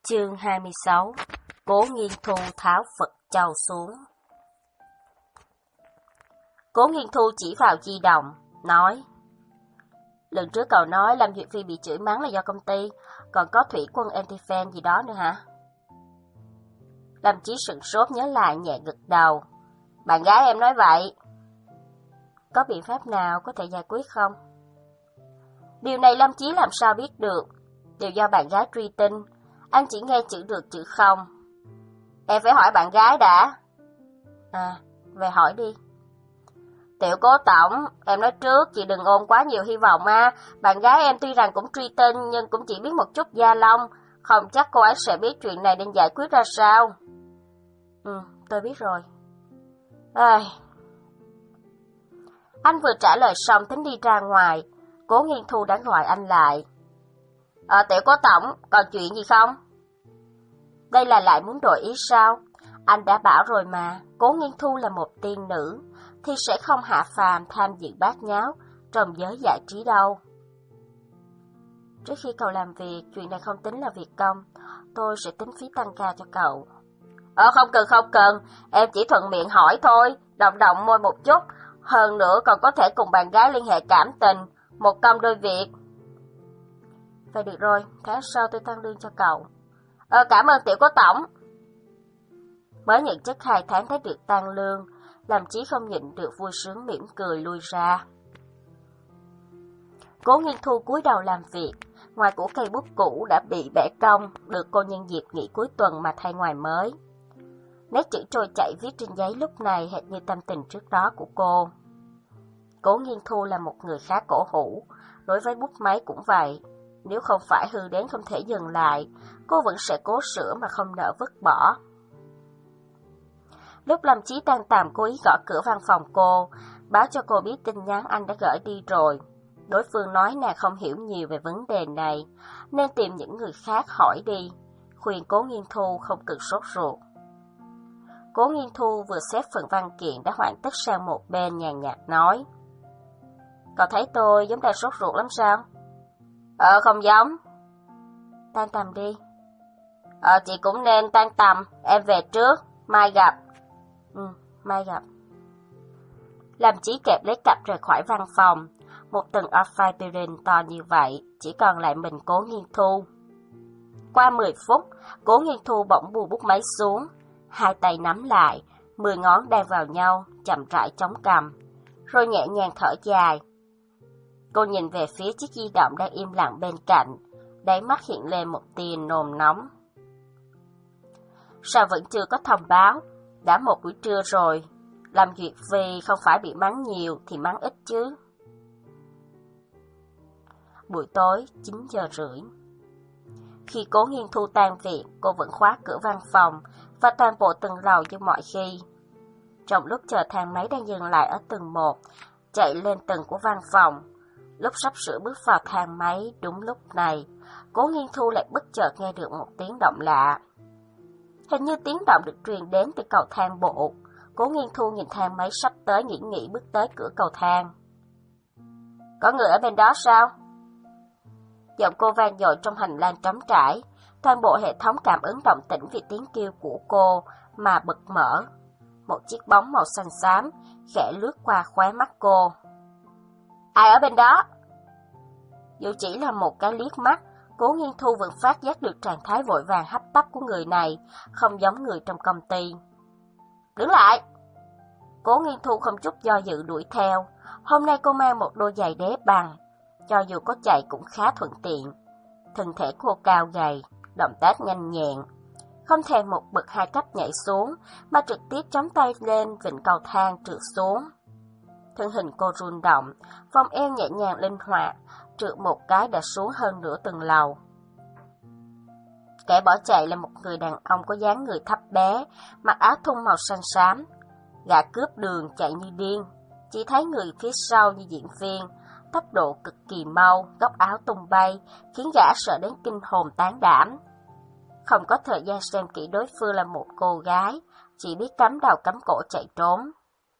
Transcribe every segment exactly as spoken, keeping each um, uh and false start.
Chương hai mươi sáu. Cố Nghiên Thu tháo Phật Châu xuống. Cố Nghiên Thu chỉ vào di động, nói: Lần trước cậu nói Lâm Duyệt Phi bị chửi mắng là do công ty, còn có thủy quân anti-fan gì đó nữa hả? Lâm Chí sửng sốt nhớ lại, nhẹ gật đầu. Bạn gái em nói vậy. Có biện pháp nào có thể giải quyết không? Điều này Lâm Chí làm sao biết được, đều do bạn gái truy tin. Anh chỉ nghe chữ được chữ không. Em phải hỏi bạn gái đã. À, về hỏi đi. Tiểu Cố Tổng, em nói trước, chị đừng ôm quá nhiều hy vọng à. Bạn gái em tuy rằng cũng truy tin, nhưng cũng chỉ biết một chút da lông. Không chắc cô ấy sẽ biết chuyện này nên giải quyết ra sao. Ừ, tôi biết rồi. À... Anh vừa trả lời xong tính đi ra ngoài, Cố Nghiên Thu đã gọi anh lại. Ờ, Tiểu Cố Tổng, còn chuyện gì không? Đây là lại muốn đổi ý sao? Anh đã bảo rồi mà, Cố Nghiên Thu là một tiên nữ, thì sẽ không hạ phàm tham dự bát nháo trong giới giải trí đâu. Trước khi cậu làm việc, chuyện này không tính là việc công, tôi sẽ tính phí tăng ca cho cậu. Ờ, không cần không cần, em chỉ thuận miệng hỏi thôi, động động môi một chút, hơn nữa còn có thể cùng bạn gái liên hệ cảm tình, một công đôi việc. Vậy được rồi, tháng sau tôi tăng lương cho cậu. Ờ, cảm ơn Tiểu Cố Tổng. Mới nhận chức hai tháng thấy được tăng lương, Lâm Chí không nhịn được vui sướng mỉm cười lui ra. Cố Nghiên Thu cúi đầu làm việc, ngoài của cây bút cũ đã bị bẻ cong, được cô nhân dịp nghỉ cuối tuần mà thay ngoài mới. Nét chữ trôi chảy viết trên giấy lúc này hệt như tâm tình trước đó của cô. Cố Nghiên Thu là một người khá cổ hủ, đối với bút máy cũng vậy. Nếu không phải hư đến không thể dừng lại, cô vẫn sẽ cố sửa mà không nỡ vứt bỏ. Lúc Lâm Chí đang tạm cố ý gõ cửa văn phòng cô, báo cho cô biết tin nhắn anh đã gửi đi rồi. Đối phương nói nàng không hiểu nhiều về vấn đề này, nên tìm những người khác hỏi đi, khuyên Cố Nghiên Thu không cần sốt ruột. Cố Nghiên Thu vừa xếp phần văn kiện đã hoàn tất sang một bên, nhàn nhạt nói: Cậu thấy tôi giống đang sốt ruột lắm sao? Ờ, không giống. Tan tầm đi. Ờ, chị cũng nên tan tầm, em về trước, mai gặp. Ừ, mai gặp. Lâm Chí kẹp lấy cặp rời khỏi văn phòng, một tầng office building to như vậy, chỉ còn lại mình Cố Nghiên Thu. Qua mười phút, Cố Nghiên Thu bỗng buông bút máy xuống, hai tay nắm lại, mười ngón đan vào nhau, chậm rãi chống cằm, rồi nhẹ nhàng thở dài. Cô nhìn về phía chiếc di động đang im lặng bên cạnh, đáy mắt hiện lên một tia nôn nóng. Sao vẫn chưa có thông báo? Đã một buổi trưa rồi, Lâm Duyệt Phi không phải bị mắng nhiều thì mắng ít chứ. Buổi tối, chín giờ rưỡi. Khi Cố Nghiên Thu tan việc, cô vẫn khóa cửa văn phòng và toàn bộ tầng lầu như mọi khi. Trong lúc chờ thang máy đang dừng lại ở tầng một, chạy lên tầng của văn phòng, lúc sắp sửa bước vào thang máy, đúng lúc này, Cố Nghiên Thu lại bất chợt nghe được một tiếng động lạ. Hình như tiếng động được truyền đến từ cầu thang bộ. Cố Nghiên Thu nhìn thang máy sắp tới, nghĩ nghĩ bước tới cửa cầu thang. Có người ở bên đó sao? Giọng cô vang dội trong hành lang trống trải, toàn bộ hệ thống cảm ứng động tĩnh vì tiếng kêu của cô mà bật mở. Một chiếc bóng màu xanh xám khẽ lướt qua khóe mắt cô. Ai ở bên đó? Dù chỉ là một cái liếc mắt, Cố Nghiên Thu vẫn phát giác được trạng thái vội vàng hấp tấp của người này, không giống người trong công ty. Đứng lại! Cố Nghiên Thu không chút do dự đuổi theo. Hôm nay cô mang một đôi giày đế bằng, cho dù có chạy cũng khá thuận tiện. Thân thể cô cao gầy, động tác nhanh nhẹn, không thèm một bậc hai cấp nhảy xuống, mà trực tiếp chống tay lên vịnh cầu thang trượt xuống. Thân hình cô rung động, vòng eo nhẹ nhàng linh hoạt, trượt một cái đã xuống hơn nửa tầng lầu. Kẻ bỏ chạy là một người đàn ông có dáng người thấp bé, mặc áo thun màu xanh xám. Gã cướp đường chạy như điên, chỉ thấy người phía sau như diễn viên, tốc độ cực kỳ mau, góc áo tung bay, khiến gã sợ đến kinh hồn tán đảm. Không có thời gian xem kỹ đối phương là một cô gái, chỉ biết cắm đầu cắm cổ chạy trốn.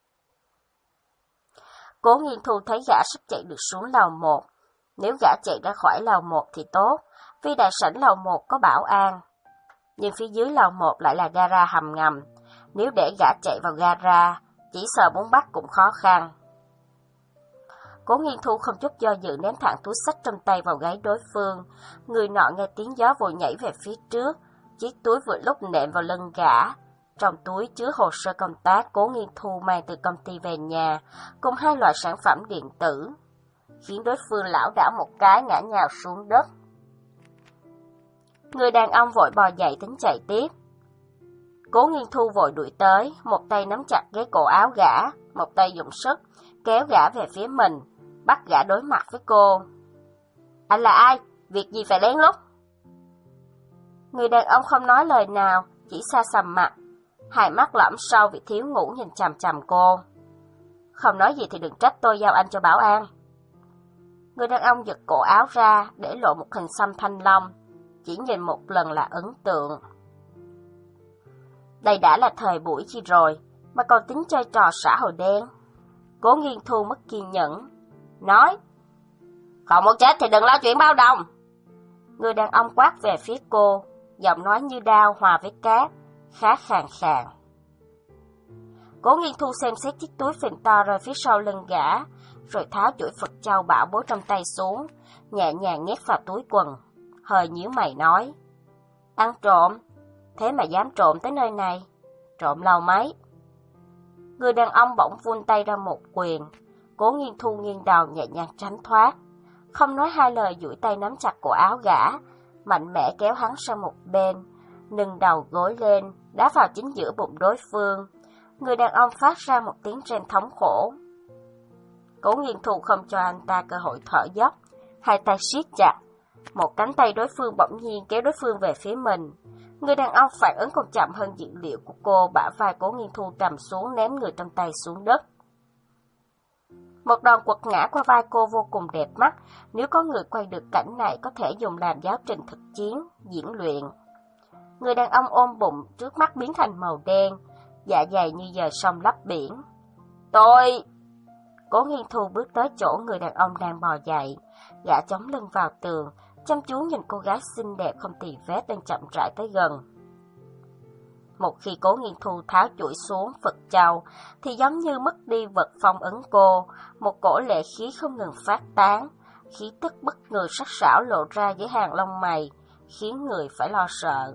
Cố Nghiên Thu thấy gã sắp chạy được xuống lầu một. Nếu gã chạy ra khỏi lầu một thì tốt, vì đại sảnh lầu một có bảo an. nhưng phía dưới lầu một lại là gara hầm ngầm. Nếu để gã chạy vào gara, chỉ sợ muốn bắt cũng khó khăn. Cố Nghiên Thu không chút do dự ném thẳng túi xách trong tay vào gáy đối phương. Người nọ nghe tiếng gió vội nhảy về phía trước, chiếc túi vừa lúc nện vào lưng gã. Trong túi chứa hồ sơ công tác Cố Nghiên Thu mang từ công ty về nhà, cùng hai loại sản phẩm điện tử, khiến đối phương lảo đảo một cái ngã nhào xuống đất. Người đàn ông vội bò dậy tính chạy tiếp. Cố Nghiên Thu vội đuổi tới, một tay nắm chặt gáy cổ áo gã, một tay dùng sức kéo gã về phía mình, bắt gã đối mặt với cô. Anh là ai? Việc gì phải lén lút? Người đàn ông không nói lời nào, chỉ xa sầm mặt, hai mắt lõm sâu vì thiếu ngủ nhìn chằm chằm cô. Không nói gì thì đừng trách tôi giao anh cho bảo an. Người đàn ông giật cổ áo ra để lộ một hình xăm thanh long, chỉ nhìn một lần là ấn tượng. Đây đã là thời buổi chi rồi, mà còn tính chơi trò xã hội đen. Cố Nghiên Thu mất kiên nhẫn, nói: Không muốn chết thì đừng lo chuyện bao đồng. Người đàn ông quát về phía cô, giọng nói như đao hòa với cát, khá khàn khàn. Cố Nghiên Thu xem xét chiếc túi phình to rơi phía sau lưng gã, rồi tháo chuỗi Phật châu bảo bối trong tay xuống, nhẹ nhàng nhét vào túi quần, hơi nhíu mày nói: Ăn trộm? Thế mà dám trộm tới nơi này? Trộm lâu mấy? Người đàn ông bỗng vươn tay ra một quyền. Cố Nghiên Thu nghiêng đầu nhẹ nhàng tránh thoát, không nói hai lời duỗi tay nắm chặt cổ áo gã, mạnh mẽ kéo hắn sang một bên, nâng đầu gối lên, đá vào chính giữa bụng đối phương. Người đàn ông phát ra một tiếng rên thống khổ. Cố Nghiên Thu không cho anh ta cơ hội thở dốc, hai tay siết chặt. Một cánh tay đối phương bỗng nhiên kéo đối phương về phía mình. Người đàn ông phản ứng còn chậm hơn dự liệu của cô, bả vai Cố Nghiên Thu trầm xuống, ném người trong tay xuống đất. Một đòn quật ngã qua vai cô vô cùng đẹp mắt, nếu có người quay được cảnh này có thể dùng làm giáo trình thực chiến, diễn luyện. Người đàn ông ôm bụng, trước mắt biến thành màu đen, dạ dày như giờ sông lấp biển. Tôi... Cố Nghiên Thu bước tới chỗ người đàn ông đang bò dậy, gã chống lưng vào tường, chăm chú nhìn cô gái xinh đẹp không tì vết đang chậm rãi tới gần. Một khi Cố Nghiên Thu tháo chuỗi xuống Phật châu, thì giống như mất đi vật phong ấn cô, một cổ lệ khí không ngừng phát tán, khí tức bất ngờ sắc sảo lộ ra dưới hàng lông mày, khiến người phải lo sợ.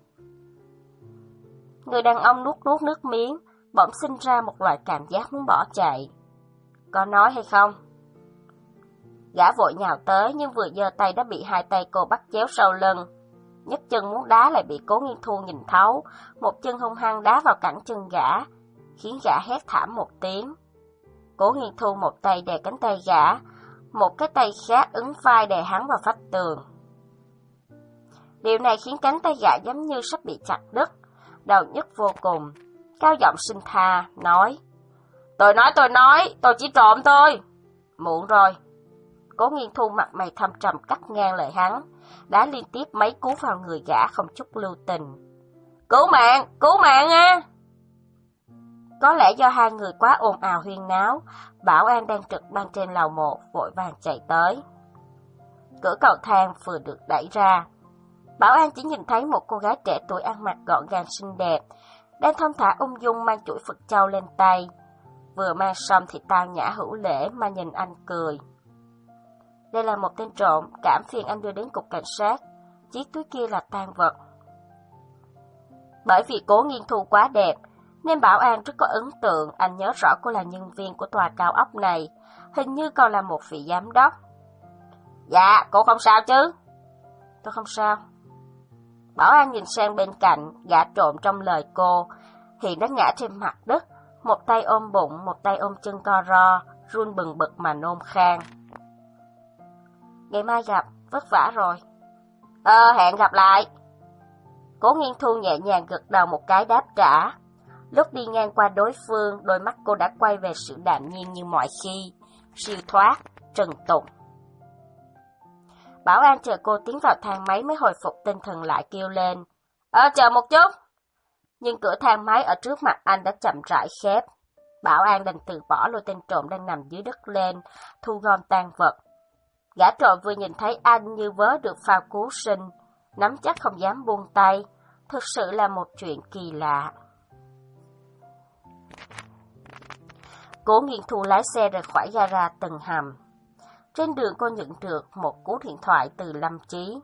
Người đàn ông nuốt nuốt nước miếng, bỗng sinh ra một loại cảm giác muốn bỏ chạy. Có nói hay không? Gã vội nhào tới, nhưng vừa giơ tay đã bị hai tay cô bắt chéo sau lưng. Nhấc chân muốn đá lại bị Cố Nghiên Thu nhìn thấu, một chân hung hăng đá vào cẳng chân gã, khiến gã hét thảm một tiếng. Cố Nghiên Thu một tay đè cánh tay gã, một cái tay khác ứng vai đè hắn vào vách tường. Điều này khiến cánh tay gã giống như sắp bị chặt đứt, đầu nhức vô cùng, cao giọng xin tha, nói: Tôi nói, tôi nói, tôi chỉ trộm thôi. Muộn rồi. Cố Nghiên Thu mặt mày thâm trầm cắt ngang lời hắn, đá liên tiếp mấy cú vào người gã không chút lưu tình. Cứu mạng, cứu mạng a! Có lẽ do hai người quá ồn ào huyên náo, bảo an đang trực ban trên lầu một vội vàng chạy tới. Cửa cầu thang vừa được đẩy ra, bảo an chỉ nhìn thấy một cô gái trẻ tuổi ăn mặc gọn gàng xinh đẹp, đang thong thả ung dung mang chuỗi Phật châu lên tay. Vừa mang xong thì tao nhã hữu lễ mà nhìn anh cười. Đây là một tên trộm, cảm phiền anh đưa đến cục cảnh sát. Chiếc túi kia là tang vật. Bởi vì Cố Nghiên Thu quá đẹp, nên bảo an rất có ấn tượng. Anh nhớ rõ cô là nhân viên của tòa cao ốc này, hình như còn là một vị giám đốc. Dạ, cô không sao chứ? Tôi không sao. Bảo an nhìn sang bên cạnh, gã trộm trong lời cô hiện đã ngã trên mặt đất, một tay ôm bụng, một tay ôm chân co ro, run bừng bực mà nôn khan. Ngày mai gặp, vất vả rồi. Ờ, hẹn gặp lại. Cố Nghiên Thu nhẹ nhàng gật đầu một cái đáp trả. Lúc đi ngang qua đối phương, đôi mắt cô đã quay về sự đạm nhiên như mọi khi, siêu thoát, trần tục. Bảo an chờ cô tiến vào thang máy mới hồi phục tinh thần lại kêu lên: Ờ, chờ một chút. Nhưng cửa thang máy ở trước mặt anh đã chậm rãi khép. Bảo an đành từ bỏ lôi tên trộm đang nằm dưới đất lên, thu gom tang vật. Gã trộm vừa nhìn thấy anh như vớ được phao cứu sinh, nắm chắc không dám buông tay, thực sự là một chuyện kỳ lạ. Cố Nghiên Thu lái xe rời khỏi gara tầng hầm. Trên đường cô nhận được một cú điện thoại từ Lâm Chí.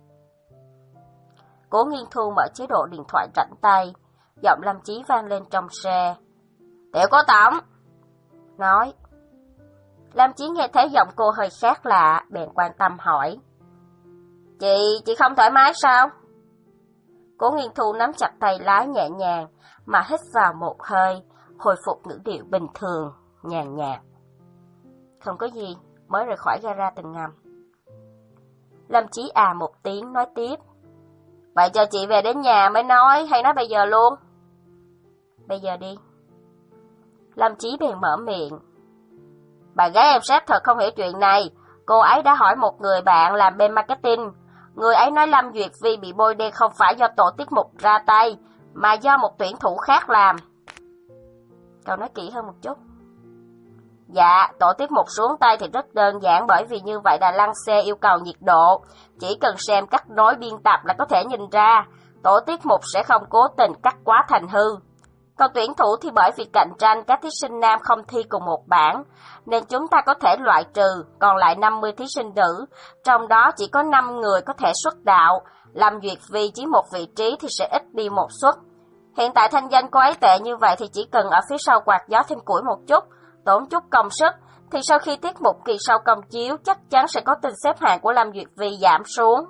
Cố Nghiên Thu mở chế độ điện thoại rảnh tay, giọng Lâm Chí vang lên trong xe. Tiểu Cố Tổng! Nói. Lâm Chí nghe thấy giọng cô hơi khác lạ, bèn quan tâm hỏi. Chị, chị không thoải mái sao? Cố Nghiên Thu nắm chặt tay lái nhẹ nhàng, mà hít vào một hơi, hồi phục ngữ điệu bình thường, nhàn nhạt. Không có gì, mới rời khỏi gara tầng ngầm. Lâm Chí à một tiếng nói tiếp. Vậy cho chị về đến nhà mới nói, hay nói bây giờ luôn? Bây giờ đi. Lâm Chí bèn mở miệng. Bạn gái em sếp thật không hiểu chuyện này. Cô ấy đã hỏi một người bạn làm bên marketing. Người ấy nói Lâm Duyệt Vi bị bôi đen không phải do tổ tiết mục ra tay, mà do một tuyển thủ khác làm. Cậu nói kỹ hơn một chút. Dạ, tổ tiết mục xuống tay thì rất đơn giản, bởi vì như vậy là lăng xê yêu cầu nhiệt độ. Chỉ cần xem cắt nối biên tập là có thể nhìn ra, tổ tiết mục sẽ không cố tình cắt quá thành hư. Còn tuyển thủ thì bởi vì cạnh tranh các thí sinh nam không thi cùng một bảng, nên chúng ta có thể loại trừ, còn lại năm mươi thí sinh nữ, trong đó chỉ có năm người có thể xuất đạo, Lâm Duyệt Vi chỉ một vị trí thì sẽ ít đi một suất. Hiện tại thanh danh cô ấy tệ như vậy thì chỉ cần ở phía sau quạt gió thêm củi một chút, tốn chút công sức, thì sau khi tiết mục kỳ sau công chiếu chắc chắn sẽ có tin xếp hạng của Lâm Duyệt Vi giảm xuống.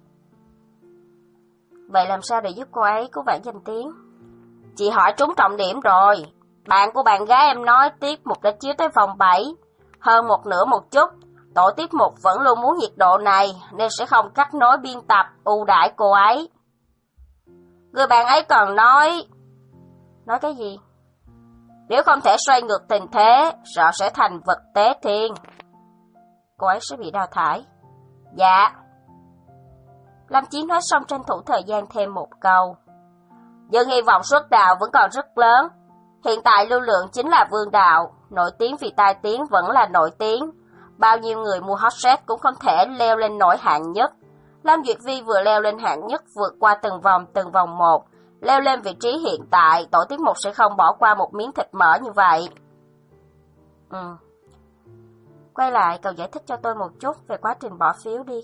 Vậy làm sao để giúp cô ấy cứu vãn danh tiếng? Chị hỏi trúng trọng điểm rồi. Bạn của bạn gái em nói tiết mục đã chiếu tới vòng bảy, hơn một nửa một chút. Tổ tiết mục vẫn luôn muốn nhiệt độ này nên sẽ không cắt nối biên tập ưu đãi cô ấy. Người bạn ấy còn nói... Nói cái gì? Nếu không thể xoay ngược tình thế, sợ sẽ thành vật tế thiên. Cô ấy sẽ bị đào thải. Dạ. Lâm Chí nói xong tranh thủ thời gian thêm một câu. Nhưng hy vọng xuất đạo vẫn còn rất lớn. Hiện tại lưu lượng chính là vương đạo, nổi tiếng vì tai tiếng vẫn là nổi tiếng. Bao nhiêu người mua hot set cũng không thể leo lên nổi hạng nhất. Lâm Duyệt Vi vừa leo lên hạng nhất vượt qua từng vòng từng vòng một, leo lên vị trí hiện tại, tổ tiết mục sẽ không bỏ qua một miếng thịt mỡ như vậy. Ừ. Quay lại, cậu giải thích cho tôi một chút về quá trình bỏ phiếu đi.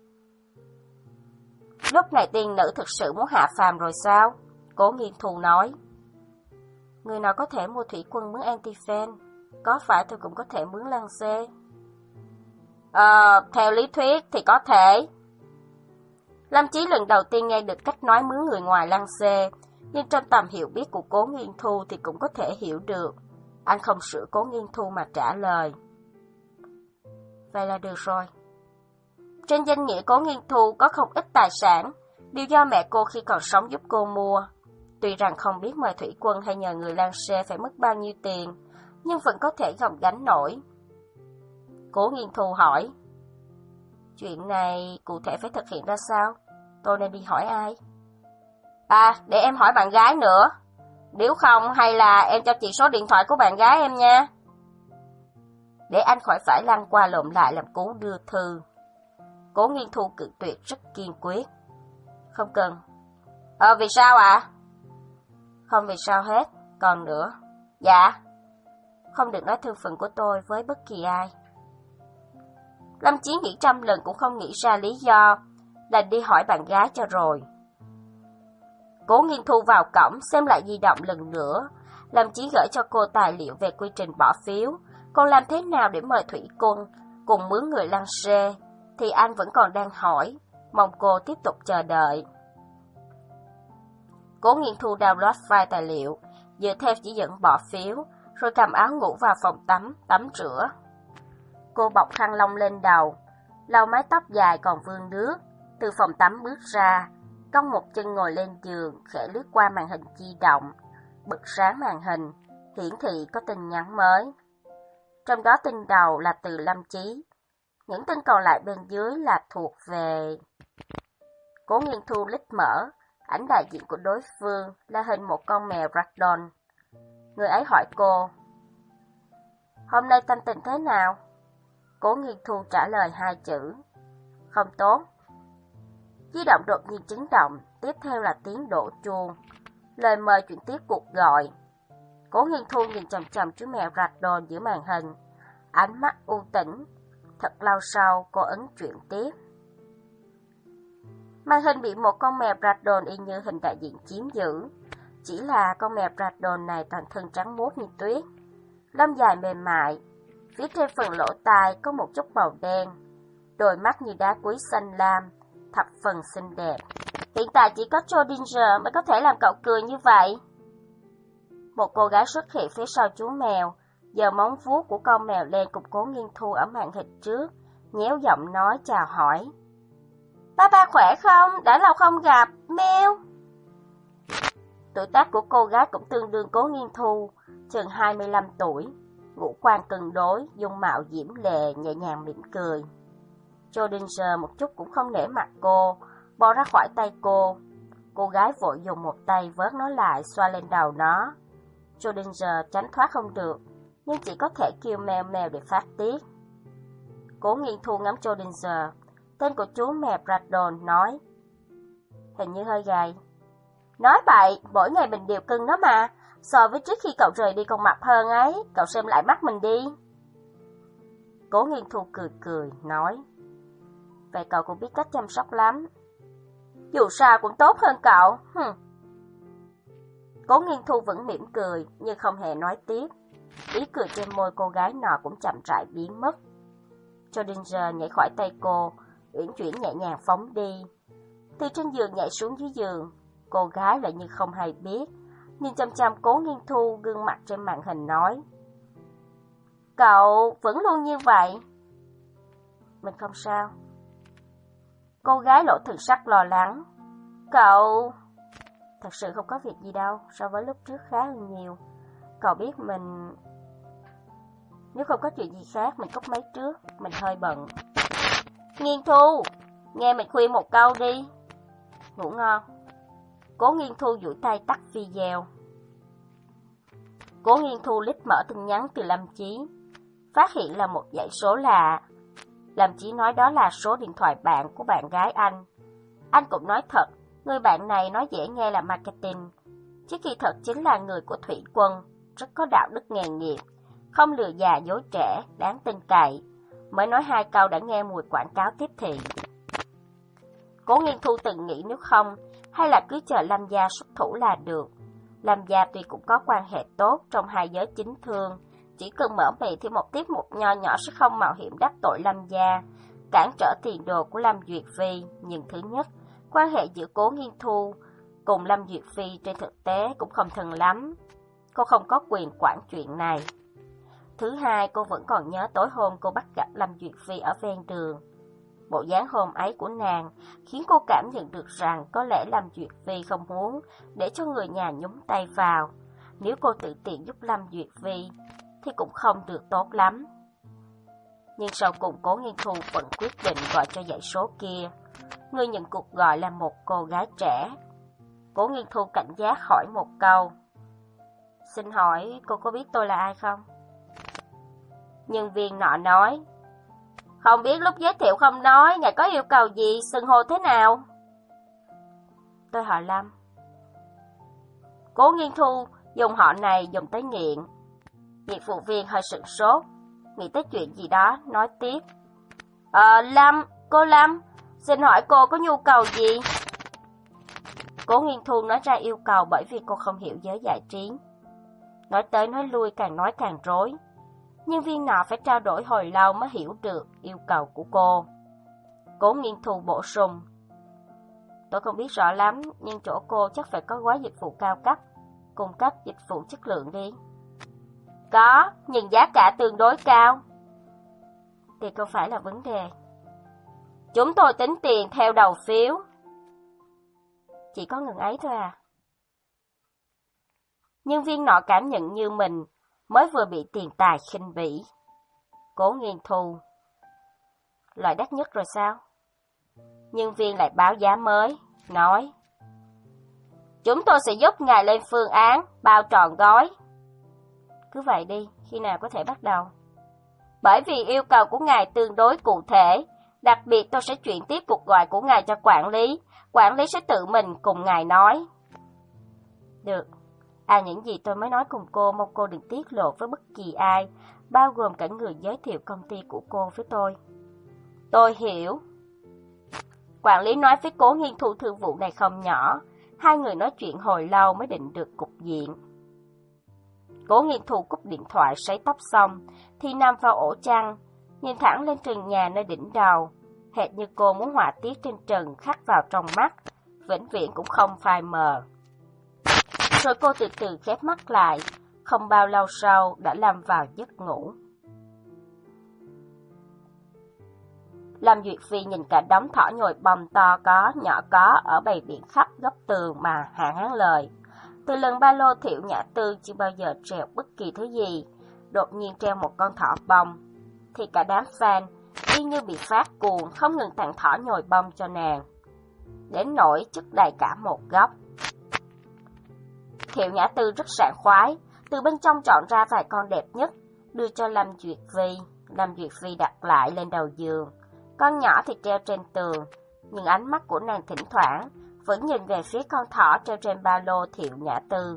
Lúc này tiên nữ thực sự muốn hạ phàm rồi sao? Cố Nghiên Thu nói. Người nào có thể mua thủy quân mướn anti-fan, có phải tôi cũng có thể mướn lăng xê? Ờ, theo lý thuyết thì có thể. Lâm Chí lần đầu tiên nghe được cách nói mướn người ngoài lăng xê, nhưng trong tầm hiểu biết của Cố Nghiên Thu thì cũng có thể hiểu được. Anh không sửa Cố Nghiên Thu mà trả lời. Vậy là được rồi. Trên danh nghĩa Cố Nghiên Thu có không ít tài sản, đều do mẹ cô khi còn sống giúp cô mua. Tuy rằng không biết mời thủy quân hay nhờ người lăng xê phải mất bao nhiêu tiền, nhưng vẫn có thể gồng gánh nổi. Cố Nghiên Thu hỏi. Chuyện này cụ thể phải thực hiện ra sao? Tôi nên đi hỏi ai? À, để em hỏi bạn gái nữa. Nếu không hay là em cho chị số điện thoại của bạn gái em nha. Để anh khỏi phải lăn qua lộn lại làm cú đưa thư. Cố Nghiên Thu cự tuyệt rất kiên quyết. Không cần. Ờ, vì sao ạ? À? Không vì sao hết, còn nữa. Dạ. Không được nói thân phận của tôi với bất kỳ ai. Lâm Chí nghĩ trăm lần cũng không nghĩ ra lý do, đành đi hỏi bạn gái cho rồi. Cố Nghiên Thu vào cổng xem lại di động lần nữa, Lâm Chí gửi cho cô tài liệu về quy trình bỏ phiếu, còn làm thế nào để mời thủy quân cùng mướn người lăng xê, thì anh vẫn còn đang hỏi, mong cô tiếp tục chờ đợi. Cố Nghiên Thu download file tài liệu, dựa theo chỉ dẫn bỏ phiếu, rồi cầm áo ngủ vào phòng tắm, tắm rửa. Cô bọc khăn lông lên đầu, lau mái tóc dài còn vương nước, từ phòng tắm bước ra, cong một chân ngồi lên giường, khẽ lướt qua màn hình di động, bật sáng màn hình, hiển thị có tin nhắn mới. Trong đó tin đầu là từ Lâm Chí, những tin còn lại bên dưới là thuộc về... Cố Nghiên Thu lít mở, ảnh đại diện của đối phương là hình một con mèo ragdoll. Người ấy hỏi cô, hôm nay tâm tình thế nào? Cố Nghiên Thu trả lời hai chữ, không tốt. Di động đột nhiên chấn động, tiếp theo là tiếng đổ chuông. Lời mời chuyển tiếp cuộc gọi. Cố Nghiên Thu nhìn chằm chằm chú mèo rạch đồn giữa màn hình, ánh mắt u tĩnh. Thật lâu sau, cô ấn chuyển tiếp. Màn hình bị một con mèo rạch đồn y như hình đại diện chiếm giữ. Chỉ là con mèo rạch đồn này toàn thân trắng muốt như tuyết, lông dài mềm mại, phía trên phần lỗ tai có một chút màu đen, đôi mắt như đá quý xanh lam, thập phần xinh đẹp. Hiện tại chỉ có Schrödinger mới có thể làm cậu cười như vậy. Một cô gái xuất hiện phía sau chú mèo, giơ móng vuốt của con mèo lên cùng Cố Nghiên Thu ở màn hình trước, nhéo giọng nói chào hỏi. Ba ba khỏe không? Đã lâu không gặp, mèo. Tuổi tác của cô gái cũng tương đương Cố Nghiên Thu, chừng hai mươi lăm tuổi, ngũ quan cân đối, dung mạo diễm lệ, nhẹ nhàng mỉm cười. Schrödinger một chút cũng không nể mặt cô, bò ra khỏi tay cô. Cô gái vội dùng một tay vớt nó lại, xoa lên đầu nó. Schrödinger tránh thoát không được, nhưng chỉ có thể kêu meo meo để phát tiết. Cố Nghiên Thu ngắm Schrödinger, tên của chú mèo Brandon, nói: Hình như hơi gầy. Nói bậy, mỗi ngày mình đều cưng nó mà, so với trước khi cậu rời đi còn mập hơn ấy, cậu xem lại mắt mình đi. Cố Nghiên Thu cười cười, nói: Vậy cậu cũng biết cách chăm sóc lắm. Dù sao cũng tốt hơn cậu. Hừm. Cố Nghiên Thu vẫn mỉm cười, nhưng không hề nói tiếp. Ý cười trên môi cô gái nọ cũng chậm rãi biến mất. Schrödinger nhảy khỏi tay cô, uyển chuyển nhẹ nhàng phóng đi. Từ trên giường nhảy xuống dưới giường, cô gái lại như không hay biết, nhìn chăm chăm Cố Nghiên Thu gương mặt trên màn hình nói: Cậu vẫn luôn như vậy. Mình không sao. Cô gái lộ thần sắc lo lắng. Cậu... Thật sự không có việc gì đâu, so với lúc trước khá hơn nhiều. Cậu biết mình... Nếu không có chuyện gì khác, mình cúp máy trước, mình hơi bận. Nghiên Thu, nghe mình khuyên một câu đi. Ngủ ngon. Cố Nghiên Thu duỗi tay tắt video. Cố Nghiên Thu lít mở tin nhắn từ Lâm Chí, phát hiện là một dãy số lạ. Lâm Chí nói đó là số điện thoại bạn của bạn gái anh. Anh cũng nói thật, người bạn này nói dễ nghe là marketing, chứ kỳ thật chính là người của Thủy Quân, rất có đạo đức nghề nghiệp, không lừa già dối trẻ, đáng tin cậy. Mới nói hai câu đã nghe mùi quảng cáo tiếp thị. Cố Nghiên Thu từng nghĩ nếu không, hay là cứ chờ Lâm gia xuất thủ là được. Lâm gia tuy cũng có quan hệ tốt trong hai giới chính thương, chỉ cần mở miệng thì một tiết mục nho nhỏ sẽ không mạo hiểm đắc tội Lâm gia, cản trở tiền đồ của Lâm Duyệt Phi. Nhưng thứ nhất, quan hệ giữa Cố Nghiên Thu cùng Lâm Duyệt Phi trên thực tế cũng không thân lắm. Cô không có quyền quản chuyện này. Thứ hai, cô vẫn còn nhớ tối hôm cô bắt gặp Lâm Duyệt Phi ở ven đường. Bộ dáng hôm ấy của nàng khiến cô cảm nhận được rằng có lẽ Lâm Duyệt Phi không muốn để cho người nhà nhúng tay vào. Nếu cô tự tiện giúp Lâm Duyệt Phi thì cũng không được tốt lắm. Nhưng sau cùng Cố Nghiên Thu vẫn quyết định gọi cho dãy số kia. Người nhận cuộc gọi là một cô gái trẻ. Cố Nghiên Thu cảnh giác hỏi một câu: Xin hỏi cô có biết tôi là ai không? Nhân viên nọ nói: Không biết, lúc giới thiệu không nói, ngài có yêu cầu gì, xưng hô thế nào? Tôi họ Lâm. Cố Nghiên Thu dùng họ này dùng tới nghiện. Nhiệt vụ viên hơi sửng sốt, nghĩ tới chuyện gì đó, nói tiếp: Ờ, Lâm, cô Lâm, xin hỏi cô có nhu cầu gì? Cố Nghiên Thu nói ra yêu cầu bởi vì cô không hiểu giới giải trí. Nói tới nói lui càng nói càng rối. Nhân viên nọ phải trao đổi hồi lâu mới hiểu được yêu cầu của cô. Cố Nghiên Thu bổ sung: Tôi không biết rõ lắm, nhưng chỗ cô chắc phải có gói dịch vụ cao cấp, cung cấp dịch vụ chất lượng đi. Có, nhưng giá cả tương đối cao. Thì không phải là vấn đề. Chúng tôi tính tiền theo đầu phiếu. Chỉ có ngừng ấy thôi à? Nhân viên nọ cảm nhận như mình mới vừa bị tiền tài khinh bỉ. Cố Nghiên Thu: Loại đắt nhất rồi sao? Nhân viên lại báo giá mới, nói: Chúng tôi sẽ giúp ngài lên phương án, bao trọn gói. Cứ vậy đi, khi nào có thể bắt đầu? Bởi vì yêu cầu của ngài tương đối cụ thể, Đặc biệt tôi sẽ chuyển tiếp cuộc gọi của ngài cho quản lý. Quản lý sẽ tự mình cùng ngài nói. Được. À, những gì tôi mới nói cùng cô, mong cô đừng tiết lộ với bất kỳ ai, bao gồm cả người giới thiệu công ty của cô với tôi. Tôi hiểu. Quản lý nói với Cố Nghiên Thu thương vụ này không nhỏ. Hai người nói chuyện hồi lâu mới định được cục diện. Cố Nghiên Thu cúp điện thoại sấy tóc xong thì nằm vào ổ chăn, nhìn thẳng lên trần nhà nơi đỉnh đầu, hệt như cô muốn họa tiết trên trần khắc vào trong mắt, vĩnh viễn cũng không phai mờ. Rồi cô từ từ khép mắt lại, không bao lâu sau đã lâm vào giấc ngủ. Lâm Duyệt Phi nhìn cả đống thỏ nhồi bông to có, nhỏ có ở bầy biển khắp góc tường mà hạ hán lời. Từ lần ba lô Thiệu Nhã Tư chưa bao giờ treo bất kỳ thứ gì, đột nhiên treo một con thỏ bông, thì cả đám fan y như bị phát cuồng không ngừng tặng thỏ nhồi bông cho nàng, đến nỗi chất đầy cả một góc. Thiệu Nhã Tư rất sảng khoái, từ bên trong chọn ra vài con đẹp nhất, đưa cho Lâm Duyệt Phi. Lâm Duyệt Phi đặt lại lên đầu giường, con nhỏ thì treo trên tường, nhưng ánh mắt của nàng thỉnh thoảng vẫn nhìn về phía con thỏ treo trên ba lô Thiệu Nhã Tư.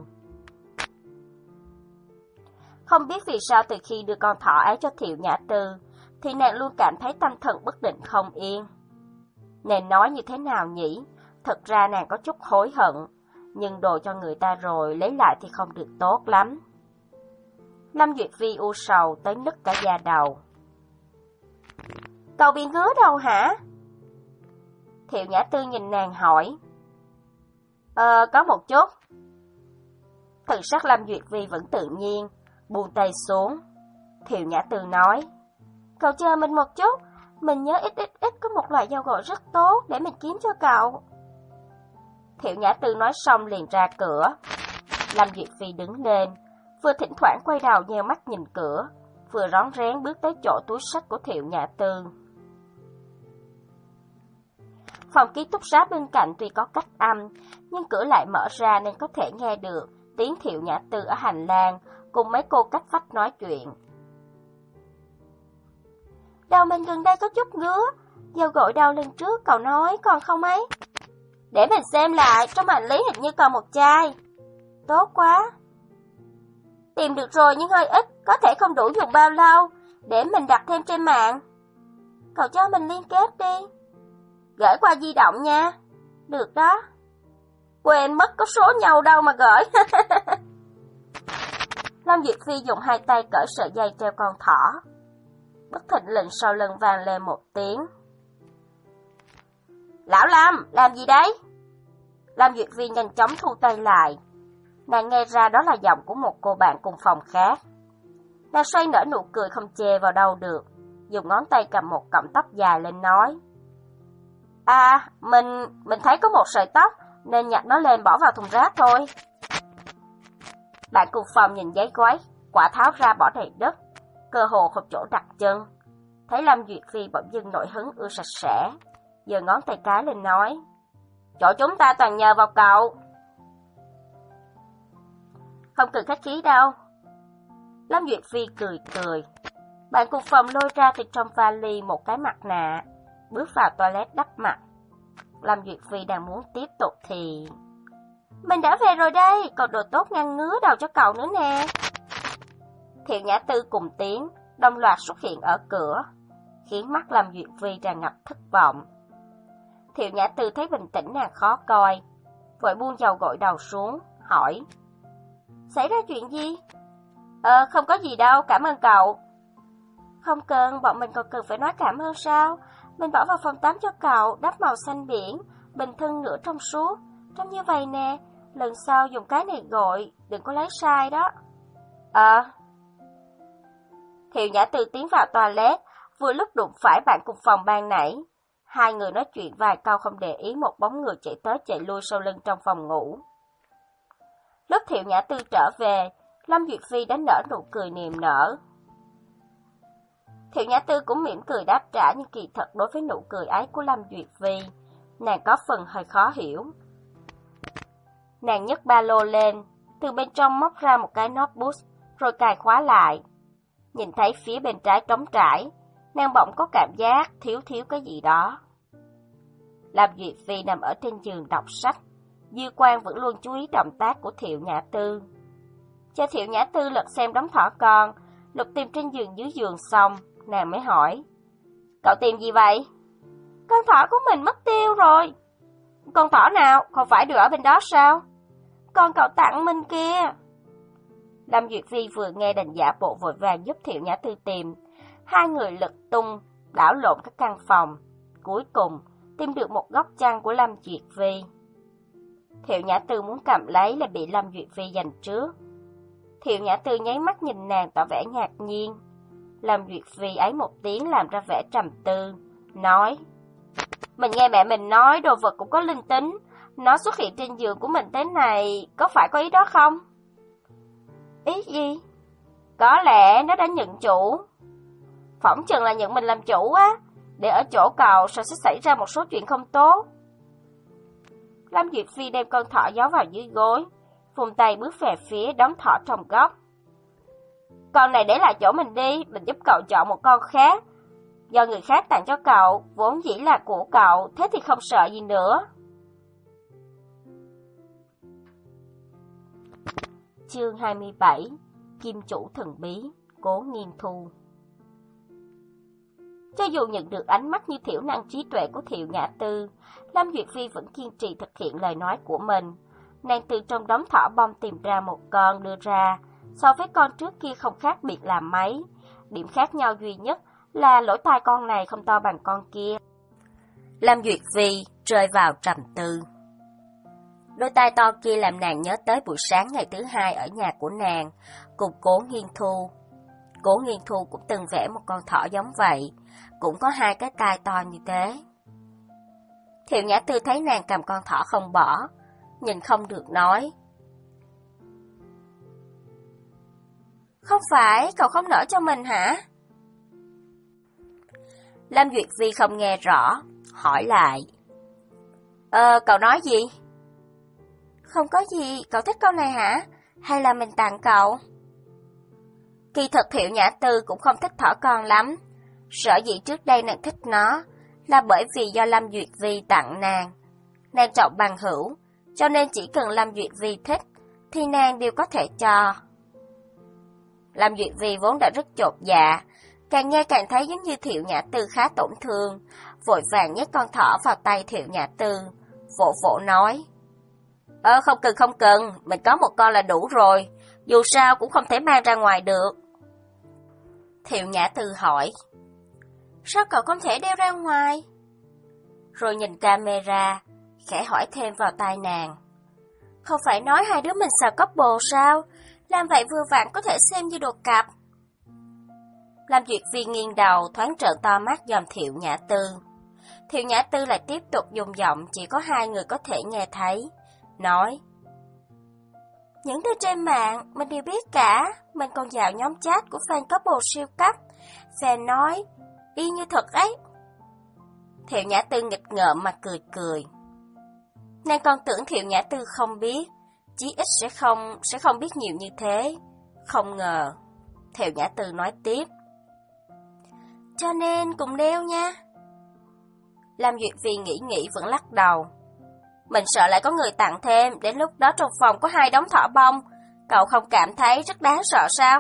Không biết vì sao từ khi đưa con thỏ ấy cho Thiệu Nhã Tư, thì nàng luôn cảm thấy tâm thần bất định không yên. Nên nói như thế nào nhỉ? Thật ra nàng có chút hối hận, nhưng đồ cho người ta rồi lấy lại thì không được tốt lắm. Lâm Duyệt Phi u sầu tới nứt cả da đầu. Cậu bị ngứa đầu hả? Thiệu Nhã Tư nhìn nàng hỏi. Ờ, có một chút. Thần sắc Lâm Duyệt Phi vẫn tự nhiên, buông tay xuống. Thiệu Nhã Tư nói. Cậu chờ mình một chút, mình nhớ ít ít ít có một loại dầu gội rất tốt để mình kiếm cho cậu. Thiệu Nhã Tư nói xong liền ra cửa. Lâm Duyệt Phi đứng lên, vừa thỉnh thoảng quay đầu nheo mắt nhìn cửa, vừa rón rén bước tới chỗ túi sách của Thiệu Nhã Tư. Phòng ký túc xá bên cạnh tuy có cách âm, nhưng cửa lại mở ra nên có thể nghe được tiếng Thiệu Nhã Tư ở hành lang cùng mấy cô cách vách nói chuyện. Đầu mình gần đây có chút ngứa, dầu gội đầu lần trước cậu nói còn không ấy? Để mình xem lại, trong hành lý hình như còn một chai. Tốt quá. Tìm được rồi nhưng hơi ít, có thể không đủ dùng bao lâu, để mình đặt thêm trên mạng. Cậu cho mình liên kết đi. Gửi qua di động nha. Được đó. Quên mất có số nhau đâu mà gửi. Lâm Duyệt Phi dùng hai tay cởi sợi dây treo con thỏ. Bất thình lình sau lưng vang lên một tiếng. Lão Lâm, làm gì đấy? Lâm Duyệt Phi nhanh chóng thu tay lại. Nàng nghe ra đó là giọng của một cô bạn cùng phòng khác. Nàng xoay nở nụ cười không chê vào đâu được, dùng ngón tay cầm một cọng tóc dài lên nói. À, mình, mình thấy có một sợi tóc, nên nhặt nó lên bỏ vào thùng rác thôi. Bạn cùng phòng nhìn giấy gói, quả tháo ra bỏ đầy đất, cơ hồ không chỗ đặt chân. Thấy Lâm Duyệt Phi bỗng dưng nổi hứng ưa sạch sẽ, giơ ngón tay cái lên nói. Chỗ chúng ta toàn nhờ vào cậu. Không cần khách khí đâu. Lâm Duyệt Phi cười cười. Bạn cùng phòng lôi ra từ trong vali một cái mặt nạ, bước vào toilet đắp mặt. Lâm Duyệt Phi đang muốn tiếp tục thì... Mình đã về rồi đây, còn đồ tốt ngăn ngứa đầu cho cậu nữa nè. Thiệu Nhã Tư cùng tiếng, đồng loạt xuất hiện ở cửa, khiến mắt Lâm Duyệt Phi tràn ngập thất vọng. Thiệu Nhã Tư thấy bình tĩnh nàng khó coi, vội buông dầu gội đầu xuống, hỏi. Xảy ra chuyện gì? Ờ, không có gì đâu, cảm ơn cậu. Không cần, bọn mình còn cần phải nói cảm ơn sao? Mình bỏ vào phòng tắm cho cậu, đắp màu xanh biển, bình thân nửa trong suốt, trông như vậy nè, lần sau dùng cái này gội, đừng có lấy sai đó. Ờ. Thiệu Nhã Tư tiến vào toilet, vừa lúc đụng phải bạn cùng phòng ban nãy. Hai người nói chuyện vài câu không để ý một bóng người chạy tới chạy lui sau lưng trong phòng ngủ. Lúc Thiệu Nhã Tư trở về, Lâm Duyệt Phi đã nở nụ cười niềm nở. Thiệu Nhã Tư cũng mỉm cười đáp trả, nhưng kỳ thật đối với nụ cười ấy của Lâm Duyệt Phi, nàng có phần hơi khó hiểu. Nàng nhấc ba lô lên, từ bên trong móc ra một cái notebook, rồi cài khóa lại. Nhìn thấy phía bên trái trống trải, nàng bỗng có cảm giác thiếu thiếu cái gì đó. Lâm Duyệt Phi nằm ở trên giường đọc sách, dư quan vẫn luôn chú ý động tác của Thiệu Nhã Tư. Cho Thiệu Nhã Tư lật xem đống thỏ con, lục tìm trên giường dưới giường xong, nàng mới hỏi: "Cậu tìm gì vậy?" "Con thỏ của mình mất tiêu rồi." "Con thỏ nào? Không phải đều ở bên đó sao?" "Con cậu tặng mình kia." Lâm Duyệt Phi vừa nghe đành giả bộ vội vàng giúp Thiệu Nhã Tư tìm. Hai người lật tung, đảo lộn các căn phòng. Cuối cùng, tìm được một góc chăn của Lâm Duyệt Phi. Thiệu Nhã Tư muốn cầm lấy là bị Lâm Duyệt Phi giành trước. Thiệu Nhã Tư nháy mắt nhìn nàng tỏ vẻ ngạc nhiên. Lâm Duyệt Phi ấy một tiếng làm ra vẻ trầm tư, nói: "Mình nghe mẹ mình nói đồ vật cũng có linh tính, nó xuất hiện trên giường của mình thế này, có phải có ý đó không?" "Ý gì?" "Có lẽ nó đã nhận chủ." "Phỏng chừng là nhận mình làm chủ á, để ở chỗ cậu sợ sẽ xảy ra một số chuyện không tốt." Lâm Duyệt Phi đem con thỏ giấu vào dưới gối, vùng tay bước về phía đống thỏ trong góc. "Con này để lại chỗ mình đi, mình giúp cậu chọn một con khác. Do người khác tặng cho cậu, vốn dĩ là của cậu, thế thì không sợ gì nữa." Chương hai mươi bảy. Kim chủ thần bí, Cố Nghiên Thu. Cho dù nhận được ánh mắt như thiểu năng trí tuệ của Thiệu Nhã Tư, Lâm Duyệt Phi vẫn kiên trì thực hiện lời nói của mình. Nàng từ trong đống thỏ bông tìm ra một con đưa ra, so với con trước kia không khác biệt là mấy. Điểm khác nhau duy nhất là lỗ tai con này không to bằng con kia. Lâm Duyệt Phi rơi vào trầm tư. Đôi tai to kia làm nàng nhớ tới buổi sáng ngày thứ hai ở nhà của nàng, cùng Cố Nghiên Thu. Cố Nghiên Thu cũng từng vẽ một con thỏ giống vậy, cũng có hai cái tai to như thế. Thiệu Nhã Tư thấy nàng cầm con thỏ không bỏ, nhìn không được nói: "Không phải cậu không nỡ cho mình hả?" Lâm Duyệt Phi không nghe rõ, hỏi lại: Ờ, cậu nói gì?" "Không có gì, cậu thích con này hả? Hay là mình tặng cậu?" Kỳ thật Thiệu Nhã Tư cũng không thích thỏ con lắm. Sở dĩ trước đây nàng thích nó là bởi vì do Lâm Duyệt Vi tặng nàng. Nàng trọng bằng hữu, cho nên chỉ cần Lâm Duyệt Vi thích thì nàng đều có thể cho. Lâm Duyệt Vi vốn đã rất chột dạ, càng nghe càng thấy giống như Thiệu Nhã Tư khá tổn thương, vội vàng nhét con thỏ vào tay Thiệu Nhã Tư, vỗ vỗ nói: Ờ không cần không cần, mình có một con là đủ rồi, dù sao cũng không thể mang ra ngoài được. Thiệu Nhã Tư hỏi: Sao cậu không thể đeo ra ngoài? Rồi nhìn camera, khẽ hỏi thêm vào tai nàng: Không phải nói hai đứa mình xào couple sao? Làm vậy vừa vặn có thể xem như đồ cặp. Lâm Duyệt Vi nghiêng đầu thoáng trợn to mắt dòm Thiệu Nhã Tư. Thiệu Nhã Tư lại tiếp tục dùng giọng chỉ có hai người có thể nghe thấy, nói: Những thứ trên mạng mình đều biết cả, mình còn vào nhóm chat của fan couple siêu cấp. Fan nói y như thật ấy. Thiệu Nhã Tư nghịch ngợm mà cười cười. Nàng còn tưởng Thiệu Nhã Tư không biết, chí ít sẽ không sẽ không biết nhiều như thế. Không ngờ. Thiệu Nhã Tư nói tiếp: Cho nên cùng đeo nha. Lâm Duyệt Vi nghĩ nghĩ vẫn lắc đầu. Mình sợ lại có người tặng thêm, đến lúc đó trong phòng có hai đống thỏ bông, cậu không cảm thấy rất đáng sợ sao?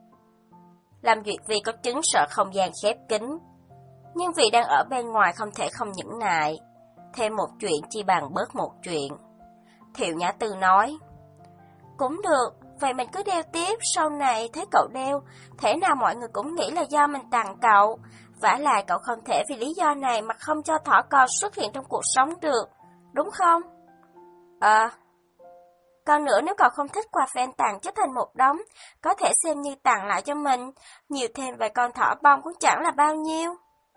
Lâm Duyệt Vi có chứng sợ không gian khép kín, nhưng vì đang ở bên ngoài không thể không nhẫn nại, thêm một chuyện chi bằng bớt một chuyện. Thiệu Nhã Tư nói: Cũng được, vậy mình cứ đeo tiếp, sau này thấy cậu đeo, thể nào mọi người cũng nghĩ là do mình tặng cậu, vả lại cậu không thể vì lý do này mà không cho thỏ con xuất hiện trong cuộc sống được, đúng không? Ờ. Còn nữa, nếu cậu không thích quà fan tặng chất thành một đống, có thể xem như tặng lại cho mình, nhiều thêm vài con thỏ bông cũng chẳng là bao nhiêu.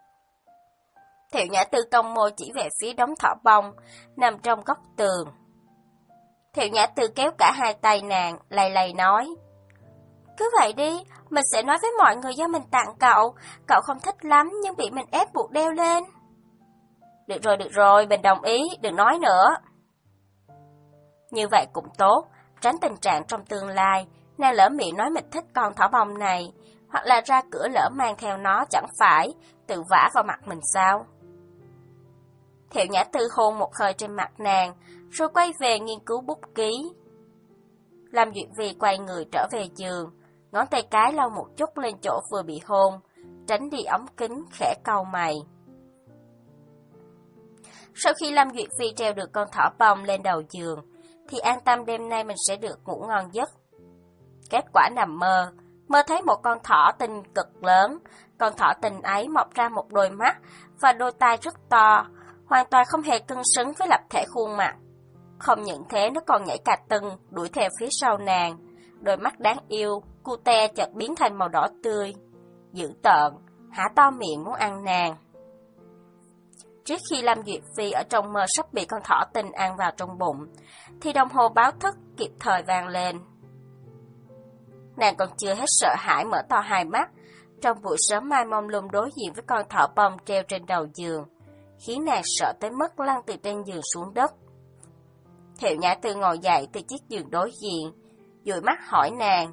Thiệu Nhã Tư cong môi chỉ về phía đống thỏ bông, nằm trong góc tường. Thiệu Nhã Tư kéo cả hai tay nàng, lầy lầy nói: Cứ vậy đi, mình sẽ nói với mọi người do mình tặng cậu, cậu không thích lắm nhưng bị mình ép buộc đeo lên. Được rồi, được rồi, mình đồng ý, đừng nói nữa. Như vậy cũng tốt, tránh tình trạng trong tương lai, nàng lỡ miệng nói mình thích con thỏ bông này, hoặc là ra cửa lỡ mang theo nó chẳng phải tự vả vào mặt mình sao? Thiệu Nhã Tư hôn một hơi trên mặt nàng, rồi quay về nghiên cứu bút ký. Lâm Duyệt Vi quay người trở về giường, ngón tay cái lau một chút lên chỗ vừa bị hôn, tránh đi ống kính, khẽ cau mày. Sau khi Lâm Duyệt Vi treo được con thỏ bông lên đầu giường, thì an tâm đêm nay mình sẽ được ngủ ngon giấc. Kết quả nằm mơ, mơ thấy một con thỏ tinh cực lớn, con thỏ tinh ấy mọc ra một đôi mắt và đôi tai rất to, hoàn toàn không hề cân xứng với lập thể khuôn mặt. Không những thế, nó còn nhảy cà tưng, đuổi theo phía sau nàng, đôi mắt đáng yêu, cute chợt biến thành màu đỏ tươi, dữ tợn, há to miệng muốn ăn nàng. Trước khi Lâm Duyệt Vi ở trong mơ sắp bị con thỏ tinh ăn vào trong bụng, thì đồng hồ báo thức kịp thời vang lên. Nàng còn chưa hết sợ hãi mở to hai mắt, trong buổi sớm mai mông lung đối diện với con thỏ bông treo trên đầu giường, khiến nàng sợ tới mức lăn từ trên giường xuống đất. Thiệu Nhã Tư ngồi dậy từ chiếc giường đối diện, dụi mắt hỏi nàng.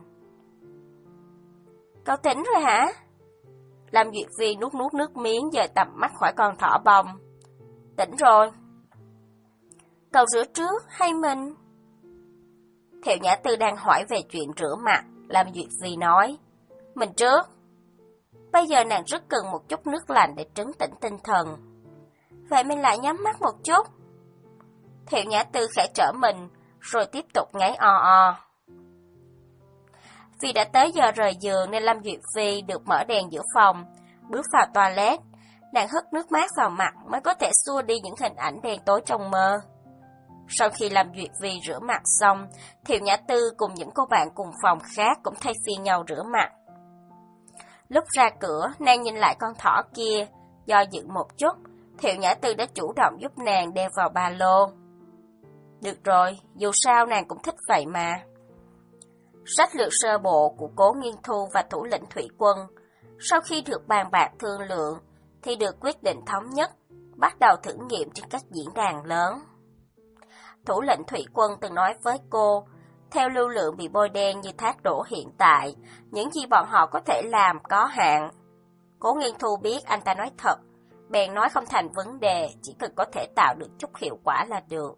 Cậu tỉnh rồi hả? Lâm Duyệt Vi nuốt nuốt nước miếng dời tầm mắt khỏi con thỏ bông. Tỉnh rồi. Cậu rửa trước hay mình? Thiệu Nhã Tư đang hỏi về chuyện rửa mặt, Lâm Duyệt Vi nói. Mình trước. Bây giờ nàng rất cần một chút nước lạnh để trấn tĩnh tinh thần. Vậy mình lại nhắm mắt một chút. Thiệu Nhã Tư khẽ trở mình, rồi tiếp tục ngáy o o. Vì đã tới giờ rời giường nên Lâm Duyệt Vi được mở đèn giữa phòng, bước vào toilet, nàng hất nước mát vào mặt mới có thể xua đi những hình ảnh đen tối trong mơ. Sau khi Lâm Duyệt Vi rửa mặt xong, Thiệu Nhã Tư cùng những cô bạn cùng phòng khác cũng thay phiên nhau rửa mặt. Lúc ra cửa, nàng nhìn lại con thỏ kia, do dự một chút, Thiệu Nhã Tư đã chủ động giúp nàng đeo vào ba lô. Được rồi, dù sao nàng cũng thích vậy mà. Sách lược sơ bộ của Cố Nghiên Thu và thủ lĩnh Thủy Quân, sau khi được bàn bạc thương lượng, thì được quyết định thống nhất, bắt đầu thử nghiệm trên các diễn đàn lớn. Thủ lĩnh Thủy Quân từng nói với cô, theo lưu lượng bị bôi đen như thác đổ hiện tại, những gì bọn họ có thể làm có hạn. Cố Nghiên Thu biết anh ta nói thật, bèn nói không thành vấn đề, chỉ cần có thể tạo được chút hiệu quả là được.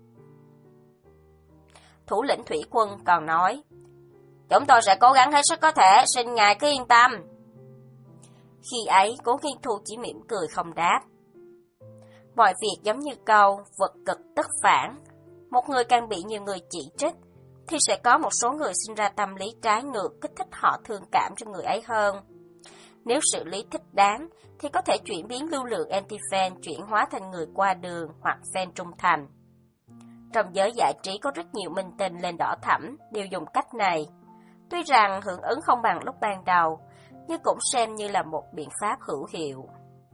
Thủ lĩnh Thủy Quân còn nói, chúng tôi sẽ cố gắng hết sức có thể, xin ngài cứ yên tâm. Khi ấy, Cố Nghiên Thu chỉ mỉm cười không đáp. Mọi việc giống như câu, vật cực tất phản. Một người càng bị nhiều người chỉ trích, thì sẽ có một số người sinh ra tâm lý trái ngược kích thích họ thương cảm cho người ấy hơn. Nếu xử lý thích đáng, thì có thể chuyển biến lưu lượng anti-fan chuyển hóa thành người qua đường hoặc fan trung thành. Trong giới giải trí có rất nhiều minh tinh lên đỏ thẫm đều dùng cách này. Tuy rằng hưởng ứng không bằng lúc ban đầu, nhưng cũng xem như là một biện pháp hữu hiệu.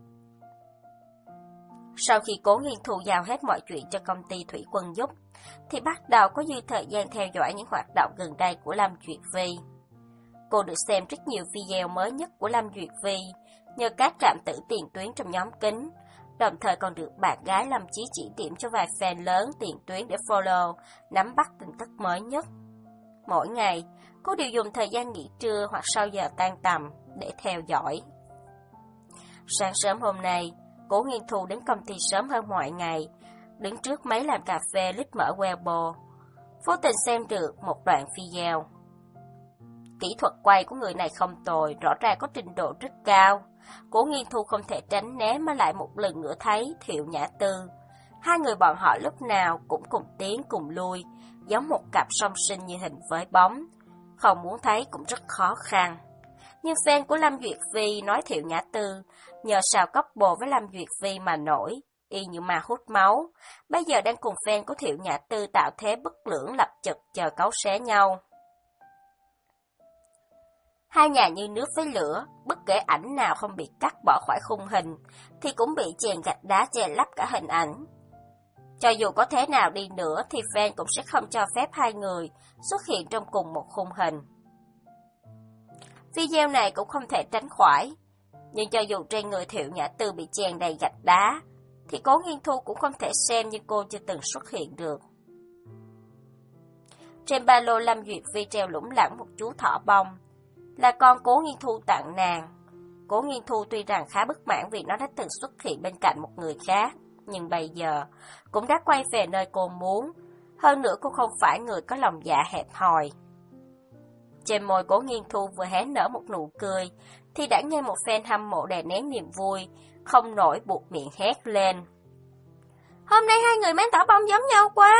Sau khi Cố Nghiên Thu giao hết mọi chuyện cho công ty Thủy Quân giúp, thì bắt đầu có dư thời gian theo dõi những hoạt động gần đây của Lâm Duyệt Vi. Cô được xem rất nhiều video mới nhất của Lâm Duyệt Vi nhờ các trạm tử tiền tuyến trong nhóm kính, đồng thời còn được bạn gái Lâm Chí chỉ điểm cho vài fan lớn tiền tuyến để follow, nắm bắt tin tức mới nhất. Mỗi ngày, cô đều dùng thời gian nghỉ trưa hoặc sau giờ tan tầm để theo dõi. Sáng sớm hôm nay, Cố Nghiên Thu đến công ty sớm hơn mọi ngày, đứng trước máy làm cà phê lít mở Weibo, vô tình xem được một đoạn video. Kỹ thuật quay của người này không tồi, rõ ràng có trình độ rất cao. Cố Nghiên Thu không thể tránh né mà lại một lần nữa thấy Thiệu Nhã Tư. Hai người bọn họ lúc nào cũng cùng tiến cùng lui, giống một cặp song sinh như hình với bóng. Không muốn thấy cũng rất khó khăn. Nhưng fan của Lâm Duyệt Vi nói Thiệu Nhã Tư nhờ sao couple với Lâm Duyệt Vi mà nổi, y như ma hút máu. Bây giờ đang cùng fan của Thiệu Nhã Tư tạo thế bất lưỡng lập chực chờ cấu xé nhau. Hai nhà như nước với lửa, bất kể ảnh nào không bị cắt bỏ khỏi khung hình, thì cũng bị chèn gạch đá che lấp cả hình ảnh. Cho dù có thế nào đi nữa thì fan cũng sẽ không cho phép hai người xuất hiện trong cùng một khung hình. Video này cũng không thể tránh khỏi, nhưng cho dù trên người Thiệu Nhã Tư bị chèn đầy gạch đá, thì Cố Nghiên Thu cũng không thể xem như cô chưa từng xuất hiện được. Trên ba lô Lâm Duyệt Vi treo lủng lẳng một chú thỏ bông. là con Cố Nghiên Thu tặng nàng. Cố Nghiên Thu tuy rằng khá bất mãn vì nó đã từng xuất hiện bên cạnh một người khác, nhưng bây giờ cũng đã quay về nơi cô muốn. Hơn nữa cô không phải người có lòng dạ hẹp hòi. Trên môi Cố Nghiên Thu vừa hé nở một nụ cười, thì đã nghe một fan hâm mộ đè nén niềm vui, không nổi buộc miệng hét lên. Hôm nay hai người mang tỏ bông giống nhau quá!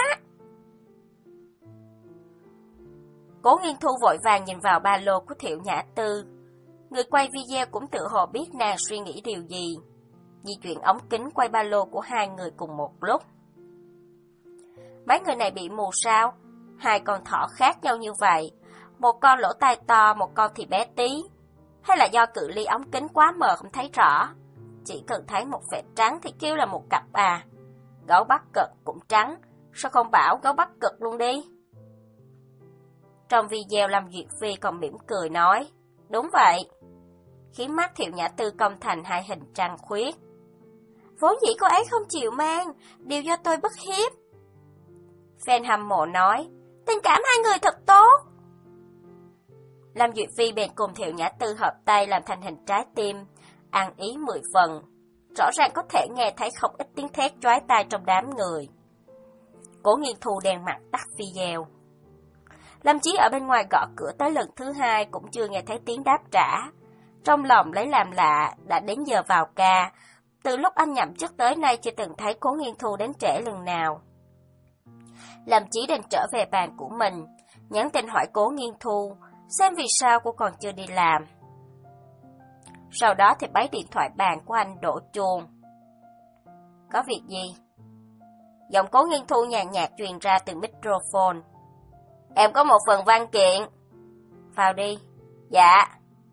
Cố Nghiên Thu vội vàng nhìn vào ba lô của Thiệu Nhã Tư. Người quay video cũng tự hồ biết nàng suy nghĩ điều gì. Di chuyển ống kính quay ba lô của hai người cùng một lúc. Mấy người này bị mù sao? Hai con thỏ khác nhau như vậy. Một con lỗ tai to, một con thì bé tí. Hay là do cự ly ống kính quá mờ không thấy rõ? Chỉ cần thấy một vệt trắng thì kêu là một cặp à. Gấu Bắc Cực cũng trắng, sao không bảo gấu Bắc Cực luôn đi? Trong video Lâm Duyệt Phi còn mỉm cười nói, đúng vậy. Khiến mắt Thiệu Nhã Tư cong thành hai hình trăng khuyết. Vốn dĩ cô ấy không chịu mang, đều do tôi bức hiếp. Fan hâm mộ nói, tình cảm hai người thật tốt. Lâm Duyệt Phi bèn cùng Thiệu Nhã Tư hợp tay làm thành hình trái tim, ăn ý mười phần. Rõ ràng có thể nghe thấy không ít tiếng thét chói tai trong đám người. Cố Nghiên Thu đen mặt tắt video. Lâm Chí ở bên ngoài gõ cửa tới lần thứ hai cũng chưa nghe thấy tiếng đáp trả. Trong lòng lấy làm lạ, đã đến giờ vào ca. Từ lúc anh nhậm chức tới nay chưa từng thấy Cố Nghiên Thu đến trễ lần nào. Lâm Chí đành trở về bàn của mình, nhắn tin hỏi Cố Nghiên Thu, xem vì sao cô còn chưa đi làm. Sau đó thì bấy điện thoại bàn của anh đổ chuông. Có việc gì? Giọng Cố Nghiên Thu nhàn nhạt truyền ra từ microphone. Em có một phần văn kiện. Vào đi. Dạ.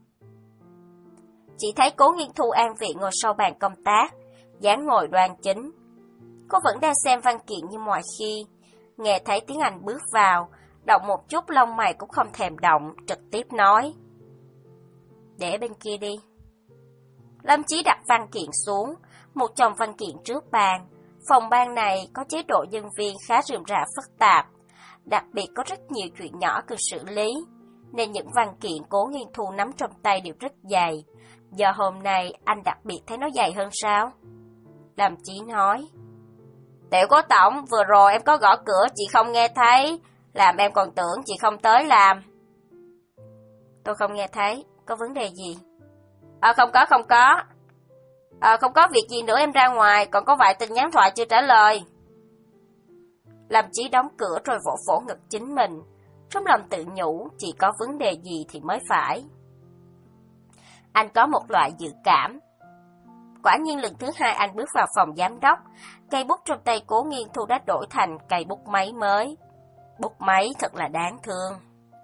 Chỉ thấy Cố Nghiên Thu an vị ngồi sau bàn công tác, dáng ngồi đoan chính. Cô vẫn đang xem văn kiện như mọi khi. Nghe thấy tiếng Anh bước vào, động một chút lông mày cũng không thèm động, trực tiếp nói. Để bên kia đi. Lâm Chí đặt văn kiện xuống, một chồng văn kiện trước bàn. Phòng ban này có chế độ nhân viên khá rườm rà phức tạp, đặc biệt có rất nhiều chuyện nhỏ cần xử lý, nên những văn kiện Cố Nghiên Thu nắm trong tay đều rất dày. Giờ hôm nay anh đặc biệt thấy nó dày hơn sao? Lâm Chí nói. Tiểu Cố Tổng, vừa rồi em có gõ cửa chị không nghe thấy, làm em còn tưởng chị không tới làm. Tôi không nghe thấy, có vấn đề gì? Ờ à, không có, không có. Ờ à, không có việc gì nữa em ra ngoài, còn có vài tin nhắn thoại chưa trả lời. Lâm Chí đóng cửa rồi vỗ vỗ ngực chính mình, trong lòng tự nhủ chỉ có vấn đề gì thì mới phải. Anh có một loại dự cảm. Quả nhiên lần thứ hai anh bước vào phòng giám đốc, cây bút trong tay Cố Nghiên Thu đã đổi thành cây bút máy mới. Bút máy thật là đáng thương.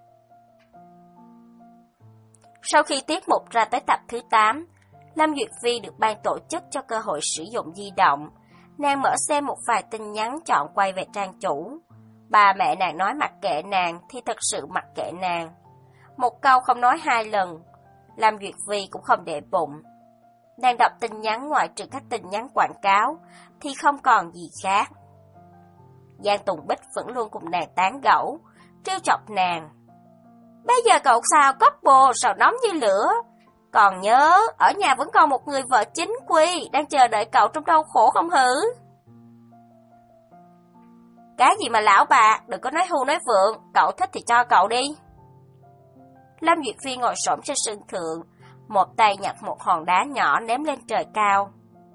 Sau khi tiết mục ra tới tập thứ tám, Lâm Duyệt Phi được ban tổ chức cho cơ hội sử dụng di động. Nàng mở xem một vài tin nhắn chọn quay về trang chủ. Ba mẹ nàng nói mặc kệ nàng thì thật sự mặc kệ nàng. Một câu không nói hai lần, Lâm Duyệt Phi cũng không để bụng. Nàng đọc tin nhắn ngoại trừ các tin nhắn quảng cáo thì không còn gì khác. Giang Tùng Bích vẫn luôn cùng nàng tán gẫu, trêu chọc nàng. Bây giờ cậu sao couple sao nóng như lửa. Còn nhớ, ở nhà vẫn còn một người vợ chính quy, đang chờ đợi cậu trong đau khổ không hử? Cái gì mà lão bà, đừng có nói hưu nói vượng, cậu thích thì cho cậu đi. Lâm Duyệt Phi ngồi xổm trên sân thượng, một tay nhặt một hòn đá nhỏ ném lên trời cao.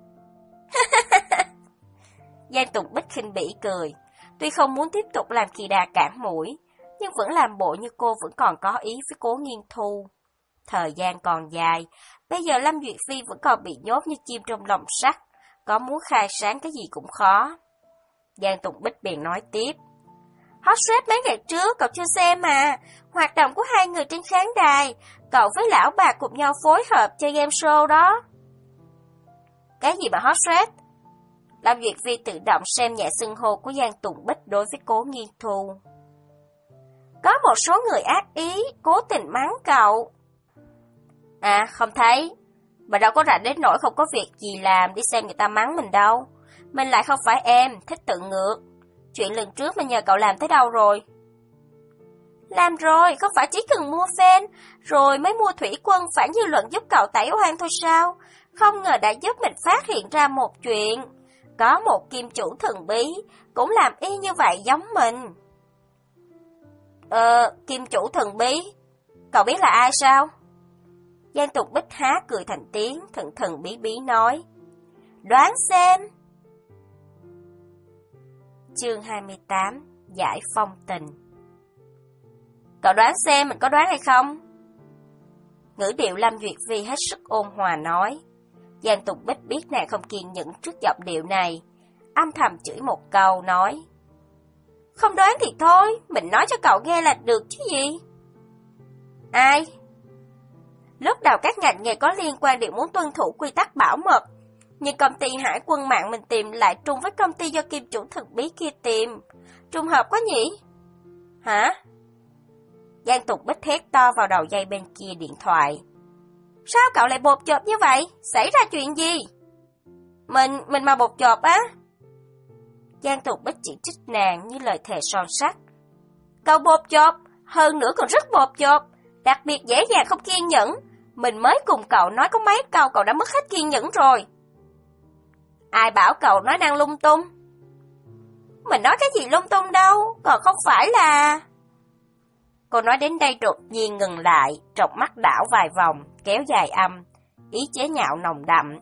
Giang Tùng Bích khinh bỉ cười, tuy không muốn tiếp tục làm kỳ đà cản mũi, nhưng vẫn làm bộ như cô vẫn còn có ý với Cố Nghiên Thu. Thời gian còn dài, bây giờ Lâm Duyệt Phi vẫn còn bị nhốt như chim trong lồng sắt, có muốn khai sáng cái gì cũng khó. Giang Tùng Bích bèn nói tiếp. Hot search mấy ngày trước, cậu chưa xem mà, hoạt động của hai người trên khán đài, cậu với lão bà cùng nhau phối hợp chơi game show đó. Cái gì mà hot search? Lâm Duyệt Phi tự động xem nhẹ xưng hô của Giang Tùng Bích đối với Cố Nghiên Thu. Có một số người ác ý, cố tình mắng cậu. À, không thấy. Mà đâu có rảnh đến nỗi không có việc gì làm đi xem người ta mắng mình đâu. Mình lại không phải em, thích tự ngược. Chuyện lần trước mình nhờ cậu làm tới đâu rồi? Làm rồi, không phải chỉ cần mua fan, rồi mới mua thủy quân phản dư luận giúp cậu tẩy oan thôi sao? Không ngờ đã giúp mình phát hiện ra một chuyện. Có một kim chủ thần bí, cũng làm y như vậy giống mình. Ờ, kim chủ thần bí? Cậu biết là ai sao? Giang Tục Bích há cười thành tiếng, thần thần bí bí nói. Đoán xem. Chương hai mươi tám, Giải phong tình. Cậu đoán xem mình có đoán hay không? Ngữ điệu Lâm Duyệt Vi hết sức ôn hòa nói. Giang Tục Bích biết nàng không kiên nhẫn trước giọng điệu này, âm thầm chửi một câu nói. Không đoán thì thôi, mình nói cho cậu nghe là được chứ gì. Ai? Lúc đầu các ngành nghề có liên quan đều muốn tuân thủ quy tắc bảo mật, nhưng công ty hải quân mạng mình tìm lại trùng với công ty do kim chủ thần bí kia tìm. Trùng hợp quá nhỉ? Hả? Giang Tục Bích hét to vào đầu dây bên kia điện thoại. Sao cậu lại bột chộp như vậy? Xảy ra chuyện gì? Mình, mình mà bột chộp á? Giang Tục Bích chỉ trích nàng như lời thề son sắt. Cậu bột chộp, hơn nữa còn rất bột chộp, đặc biệt dễ dàng không kiên nhẫn. Mình mới cùng cậu nói có mấy câu cậu đã mất hết kiên nhẫn rồi. Ai bảo cậu nói năng lung tung? Mình nói cái gì lung tung đâu, còn không phải là... Cô nói đến đây đột nhiên ngừng lại, trọc mắt đảo vài vòng, kéo dài âm, ý chế nhạo nồng đậm.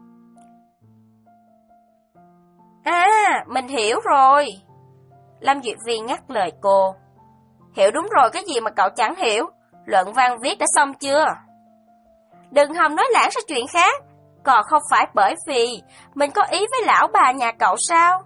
À, mình hiểu rồi. Lâm Duyệt Vi ngắt lời cô. Hiểu đúng rồi, cái gì mà cậu chẳng hiểu? Luận văn viết đã xong chưa? Đừng hòng nói lãng ra chuyện khác. Còn không phải bởi vì mình có ý với lão bà nhà cậu sao?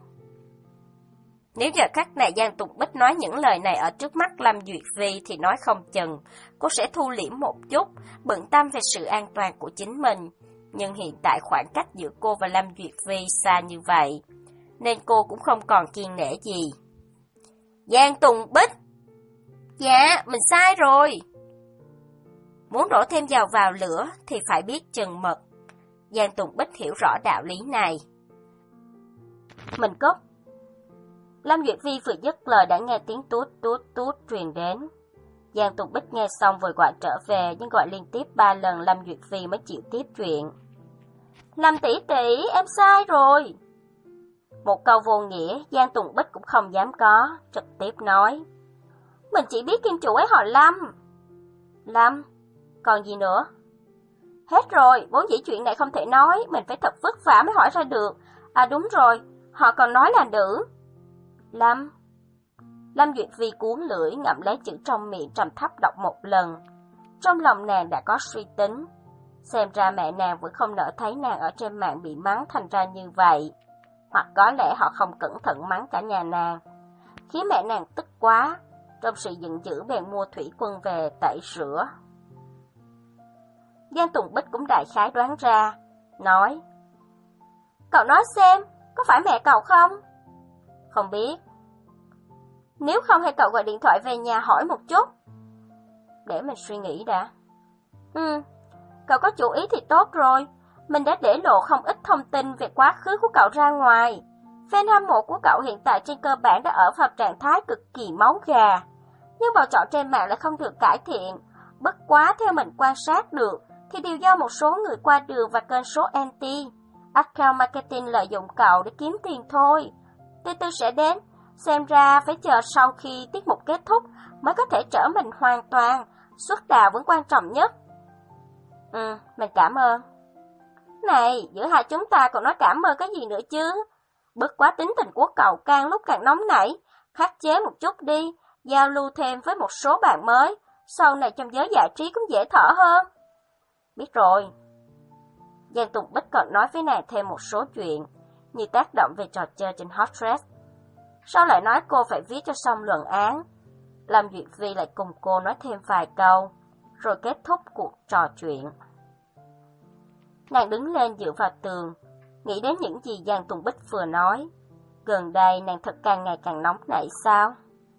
Nếu giờ khắc này Giang Tục Bích nói những lời này ở trước mắt Lâm Duyệt Vi thì nói không chừng, cô sẽ thu liễm một chút, bận tâm về sự an toàn của chính mình. Nhưng hiện tại khoảng cách giữa cô và Lâm Duyệt Vi xa như vậy, nên cô cũng không còn kiên nể gì. Giang Tùng Bích! Dạ, mình sai rồi. Muốn đổ thêm dầu vào lửa thì phải biết chừng mực. Giang Tùng Bích hiểu rõ đạo lý này. Mình cúp. Lâm Duyệt Vi vừa dứt lời đã nghe tiếng tút tút tút truyền đến. Giang Tùng Bích nghe xong vội gọi trở về, nhưng gọi liên tiếp ba lần Lâm Duyệt Vi mới chịu tiếp chuyện. Lâm tỷ tỷ, em sai rồi. Một câu vô nghĩa, Giang Tùng Bích cũng không dám có, trực tiếp nói. Mình chỉ biết kim chủ ấy họ Lâm. Lâm? Còn gì nữa? Hết rồi, vốn dĩ chuyện này không thể nói, mình phải thật vất vả mới hỏi ra được. À đúng rồi, họ còn nói là nữ. Lâm? Lâm Duyệt Vi cuốn lưỡi ngậm lấy chữ trong miệng trầm thấp đọc một lần. Trong lòng nàng đã có suy tính. Xem ra mẹ nàng vẫn không nỡ thấy nàng ở trên mạng bị mắng thành ra như vậy. Hoặc có lẽ họ không cẩn thận mắng cả nhà nàng, khiến mẹ nàng tức quá, trong sự giận dữ bèn mua thủy quân về tẩy rửa. Giang Tùng Bích cũng đại khái đoán ra, nói. Cậu nói xem, có phải mẹ cậu không? Không biết. Nếu không hay cậu gọi điện thoại về nhà hỏi một chút. Để mình suy nghĩ đã. Ừ, cậu có chủ ý thì tốt rồi. Mình đã để lộ không ít thông tin về quá khứ của cậu ra ngoài. Fan hâm mộ của cậu hiện tại trên cơ bản đã ở vào trạng thái cực kỳ máu gà. Nhưng bầu chọn trên mạng lại không được cải thiện. Bất quá theo mình quan sát được, thì đều do một số người qua đường và kênh số anti account marketing lợi dụng cậu để kiếm tiền thôi. Từ từ sẽ đến, xem ra phải chờ sau khi tiết mục kết thúc mới có thể trở mình hoàn toàn, xuất đạo vẫn quan trọng nhất. Ừ, mình cảm ơn. Này, giữa hai chúng ta còn nói cảm ơn cái gì nữa chứ? Bất quá tính tình của cậu càng lúc càng nóng nảy, khắc chế một chút đi, giao lưu thêm với một số bạn mới, sau này trong giới giải trí cũng dễ thở hơn. Biết rồi. Giang Tùng Bích còn nói với nàng thêm một số chuyện, như tác động về trò chơi trên Hot Stress. Sau lại nói cô phải viết cho xong luận án. Lâm Duyệt Vi lại cùng cô nói thêm vài câu, rồi kết thúc cuộc trò chuyện. Nàng đứng lên dựa vào tường, nghĩ đến những gì Giang Tùng Bích vừa nói. Gần đây nàng thật càng ngày càng nóng nảy sao?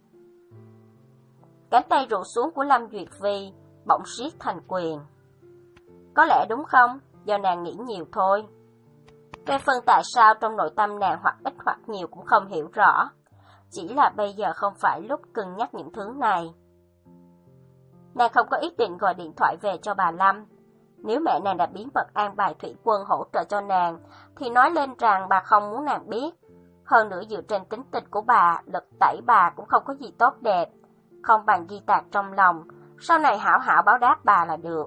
Cánh tay rũ xuống của Lâm Duyệt Vi bỗng siết thành quyền. Có lẽ đúng không? Do nàng nghĩ nhiều thôi. Về phần tại sao trong nội tâm nàng hoặc ít hoặc nhiều cũng không hiểu rõ. Chỉ là bây giờ không phải lúc cân nhắc những thứ này. Nàng không có ý định gọi điện thoại về cho bà Lâm. Nếu mẹ nàng đã bí mật an bài thủy quân hỗ trợ cho nàng, thì nói lên rằng bà không muốn nàng biết. Hơn nữa dựa trên tính tình của bà, lực tẩy bà cũng không có gì tốt đẹp. Không bằng ghi tạc trong lòng, sau này hảo hảo báo đáp bà là được.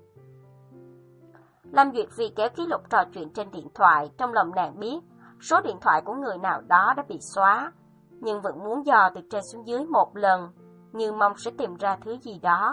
Lâm Duyệt Vi kéo ký lục trò chuyện trên điện thoại, trong lòng nàng biết số điện thoại của người nào đó đã bị xóa, nhưng vẫn muốn dò từ trên xuống dưới một lần, như mong sẽ tìm ra thứ gì đó.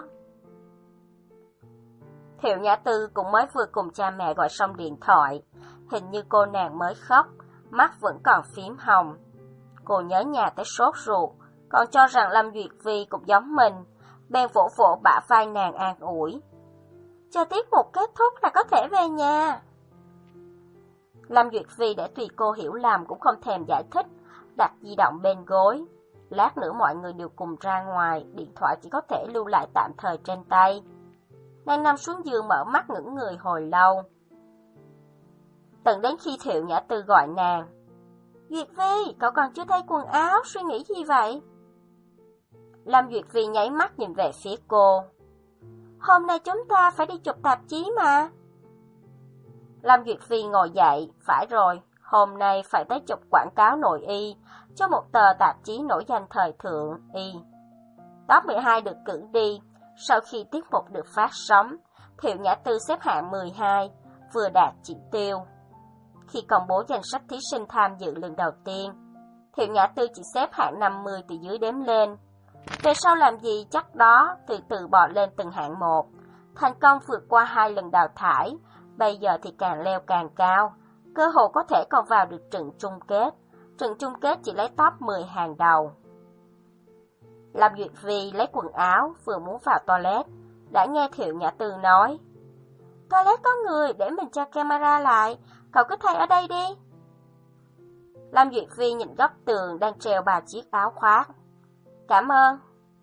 Thiệu Nhã Tư cũng mới vừa cùng cha mẹ gọi xong điện thoại, hình như cô nàng mới khóc, mắt vẫn còn phím hồng. Cô nhớ nhà tới sốt ruột, còn cho rằng Lâm Duyệt Vi cũng giống mình, bèn vỗ vỗ bả vai nàng an ủi. Chờ tiết mục kết thúc là có thể về nhà. Lâm Duyệt Vi để tùy cô hiểu lầm cũng không thèm giải thích, đặt di động bên gối. Lát nữa mọi người đều cùng ra ngoài, điện thoại chỉ có thể lưu lại tạm thời trên tay. Nàng nằm xuống giường mở mắt ngẩn người hồi lâu. Tận đến khi Thiệu Nhã Tư gọi nàng. Duyệt Vi, cậu còn chưa thay quần áo, suy nghĩ gì vậy? Lâm Duyệt Vi nháy mắt nhìn về phía cô. Hôm nay chúng ta phải đi chụp tạp chí mà. Lâm Duyệt Vi ngồi dậy, phải rồi, hôm nay phải tới chụp quảng cáo nội y cho một tờ tạp chí nổi danh thời thượng y. Top mười hai được cử đi, sau khi tiết mục được phát sóng, Thiệu Nhã Tư xếp hạng mười hai, vừa đạt chỉ tiêu. Khi công bố danh sách thí sinh tham dự lần đầu tiên, Thiệu Nhã Tư chỉ xếp hạng năm mươi từ dưới đếm lên. Về sau làm gì chắc đó, từ từ bò lên từng hạng một, thành công vượt qua hai lần đào thải, bây giờ thì càng leo càng cao, cơ hội có thể còn vào được trận chung kết. Trận chung kết chỉ lấy top mười hàng đầu. Lâm Duyệt Vi lấy quần áo, vừa muốn vào toilet, đã nghe Thiệu Nhã Tư nói. Toilet có người, để mình cho camera lại, cậu cứ thay ở đây đi. Lâm Duyệt Vi nhìn góc tường đang treo ba chiếc áo khoác. Cảm ơn.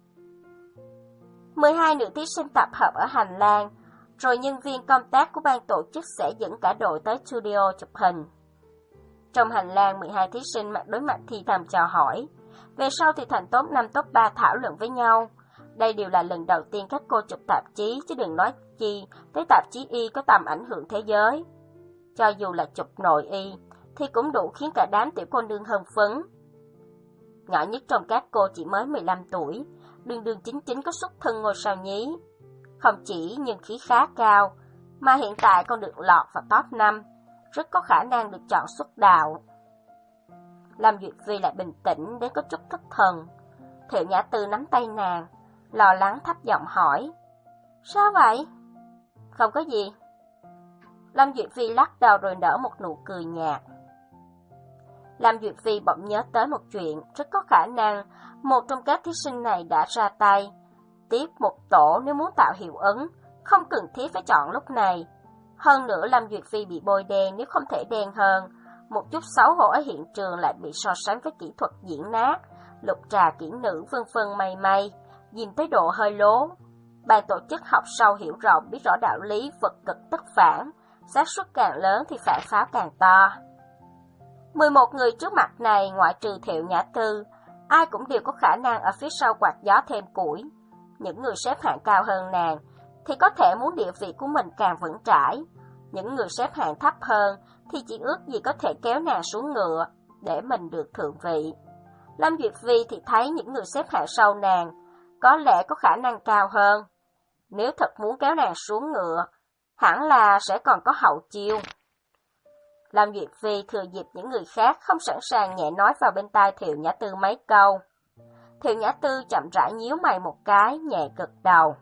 mười hai nữ thí sinh tập hợp ở hành lang, rồi nhân viên công tác của ban tổ chức sẽ dẫn cả đội tới studio chụp hình. Trong hành lang, mười hai thí sinh mặt đối mặt thì thầm chào hỏi. Về sau thì thành top năm top ba thảo luận với nhau. Đây đều là lần đầu tiên các cô chụp tạp chí, chứ đừng nói chi tới tạp chí y có tầm ảnh hưởng thế giới. Cho dù là chụp nội y, thì cũng đủ khiến cả đám tiểu cô nương hưng phấn. Nhỏ nhất trong các cô chỉ mới mười lăm tuổi, đường đường chính chính có xuất thân ngôi sao nhí. Không chỉ nhân khí khá cao, mà hiện tại còn được lọt vào top năm, rất có khả năng được chọn xuất đạo. Lâm Duyệt Vi lại bình tĩnh đến có chút thất thần. Thiệu Nhã Tư nắm tay nàng, lo lắng thấp giọng hỏi. Sao vậy? Không có gì. Lâm Duyệt Vi lắc đầu rồi nở một nụ cười nhạt. Lâm Duyệt Vi bỗng nhớ tới một chuyện, rất có khả năng một trong các thí sinh này đã ra tay. Tiếp một tổ nếu muốn tạo hiệu ứng, không cần thiết phải chọn lúc này. Hơn nữa Lâm Duyệt Vi bị bôi đen nếu không thể đen hơn, một chút xấu hổ ở hiện trường lại bị so sánh với kỹ thuật diễn nát, lục trà kỹ nữ vân vân may may, nhìn tới độ hơi lố. Ban tổ chức học sâu hiểu rộng biết rõ đạo lý vật cực tất phản, xác suất càng lớn thì phản pháo càng to. mười một người trước mặt này ngoại trừ Thiệu Nhã Tư, ai cũng đều có khả năng ở phía sau quạt gió thêm củi. Những người xếp hạng cao hơn nàng thì có thể muốn địa vị của mình càng vững chãi. Những người xếp hạng thấp hơn thì chỉ ước gì có thể kéo nàng xuống ngựa để mình được thượng vị. Lâm Duyệt Vi thì thấy những người xếp hạng sau nàng có lẽ có khả năng cao hơn. Nếu thật muốn kéo nàng xuống ngựa, hẳn là sẽ còn có hậu chiêu. Lâm Duyệt Vi thừa dịp những người khác không sẵn sàng nhẹ nói vào bên tai Thiệu Nhã Tư mấy câu. Thiệu Nhã Tư chậm rãi nhíu mày một cái, nhẹ gật đầu.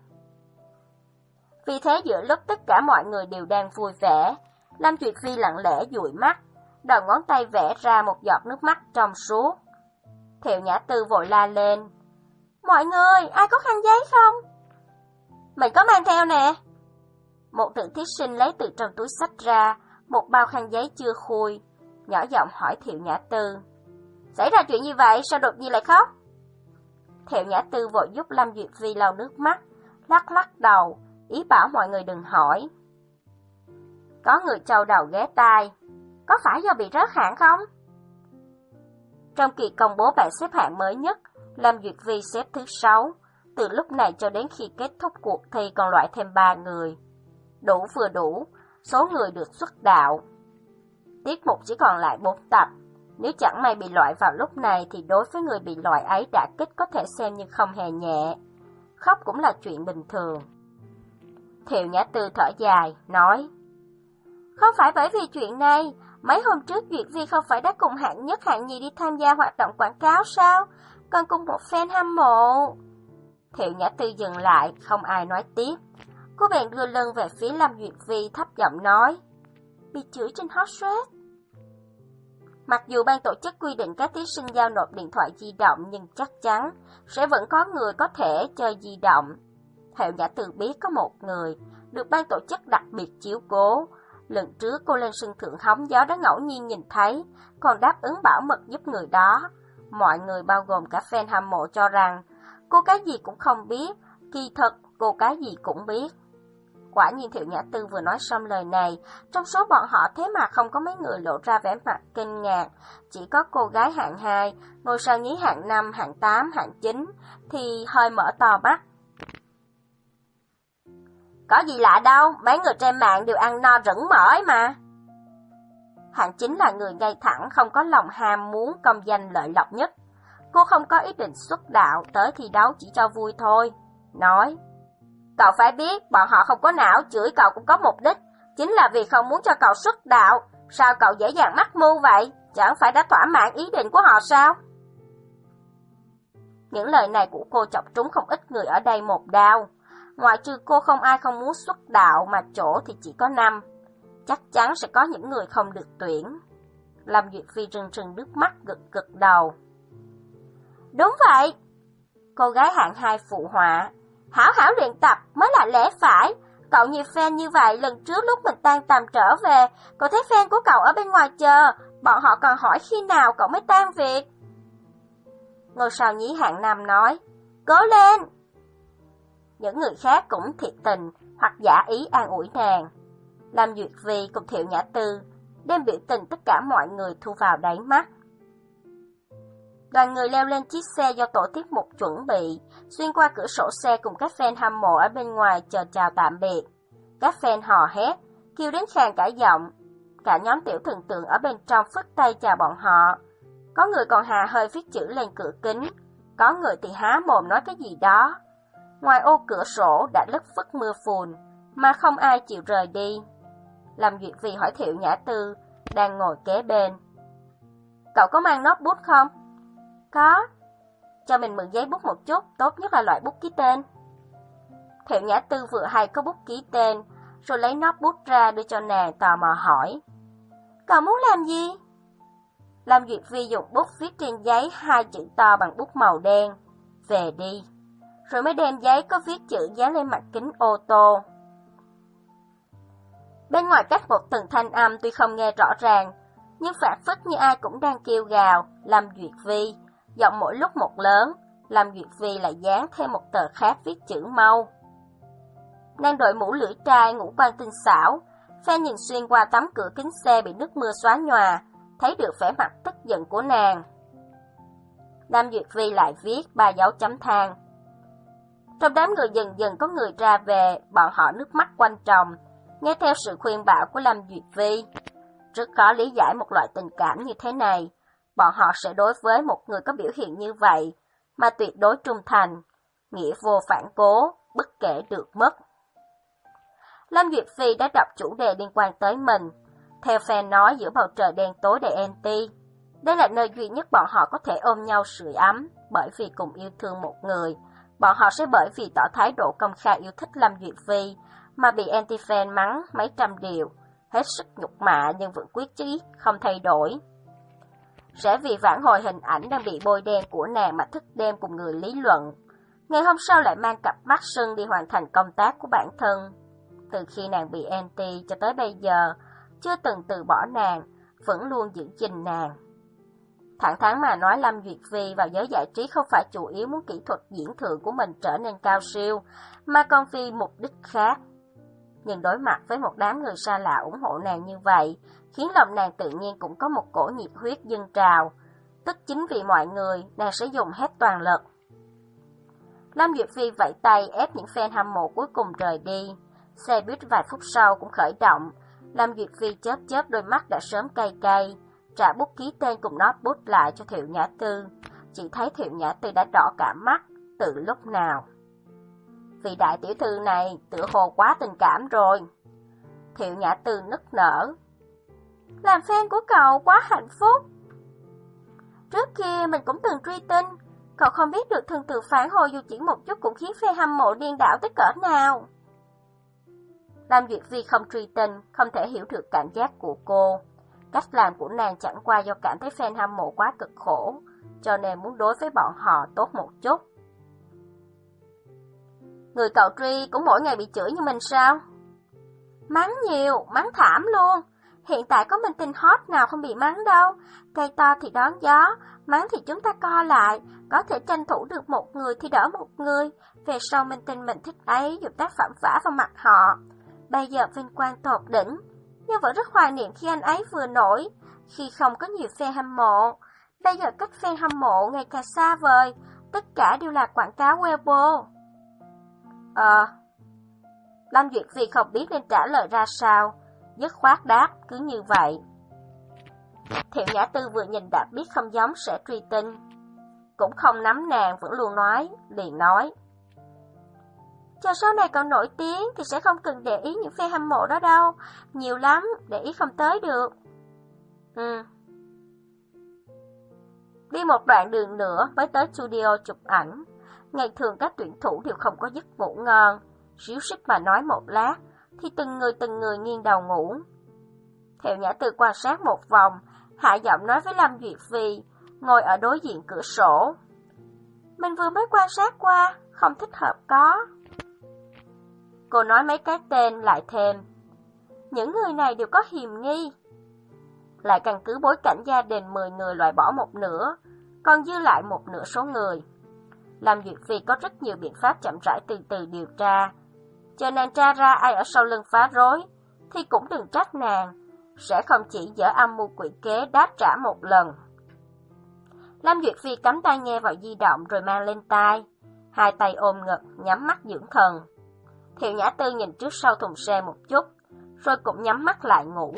Vì thế giữa lúc tất cả mọi người đều đang vui vẻ, Lâm Duyệt Vi lặng lẽ dụi mắt, đầu ngón tay vẽ ra một giọt nước mắt trong suốt. Thiệu Nhã Tư vội la lên. Mọi người, ai có khăn giấy không? Mình có mang theo nè. Một nữ thí sinh lấy từ trong túi xách ra một bao khăn giấy chưa khui, nhỏ giọng hỏi Thiệu Nhã Tư. Xảy ra chuyện như vậy, sao đột nhiên lại khóc? Thiệu Nhã Tư vội giúp Lâm Duyệt Vi lau nước mắt, lắc lắc đầu, ý bảo mọi người đừng hỏi. Có người trâu đầu ghé tai, có phải do bị rớt hạng không? Trong kỳ công bố bảng xếp hạng mới nhất, Lâm Duyệt Vi xếp thứ sáu, Từ lúc này cho đến khi kết thúc cuộc thi còn loại thêm ba người. Đủ vừa đủ, số người được xuất đạo. Tiết mục chỉ còn lại bốn tập. Nếu chẳng may bị loại vào lúc này thì đối với người bị loại ấy đả kích có thể xem như không hề nhẹ. Khóc cũng là chuyện bình thường. Thiệu Nhã Tư thở dài, nói: Không phải bởi vì chuyện này, mấy hôm trước Duyệt Vi không phải đã cùng hạng nhất hạng nhì đi tham gia hoạt động quảng cáo sao? Còn cùng một fan hâm mộ. Thiệu Nhã Tư dừng lại, không ai nói tiếp. Cô bèn đưa lưng về phía Lâm Duyệt Vi thấp giọng nói: Bị chửi trên hot search. Mặc dù ban tổ chức quy định các thí sinh giao nộp điện thoại di động, nhưng chắc chắn sẽ vẫn có người có thể chơi di động. Thiệu Nhã Tư biết có một người được ban tổ chức đặc biệt chiếu cố. Lần trước cô lên sân thượng hóng gió đã ngẫu nhiên nhìn thấy, còn đáp ứng bảo mật giúp người đó. Mọi người bao gồm cả fan hâm mộ cho rằng cô cái gì cũng không biết, kỳ thực cô cái gì cũng biết. Quả nhiên Thiệu Nhã Tư vừa nói xong lời này, trong số bọn họ thế mà không có mấy người lộ ra vẻ mặt kinh ngạc, chỉ có cô gái hạng hai, ngôi sao nhí hạng năm, hạng tám, hạng chín thì hơi mở to mắt. Có gì lạ đâu, mấy người trên mạng đều ăn no rửng mỡ ấy mà. Hạng chín là người ngay thẳng, không có lòng ham muốn công danh lợi lộc nhất. Cô không có ý định xuất đạo, tới thi đấu chỉ cho vui thôi. Nói: Cậu phải biết, bọn họ không có não, chửi cậu cũng có mục đích, chính là vì không muốn cho cậu xuất đạo. Sao cậu dễ dàng mắc mưu vậy? Chẳng phải đã thỏa mãn ý định của họ sao? Những lời này của cô chọc trúng không ít người ở đây một đao. Ngoại trừ cô không ai không muốn xuất đạo, mà chỗ thì chỉ có năm. Chắc chắn sẽ có những người không được tuyển. Lâm Duyệt Phi rưng rưng nước mắt, gật gật đầu. Đúng vậy. Cô gái hạng hai phụ họa. Hảo hảo luyện tập mới là lẽ phải. Cậu nhiều fan như vậy, lần trước lúc mình tan tầm trở về, cậu thấy fan của cậu ở bên ngoài chờ, bọn họ còn hỏi khi nào cậu mới tan việc. Ngôi sao nhí hạng năm nói: Cố lên. Những người khác cũng thiệt tình hoặc giả ý an ủi nàng. Lâm Duyệt Vi cùng Thiệu Nhã Tư đem biểu tình tất cả mọi người thu vào đáy mắt. Đoàn người leo lên chiếc xe do tổ tiết mục chuẩn bị, xuyên qua cửa sổ xe cùng các fan hâm mộ ở bên ngoài chờ chào tạm biệt. Các fan hò hét, kêu đến khàn cả giọng. Cả nhóm tiểu thần tượng ở bên trong phất tay chào bọn họ. Có người còn hà hơi viết chữ lên cửa kính, có người thì há mồm nói cái gì đó. Ngoài ô cửa sổ đã lất phất mưa phùn, mà không ai chịu rời đi. Lâm Duyệt Vi hỏi Thiệu Nhã Tư, đang ngồi kế bên: Cậu có mang notebook không? Có. Cho mình mượn giấy bút một chút, tốt nhất là loại bút ký tên. Thiệu Nhã Tư vừa hay có bút ký tên, rồi lấy notebook ra đưa cho nàng, tò mò hỏi: Cậu muốn làm gì? Lâm Duyệt Vi dùng bút viết trên giấy hai chữ to bằng bút màu đen: Về đi. Rồi mới đem giấy có viết chữ dán lên mặt kính ô tô. Bên ngoài cách một từng thanh âm tuy không nghe rõ ràng, nhưng phảng phất như ai cũng đang kêu gào Lâm Duyệt Vi, giọng mỗi lúc một lớn. Lâm Duyệt Vi lại dán thêm một tờ khác viết chữ mau. Nàng đội mũ lưỡi trai, ngũ quan tinh xảo, fan nhìn xuyên qua tấm cửa kính xe bị nước mưa xóa nhòa, thấy được vẻ mặt tức giận của nàng. Lâm Duyệt Vi lại viết ba dấu chấm than. Trong đám người dần dần có người ra về, bọn họ nước mắt quanh tròng, nghe theo sự khuyên bảo của Lâm Duyệt Vi. Rất khó lý giải một loại tình cảm như thế này. Bọn họ sẽ đối với một người có biểu hiện như vậy mà tuyệt đối trung thành, nghĩa vô phản cố, bất kể được mất. Lâm Duyệt Phi đã đọc chủ đề liên quan tới mình. Theo fan nói, giữa bầu trời đen tối đầy anti, đây là nơi duy nhất bọn họ có thể ôm nhau sưởi ấm, bởi vì cùng yêu thương một người. Bọn họ sẽ bởi vì tỏ thái độ công khai yêu thích Lâm Duyệt Phi mà bị anti-fan mắng mấy trăm điều, hết sức nhục mạ nhưng vẫn quyết chí không thay đổi. Sẽ vì vãn hồi hình ảnh đang bị bôi đen của nàng mà thức đêm cùng người lý luận. Ngày hôm sau lại mang cặp mắt sưng đi hoàn thành công tác của bản thân. Từ khi nàng bị anti cho tới bây giờ, chưa từng từ bỏ nàng, vẫn luôn giữ gìn nàng. Thẳng thắn mà nói, Lâm Duyệt Vi vào giới giải trí không phải chủ yếu muốn kỹ thuật diễn thường của mình trở nên cao siêu, mà còn vì mục đích khác. Nhưng đối mặt với một đám người xa lạ ủng hộ nàng như vậy, khiến lòng nàng tự nhiên cũng có một cổ nhiệt huyết dâng trào. Tức chính vì mọi người, nàng sẽ dùng hết toàn lực. Lâm Duyệt Phi vẫy tay ép những fan hâm mộ cuối cùng rời đi. Xe buýt vài phút sau cũng khởi động. Lâm Duyệt Phi chớp chớp đôi mắt đã sớm cay cay, trả bút ký tên cùng notebook lại cho Thiệu Nhã Tư. Chỉ thấy Thiệu Nhã Tư đã đỏ cả mắt từ lúc nào. Vị đại tiểu thư này tựa hồ quá tình cảm rồi. Thiệu Nhã Tư nức nở. Làm fan của cậu quá hạnh phúc. Trước kia mình cũng từng truy tin, cậu không biết được thần tượng phản hồi dù chỉ một chút cũng khiến fan hâm mộ điên đảo tới cỡ nào. Lâm Duyệt Phi không truy tin, không thể hiểu được cảm giác của cô. Cách làm của nàng chẳng qua do cảm thấy fan hâm mộ quá cực khổ, cho nên muốn đối với bọn họ tốt một chút. Người cậu truy cũng mỗi ngày bị chửi như mình sao? Mắng nhiều, mắng thảm luôn. Hiện tại có minh tinh hot nào không bị mắng đâu. Cây to thì đón gió, mắng thì chúng ta co lại, có thể tranh thủ được một người thì đỡ một người. Về sau minh tinh mình thích ấy dùng tác phẩm vả vào mặt họ. Bây giờ vinh quang tột đỉnh, nhưng vẫn rất hoài niệm khi anh ấy vừa nổi, khi không có nhiều fan hâm mộ. Bây giờ cách fan hâm mộ ngày càng xa vời, tất cả đều là quảng cáo Weibo. Ờ... Lâm Duyệt Phi không biết nên trả lời ra sao, dứt khoát đáp cứ như vậy. Thiệu Nhã Tư vừa nhìn đã biết không giống sẽ truy tin, cũng không nắm nàng vẫn luôn nói, liền nói. Chờ sau này cậu nổi tiếng thì sẽ không cần để ý những fan hâm mộ đó đâu, nhiều lắm, để ý không tới được. Ừ. Đi một đoạn đường nữa mới tới studio chụp ảnh. Ngày thường các tuyển thủ đều không có giấc ngủ ngon, xíu xích mà nói một lát thì từng người từng người nghiêng đầu ngủ. Thiệu Nhã Tư quan sát một vòng, hạ giọng nói với Lâm Duyệt Phi, ngồi ở đối diện cửa sổ. Mình vừa mới quan sát qua, không thích hợp có. Cô nói mấy cái tên lại thêm. Những người này đều có hiềm nghi. Lại căn cứ bối cảnh gia đình mười người loại bỏ một nửa, còn dư lại một nửa số người. Lâm Duyệt Phi có rất nhiều biện pháp chậm rãi từ từ điều tra. Chờ nàng tra ra ai ở sau lưng phá rối, thì cũng đừng trách nàng, sẽ không chỉ dở âm mưu quỷ kế đáp trả một lần. Lâm Duyệt Phi cắm tai nghe vào di động rồi mang lên tai, hai tay ôm ngực, nhắm mắt dưỡng thần. Thiệu Nhã Tư nhìn trước sau thùng xe một chút, rồi cũng nhắm mắt lại ngủ.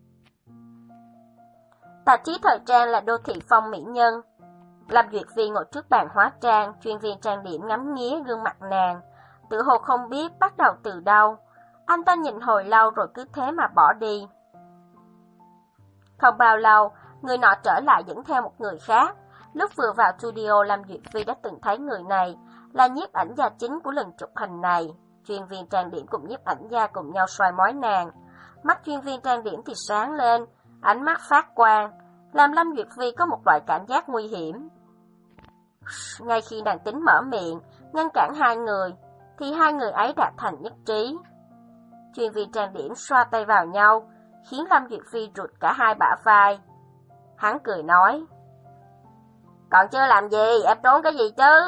Tạp chí thời trang là Đô Thị Phong mỹ nhân. Lâm Duyệt Phi ngồi trước bàn hóa trang, chuyên viên trang điểm ngắm nghía gương mặt nàng, tự hồ không biết bắt đầu từ đâu. Anh ta nhìn hồi lâu rồi cứ thế mà bỏ đi. Không bao lâu, người nọ trở lại dẫn theo một người khác. Lúc vừa vào studio, Lâm Duyệt Phi đã từng thấy người này, là nhiếp ảnh gia chính của lần chụp hình này. Chuyên viên trang điểm cùng nhiếp ảnh gia cùng nhau soi mói nàng. Mắt chuyên viên trang điểm thì sáng lên, ánh mắt phát quang, làm Lâm Duyệt Phi có một loại cảm giác nguy hiểm. Ngay khi nàng tính mở miệng, ngăn cản hai người, thì hai người ấy đạt thành nhất trí. Chuyên viên trang điểm xoa tay vào nhau, khiến Lâm Duyệt Phi rụt cả hai bả vai. Hắn cười nói, còn chưa làm gì, em trốn cái gì chứ?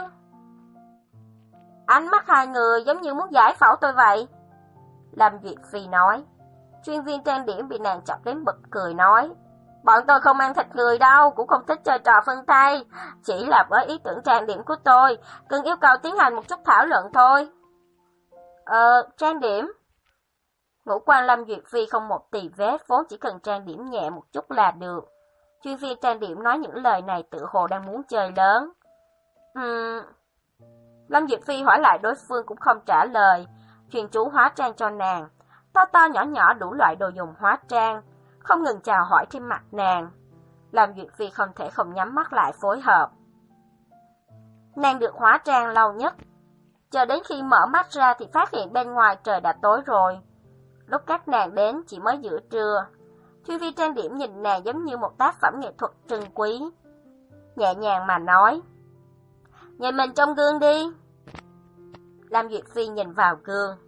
Ánh mắt hai người giống như muốn giải phẫu tôi vậy. Lâm Duyệt Phi nói. Chuyên viên trang điểm bị nàng chọc đến bật cười nói, bọn tôi không ăn thịt người đâu, cũng không thích chơi trò phân tay, chỉ là với ý tưởng trang điểm của tôi, cần yêu cầu tiến hành một chút thảo luận thôi. Ờ, trang điểm. Ngũ quan Lâm Duyệt Phi không một tì vết, vốn chỉ cần trang điểm nhẹ một chút là được. Chuyên viên trang điểm nói những lời này tự hồ đang muốn chơi lớn. Ừm... Lâm Duyệt Phi hỏi lại đối phương cũng không trả lời, chuyên chú hóa trang cho nàng, to to nhỏ nhỏ đủ loại đồ dùng hóa trang, không ngừng chào hỏi trên mặt nàng. Lâm Duyệt Phi không thể không nhắm mắt lại phối hợp. Nàng được hóa trang lâu nhất, chờ đến khi mở mắt ra thì phát hiện bên ngoài trời đã tối rồi. Lúc các nàng đến chỉ mới giữa trưa. Chuyên viên trang điểm nhìn nàng giống như một tác phẩm nghệ thuật trân quý, nhẹ nhàng mà nói, nhìn mình trong gương đi. Lâm Duyệt Phi nhìn vào gương.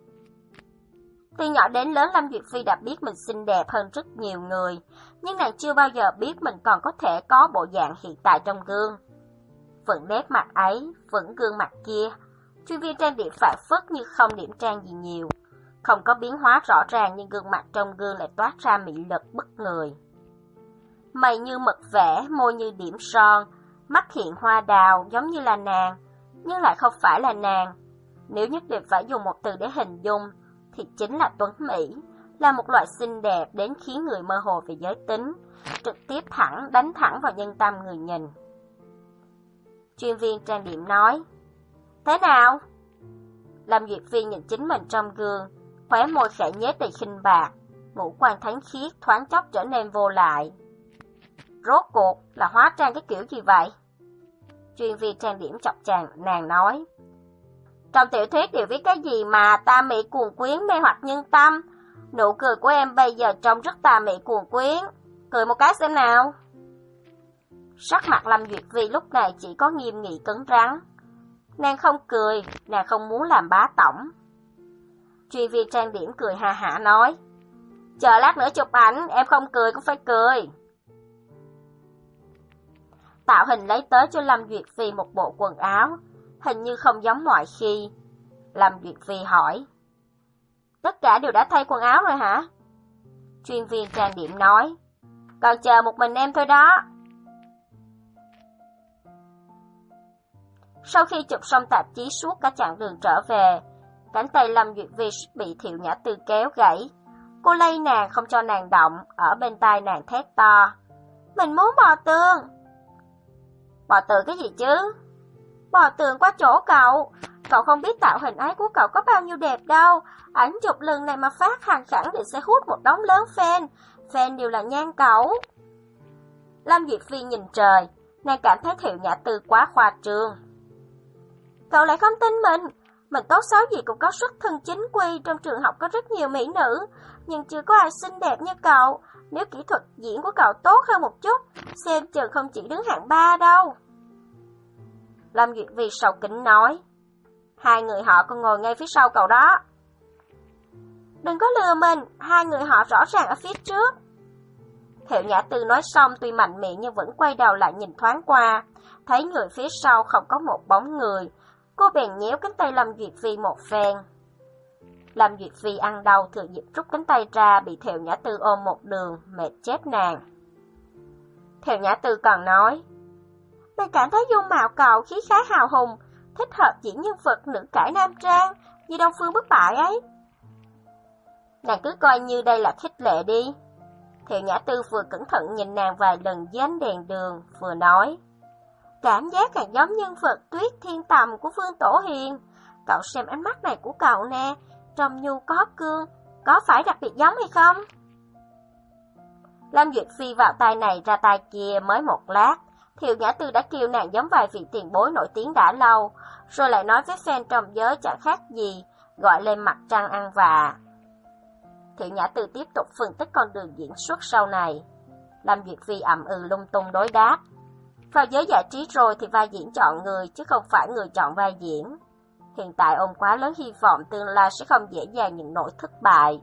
Từ nhỏ đến lớn, Lâm Duyệt Phi đã biết mình xinh đẹp hơn rất nhiều người, nhưng nàng chưa bao giờ biết mình còn có thể có bộ dạng hiện tại trong gương. Vẫn nét mặt ấy, vẫn gương mặt kia, chuyên viên trang điểm phản phất như không điểm trang gì nhiều, không có biến hóa rõ ràng nhưng gương mặt trong gương lại toát ra mị lực bức người. Mày như mực vẽ, môi như điểm son, mắt hiện hoa đào giống như là nàng, nhưng lại không phải là nàng. Nếu nhất định phải dùng một từ để hình dung, thì chính là tuấn mỹ, là một loại xinh đẹp đến khiến người mơ hồ về giới tính, trực tiếp thẳng đánh thẳng vào nhân tâm người nhìn. Chuyên viên trang điểm nói, thế nào? Lâm Duyệt Phi nhìn chính mình trong gương, khóe môi khẽ nhếch đầy khinh bạc, ngũ quan thánh khiết thoáng chốc trở nên vô lại. Rốt cuộc là hóa trang cái kiểu gì vậy? Chuyên viên trang điểm chọc chàng nàng nói, trong tiểu thuyết đều viết cái gì mà tà mị cuồng quyến mê hoặc nhân tâm, nụ cười của em bây giờ trông rất tà mị cuồng quyến, cười một cái xem nào. Sắc mặt Lâm Duyệt Phi lúc này chỉ có nghiêm nghị cứng rắn. Nàng không cười, nàng không muốn làm bá tổng. Chuyên viên trang điểm cười ha hả nói, chờ lát nữa chụp ảnh, em không cười cũng phải cười. Tạo hình lấy tới cho Lâm Duyệt Phi một bộ quần áo, hình như không giống mọi khi. Lâm Duyệt Phi hỏi, tất cả đều đã thay quần áo rồi hả? Chuyên viên trang điểm nói, còn chờ một mình em thôi đó. Sau khi chụp xong tạp chí suốt cả chặng đường trở về, cánh tay Lâm Duyệt Phi bị Thiệu Nhã Tư kéo gãy. Cô lay nàng không cho nàng động, ở bên tai nàng thét to, mình muốn bò tường. Bò tường cái gì chứ? Bò tường qua chỗ cậu. Cậu không biết tạo hình ấy của cậu có bao nhiêu đẹp đâu. Ảnh chụp lần này mà phát hàng khẳng định sẽ hút một đống lớn fan. Fan đều là nhan cậu. Lâm Duyệt Phi nhìn trời, nàng cảm thấy Thiệu Nhã Tư quá khoa trương. Cậu lại không tin mình. Mình tốt xấu gì cũng có xuất thân chính quy, trong trường học có rất nhiều mỹ nữ, nhưng chưa có ai xinh đẹp như cậu. Nếu kỹ thuật diễn của cậu tốt hơn một chút, xem chừng không chỉ đứng hạng ba đâu. Lâm Duyệt Phi sầu kính nói, hai người họ còn ngồi ngay phía sau cậu đó. Đừng có lừa mình, hai người họ rõ ràng ở phía trước. Thiệu Nhã Tư nói xong tuy mạnh miệng nhưng vẫn quay đầu lại nhìn thoáng qua, thấy người phía sau không có một bóng người. Cô bèn nhéo cánh tay Lâm Duyệt Phi một phen. Lâm Duyệt Phi ăn đau thừa dịp rút cánh tay ra, bị Thiệu Nhã Tư ôm một đường, mệt chết nàng. Thiệu Nhã Tư còn nói, mình cảm thấy dung mạo cậu khí khái hào hùng, thích hợp diễn nhân vật nữ cải nam trang, như Đông Phương Bất Bại ấy. Nàng cứ coi như đây là khích lệ đi. Thiệu Nhã Tư vừa cẩn thận nhìn nàng vài lần dưới ánh đèn đường, vừa nói, cảm giác càng giống nhân vật Tuyết Thiên Tầm của Vương Tổ Hiền. Cậu xem ánh mắt này của cậu nè, trông nhu có cương, có phải đặc biệt giống hay không? Lâm Duyệt Phi vào tay này ra tay kia mới một lát, Thiệu Nhã Tư đã kêu nàng giống vài vị tiền bối nổi tiếng đã lâu, rồi lại nói với fan trong giới chẳng khác gì, gọi lên mặt trăng ăn vạ. Thiệu Nhã Tư tiếp tục phân tích con đường diễn xuất sau này. Lâm Duyệt Phi ậm ừ lung tung đối đáp. Vào giới giải trí rồi thì vai diễn chọn người, chứ không phải người chọn vai diễn. Hiện tại ông quá lớn hy vọng tương lai sẽ không dễ dàng nhận nổi thất bại.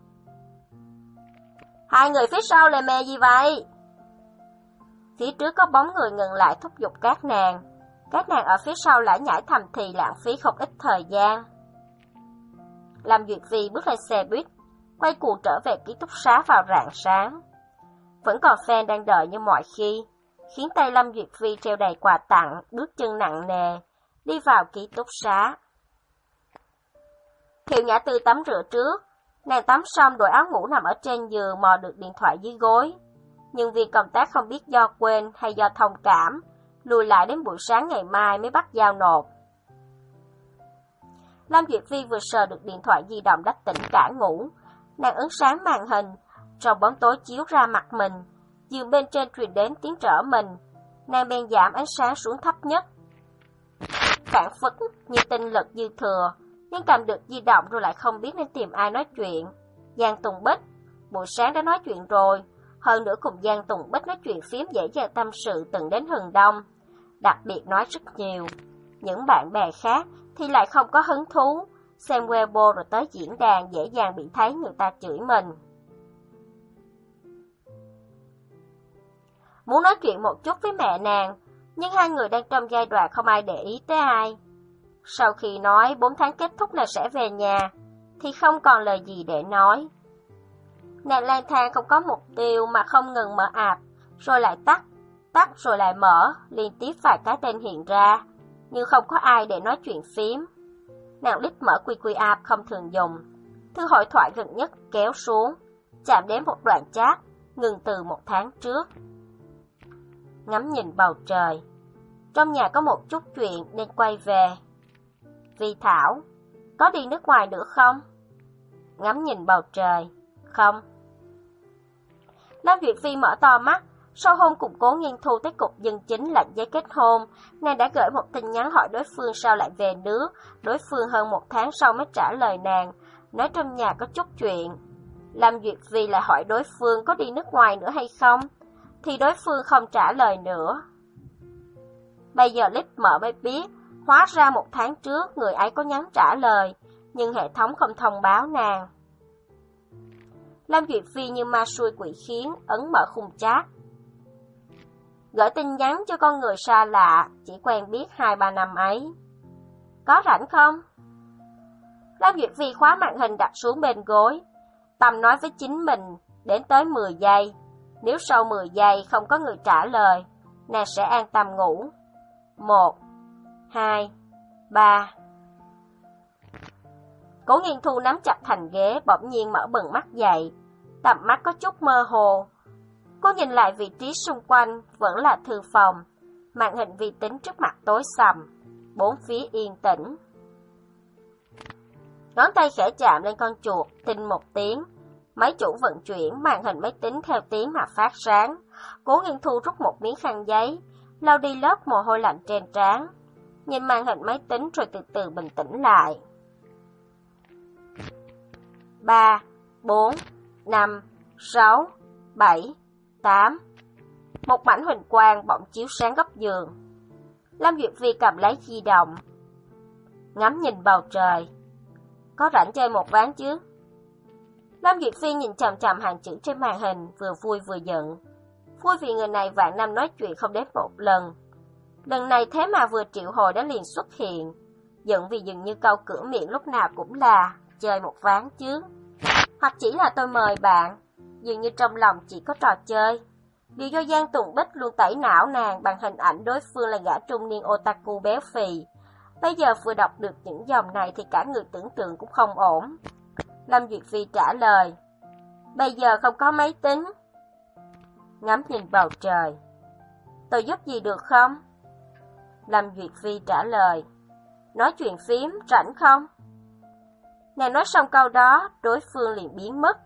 Hai người phía sau lề mề gì vậy? Phía trước có bóng người ngừng lại thúc giục các nàng. Các nàng ở phía sau lải nhải thầm thì lãng phí không ít thời gian. Lâm Duyệt Phi bước lên xe buýt, quay cuồng trở về ký túc xá vào rạng sáng. Vẫn còn fan đang đợi như mọi khi, khiến tay Lâm Duyệt Phi treo đầy quà tặng, bước chân nặng nề, đi vào ký túc xá. Thiệu Nhã Tư tắm rửa trước, nàng tắm xong đội áo ngủ nằm ở trên giường mò được điện thoại dưới gối. Nhưng vì công tác không biết do quên hay do thông cảm, lùi lại đến buổi sáng ngày mai mới bắt giao nộp. Lâm Duyệt Phi vừa sờ được điện thoại di động đã tỉnh cả ngủ, nàng ấn sáng màn hình, trong bóng tối chiếu ra mặt mình, giường bên trên truyền đến tiếng trở mình, nàng bèn giảm ánh sáng xuống thấp nhất. Phản phất như tinh lực dư thừa, nhưng cầm được di động rồi lại không biết nên tìm ai nói chuyện. Giang Tùng Bích, buổi sáng đã nói chuyện rồi, hơn nữa cùng Giang Tùng Bích nói chuyện phiếm dễ dàng tâm sự từng đến hừng đông, đặc biệt nói rất nhiều. Những bạn bè khác thì lại không có hứng thú, xem Weibo rồi tới diễn đàn dễ dàng bị thấy người ta chửi mình. Muốn nói chuyện một chút với mẹ nàng, nhưng hai người đang trong giai đoạn không ai để ý tới ai. Sau khi nói bốn tháng kết thúc là sẽ về nhà, thì không còn lời gì để nói. Nàng lang thang không có mục tiêu mà không ngừng mở app, rồi lại tắt, tắt rồi lại mở, liên tiếp vài cái tên hiện ra. nhưng không có ai để nói chuyện phím. Nàng lít mở quy quy app không thường dùng. Thư hội thoại gần nhất kéo xuống, chạm đến một đoạn chat, ngừng từ một tháng trước. Ngắm nhìn bầu trời. Trong nhà có một chút chuyện nên quay về. Vi Thảo, có đi nước ngoài nữa không? Ngắm nhìn bầu trời. Không. Lam Duyệt Phi mở to mắt. Sau hôm cùng Cố Nghiên Thu tới cục dân chính lãnh giấy kết hôn, nàng đã gửi một tin nhắn hỏi đối phương sao lại về nước. Đối phương hơn một tháng sau mới trả lời nàng, nói trong nhà có chút chuyện. Lam Duyệt Phi lại hỏi đối phương có đi nước ngoài nữa hay không, thì đối phương không trả lời nữa. Bây giờ lít mở mới biết, hóa ra một tháng trước người ấy có nhắn trả lời, nhưng hệ thống không thông báo nàng. Lam Duyệt Phi như ma xui quỷ khiến, ấn mở khung chat. Gửi tin nhắn cho con người xa lạ, chỉ quen biết hai ba năm ấy. Có rảnh không? Lam Duyệt Phi khóa màn hình đặt xuống bên gối. Tâm nói với chính mình, đến tới mười giây. Nếu sau mười giây không có người trả lời, nàng sẽ an tâm ngủ. Một, hai, ba. Cố Nghiên Thu nắm chặt thành ghế, bỗng nhiên mở bừng mắt dậy. Tầm mắt có chút mơ hồ. Cô nhìn lại vị trí xung quanh, vẫn là thư phòng. Màn hình vi tính trước mặt tối sầm, bốn phía yên tĩnh. Ngón tay khẽ chạm lên con chuột, tinh một tiếng. Máy chủ vận chuyển, màn hình máy tính theo tiếng mà phát sáng. Cố Nghiên Thu rút một miếng khăn giấy, lau đi lớp mồ hôi lạnh trên trán. Nhìn màn hình máy tính rồi từ từ bình tĩnh lại. Ba, bốn, năm, sáu, bảy, tám. Một mảnh huỳnh quang bỗng chiếu sáng góc giường. Lam Duyệt Phi cầm lấy di động, ngắm nhìn bầu trời. Có rảnh chơi một ván chứ? Lam Duyệt Phi nhìn chằm chằm hàng chữ trên màn hình, vừa vui vừa giận. Vui vì người này vạn năm nói chuyện không đến một lần. Lần này thế mà vừa triệu hồi đã liền xuất hiện. Giận vì dường như câu cửa miệng lúc nào cũng là chơi một ván chứ. Hoặc chỉ là tôi mời bạn, dường như trong lòng chỉ có trò chơi. Điều do Giang Tùng Bích luôn tẩy não nàng bằng hình ảnh đối phương là gã trung niên otaku béo phì. Bây giờ vừa đọc được những dòng này thì cả người tưởng tượng cũng không ổn. Lâm Duyệt Phi trả lời, bây giờ không có máy tính. Ngắm nhìn bầu trời, tôi giúp gì được không? Lâm Duyệt Phi trả lời, nói chuyện phím, rảnh không? Nàng nói xong câu đó, đối phương liền biến mất.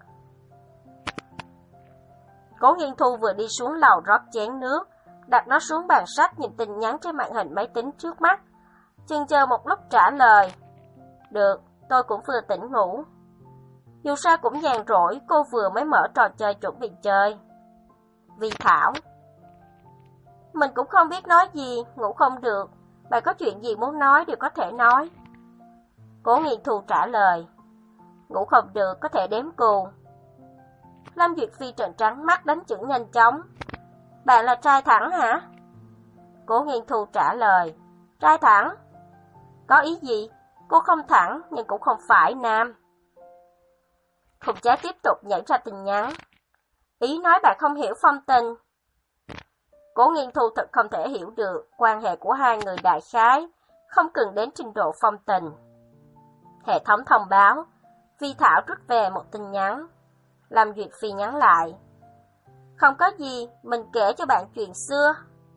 Cố Nghiên Thu vừa đi xuống lầu rót chén nước, đặt nó xuống bàn sách nhìn tin nhắn trên màn hình máy tính trước mắt. Chừng chờ một lúc trả lời, được, tôi cũng vừa tỉnh ngủ. Dù sao cũng nhàn rỗi, cô vừa mới mở trò chơi chuẩn bị chơi. Vi Thảo, mình cũng không biết nói gì, ngủ không được. Bạn có chuyện gì muốn nói đều có thể nói. Cố Nghiên Thu trả lời, ngủ không được có thể đếm cù. Lâm Duyệt Phi trợn trắng mắt đánh chữ nhanh chóng. Bạn là trai thẳng hả? Cố Nghiên Thu trả lời, trai thẳng. Có ý gì? Cô không thẳng nhưng cũng không phải nam. Khung chat tiếp tục nhảy ra tin nhắn. Ý nói bạn không hiểu phong tình. Cố Nghiên Thu thật không thể hiểu được quan hệ của hai người đại khái, không cần đến trình độ phong tình. Hệ thống thông báo, Vi Thảo rút về một tin nhắn. Lâm Duyệt Phi nhắn lại, không có gì, mình kể cho bạn chuyện xưa.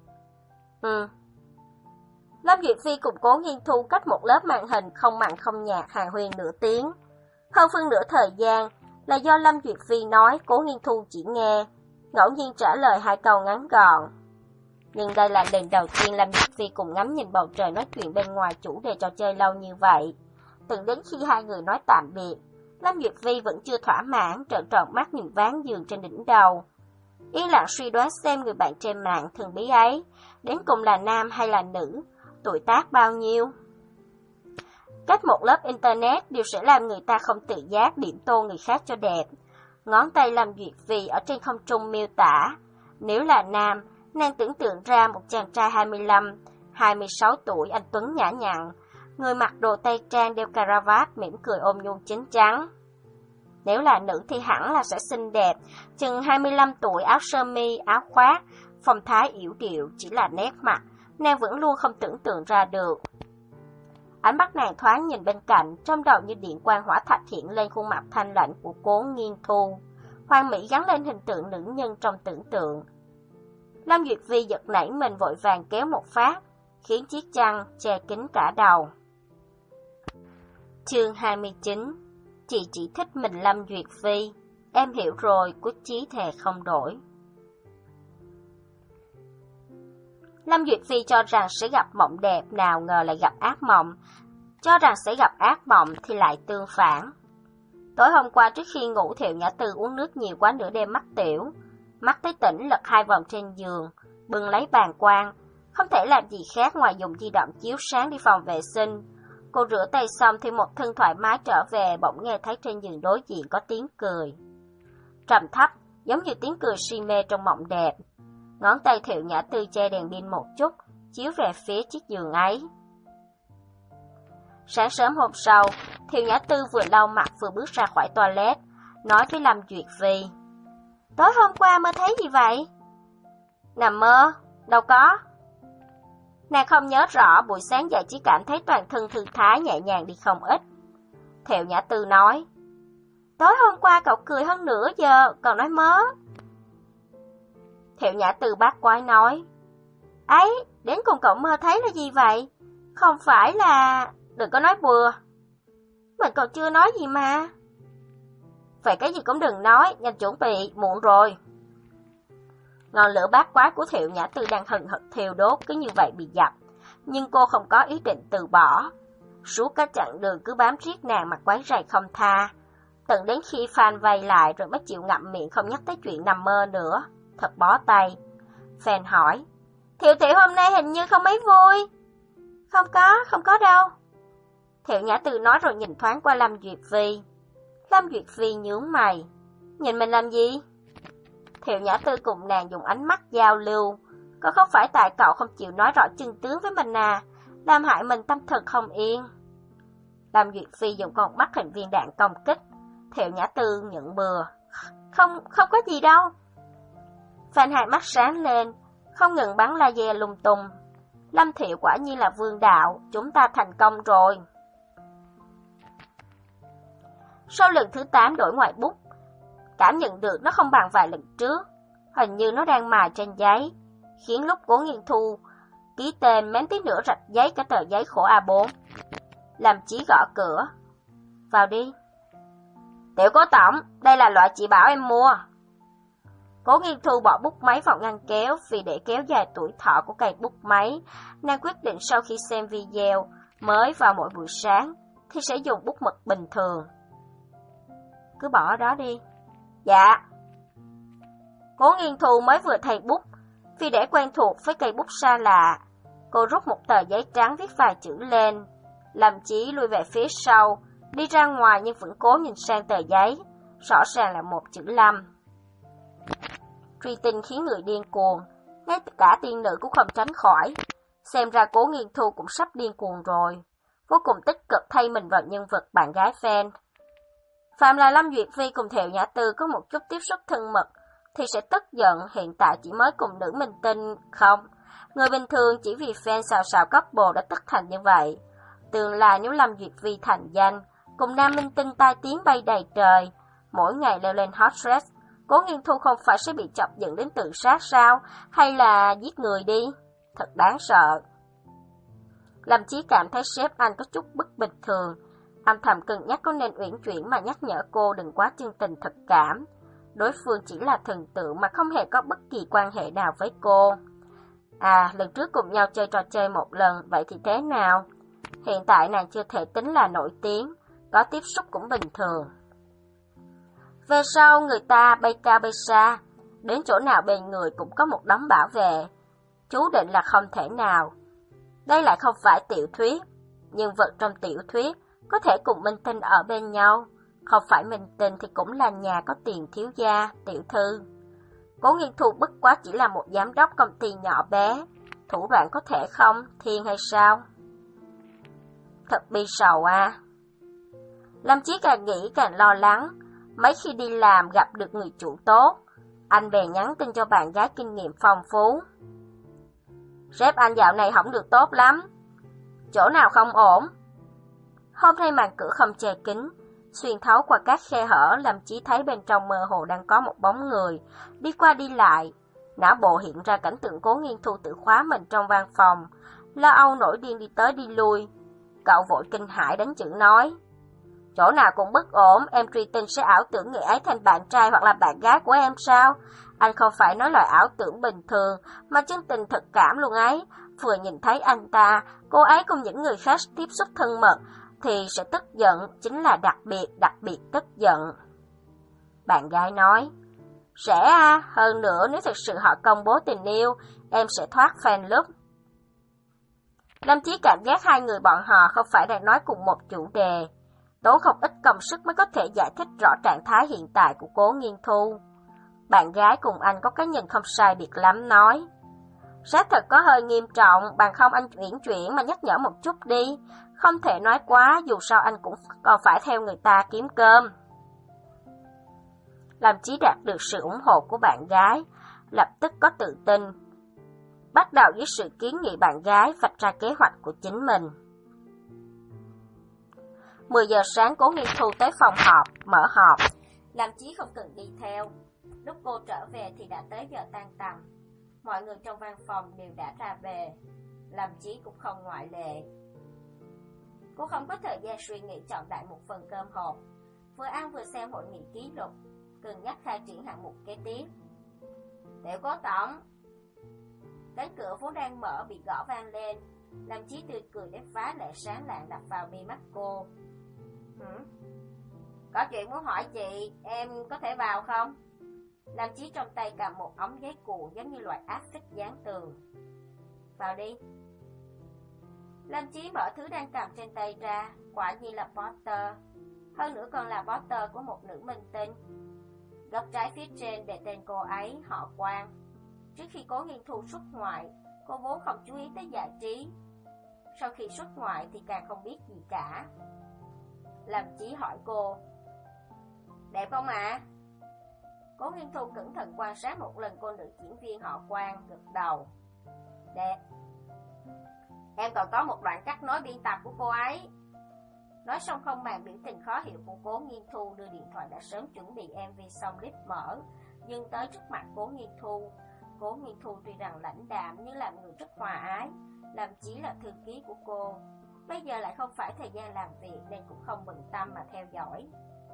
Ừ. Lâm Duyệt Phi cùng Cố Nghiên Thu cách một lớp màn hình không mặn không nhạt hàn huyên nửa tiếng. Hơn phân nửa thời gian là do Lâm Duyệt Phi nói, Cố Nghiên Thu chỉ nghe, ngẫu nhiên trả lời hai câu ngắn gọn. Nhưng đây là lần đầu tiên Lâm Duyệt Phi cùng ngắm nhìn bầu trời nói chuyện bên ngoài chủ đề trò chơi lâu như vậy. Từng đến khi hai người nói tạm biệt, Lâm Duyệt Phi vẫn chưa thỏa mãn, trợn tròn mắt nhìn ván giường trên đỉnh đầu. Yên lặng suy đoán xem người bạn trên mạng thần bí ấy, đến cùng là nam hay là nữ, tuổi tác bao nhiêu. Cách một lớp internet đều sẽ làm người ta không tự giác điểm tô người khác cho đẹp. Ngón tay Lâm Duyệt Phi ở trên không trung miêu tả, nếu là nam, nàng tưởng tượng ra một chàng trai hai mươi lăm, hai mươi sáu tuổi anh tuấn nhã nhặn, người mặc đồ tây trang đeo cà ra vát mỉm cười ôm nhu chín chắn. Nếu là nữ thì hẳn là sẽ xinh đẹp, chừng hai mươi lăm tuổi áo sơ mi, áo khoác, phong thái yểu điệu chỉ là nét mặt, nàng vẫn luôn không tưởng tượng ra được. Ánh mắt nàng thoáng nhìn bên cạnh, trong đầu như điện quang hỏa thạch hiện lên khuôn mặt thanh lạnh của Cố Nghiên Thu. Hoàng mỹ gắn lên hình tượng nữ nhân trong tưởng tượng. Lâm Duyệt Vi giật nảy mình vội vàng kéo một phát, khiến chiếc chăn che kín cả đầu. Chương hai mươi chín. Chị chỉ thích mình Lâm Duyệt Vi. Em hiểu rồi, quyết chí thề không đổi. Lâm Duyệt Vi cho rằng sẽ gặp mộng đẹp, nào ngờ lại gặp ác mộng. Cho rằng sẽ gặp ác mộng thì lại tương phản. Tối hôm qua trước khi ngủ, Thiệu Nhã Tư uống nước nhiều quá nửa đêm mắc tiểu. Mắt tới tỉnh lật hai vòng trên giường, bưng lấy bàn quan. Không thể làm gì khác ngoài dùng di động chiếu sáng đi phòng vệ sinh. Cô rửa tay xong thì một thân thoải mái trở về, bỗng nghe thấy trên giường đối diện có tiếng cười. Trầm thấp, giống như tiếng cười si mê trong mộng đẹp. Ngón tay Thiệu Nhã Tư che đèn pin một chút, chiếu về phía chiếc giường ấy. Sáng sớm hôm sau, Thiệu Nhã Tư vừa lau mặt vừa bước ra khỏi toilet, nói với Lâm Duyệt Vi. Tối hôm qua mơ thấy gì vậy? Nằm mơ, đâu có. Nàng không nhớ rõ, buổi sáng dậy chỉ cảm thấy toàn thân thư thái nhẹ nhàng đi không ít. Thiệu Nhã Tư nói. Tối hôm qua cậu cười hơn nửa giờ, còn nói mớ. Thiệu Nhã Tư bác quái nói. Ấy, đến cùng cậu mơ thấy là gì vậy? Không phải là... Đừng có nói bừa. Mình còn chưa nói gì mà. Vậy cái gì cũng đừng nói, nhanh chuẩn bị, muộn rồi. Ngọn lửa bát quái của Thiệu Nhã Tư đang hừng hực thiêu đốt cứ như vậy bị dập. Nhưng cô không có ý định từ bỏ. Suốt cả chặng đường cứ bám riết nàng mà quấy rầy không tha. Tận đến khi fan vây lại rồi mới chịu ngậm miệng không nhắc tới chuyện nằm mơ nữa. Thật bó tay. Fan hỏi. Thiệu Thiệu hôm nay hình như không mấy vui. Không có, không có đâu. Thiệu Nhã Tư nói rồi nhìn thoáng qua Lâm Duyệt Vi. Lâm Duyệt Vi nhướng mày. Nhìn mình làm gì? Thiệu Nhã Tư cùng nàng dùng ánh mắt giao lưu. Có không phải tại cậu không chịu nói rõ chân tướng với mình à, làm hại mình tâm thần không yên. Lâm Duyệt Vi dùng con mắt hình viên đạn công kích. Thiệu Nhã Tư nhận bừa. Không, không có gì đâu. Phan hai mắt sáng lên, không ngừng bắn laser lung tung. Lâm Thiệu quả nhiên là vương đạo, chúng ta thành công rồi. Sau lần thứ tám đổi ngoại bút, cảm nhận được nó không bằng vài lần trước. Hình như nó đang mài trên giấy, khiến lúc Cố Nghiên Thu ký tên mém tí nữa rạch giấy cả tờ giấy khổ A bốn. Làm Chí gõ cửa. Vào đi. Tiểu Cố tổng, đây là loại chị bảo em mua. Cố Nghiên Thu bỏ bút máy vào ngăn kéo, vì để kéo dài tuổi thọ của cây bút máy, nàng quyết định sau khi xem video mới vào mỗi buổi sáng thì sẽ dùng bút mực bình thường. Cứ bỏ ở đó đi. Dạ. Cố Nghiên Thu mới vừa thay bút, vì để quen thuộc với cây bút xa lạ, cô rút một tờ giấy trắng viết vài chữ lên. Lâm Chí lui về phía sau, đi ra ngoài nhưng vẫn cố nhìn sang tờ giấy, rõ ràng là một chữ Lâm. Truy tinh khiến người điên cuồng, ngay cả tiên nữ cũng không tránh khỏi. Xem ra Cố Nghiên Thu cũng sắp điên cuồng rồi, vô cùng tích cực thay mình vào nhân vật bạn gái fan. Phạm là Lâm Duyệt Vi cùng Thiệu Nhã Tư có một chút tiếp xúc thân mật thì sẽ tức giận, hiện tại chỉ mới cùng nữ minh tinh không. Người bình thường chỉ vì fan xào xào couple đã tức thành như vậy. Tương lai nếu Lâm Duyệt Vi thành danh, cùng nam minh tinh tai tiếng bay đầy trời, mỗi ngày leo lên hot search, Cố Nghiên Thu không phải sẽ bị chọc giận đến tự sát sao, hay là giết người đi? Thật đáng sợ. Lâm Chí cảm thấy sếp anh có chút bất bình thường, âm thầm cân nhắc có nên uyển chuyển mà nhắc nhở cô đừng quá chân tình thực cảm. Đối phương chỉ là thần tượng mà không hề có bất kỳ quan hệ nào với cô. À, lần trước cùng nhau chơi trò chơi một lần, vậy thì thế nào? Hiện tại nàng chưa thể tính là nổi tiếng, có tiếp xúc cũng bình thường. Về sau người ta bay cao bay xa, đến chỗ nào bên người cũng có một đống bảo vệ. Chú định là không thể nào. Đây lại không phải tiểu thuyết. Nhân vật trong tiểu thuyết có thể cùng minh tinh ở bên nhau. Không phải minh tinh thì cũng là nhà có tiền thiếu gia, tiểu thư. Cố Nghiên Thu bất quá chỉ là một giám đốc công ty nhỏ bé. Thủ đoạn có thể không, thiên hay sao? Thật bi sầu à. Lâm Chí càng nghĩ càng lo lắng. Mấy khi đi làm gặp được người chủ tốt, anh bèn nhắn tin cho bạn gái kinh nghiệm phong phú. Sếp anh dạo này không được tốt lắm. Chỗ nào không ổn? Hôm nay màn cửa không che kín, xuyên thấu qua các khe hở làm Chí thấy bên trong mơ hồ đang có một bóng người, đi qua đi lại. Não bộ hiện ra cảnh tượng Cố Nghiên Thu tự khóa mình trong văn phòng, lo âu nổi điên đi tới đi lui. Cậu vội kinh hãi đánh chữ nói, chỗ nào cũng bất ổn, em truy tin sẽ ảo tưởng người ấy thành bạn trai hoặc là bạn gái của em sao? Anh không phải nói loại ảo tưởng bình thường, mà chân tình thực cảm luôn ấy. Vừa nhìn thấy anh ta, cô ấy cùng những người khác tiếp xúc thân mật, thì sẽ tức giận, chính là đặc biệt, đặc biệt tức giận. Bạn gái nói, sẽ à, hơn nữa nếu thực sự họ công bố tình yêu, em sẽ thoát fan club. Lâm Chí cảm giác hai người bọn họ không phải đang nói cùng một chủ đề. Tốn không ít công sức mới có thể giải thích rõ trạng thái hiện tại của Cố Nghiên Thu. Bạn gái cùng anh có cái nhìn không sai biệt lắm nói, xác thật có hơi nghiêm trọng, bằng không anh chuyển chuyển mà nhắc nhở một chút đi. Không thể nói quá, dù sao anh cũng còn phải theo người ta kiếm cơm. Lâm Chí đạt được sự ủng hộ của bạn gái, lập tức có tự tin. Bắt đầu với sự kiến nghị bạn gái vạch ra kế hoạch của chính mình. mười giờ sáng Cố Nghiên Thu tới phòng họp, mở họp. Lâm Chí không cần đi theo. Lúc cô trở về thì đã tới giờ tan tầm. Mọi người trong văn phòng đều đã ra về. Lâm Chí cũng không ngoại lệ. Cô không có thời gian suy nghĩ chọn đại một phần cơm hộp. Vừa ăn vừa xem hội nghị ký lục, cân nhắc khai triển hạng mục kế tiếp. Tiểu Cố tổng. Cánh cửa vốn đang mở bị gõ vang lên. Lâm Chí tươi cười đến phá lệ sáng lạng đập vào mi mắt cô. Hử? Có chuyện muốn hỏi chị, em có thể vào không? Lâm Chí trong tay cầm một ống giấy cuộn giống như loại áp phích dán tường. Vào đi. Lâm Chí mở thứ đang cầm trên tay ra, quả nhiên là poster. Hơn nữa còn là poster của một nữ minh tinh. Góc trái phía trên để tên cô ấy, họ Quang. Trước khi Cố Nghiên Thu xuất ngoại, cô vốn không chú ý tới giải trí. Sau khi xuất ngoại thì càng không biết gì cả. Lâm Chí hỏi cô, đẹp không ạ? À? Cố Nghiên Thu cẩn thận quan sát một lần cô nữ diễn viên họ Quang, gật đầu. Đẹp. Em còn có một đoạn cắt nối biên tập của cô ấy. Nói xong không màng biểu tình khó hiểu của Cố Nghiên Thu, đưa điện thoại đã sớm chuẩn bị em vê xong clip mở, dừng tới trước mặt Cố Nghiên Thu. Cố Nghiên Thu tuy rằng lãnh đạm nhưng làm người rất hòa ái, làm chỉ là thư ký của cô. Bây giờ lại không phải thời gian làm việc nên cũng không bận tâm mà theo dõi.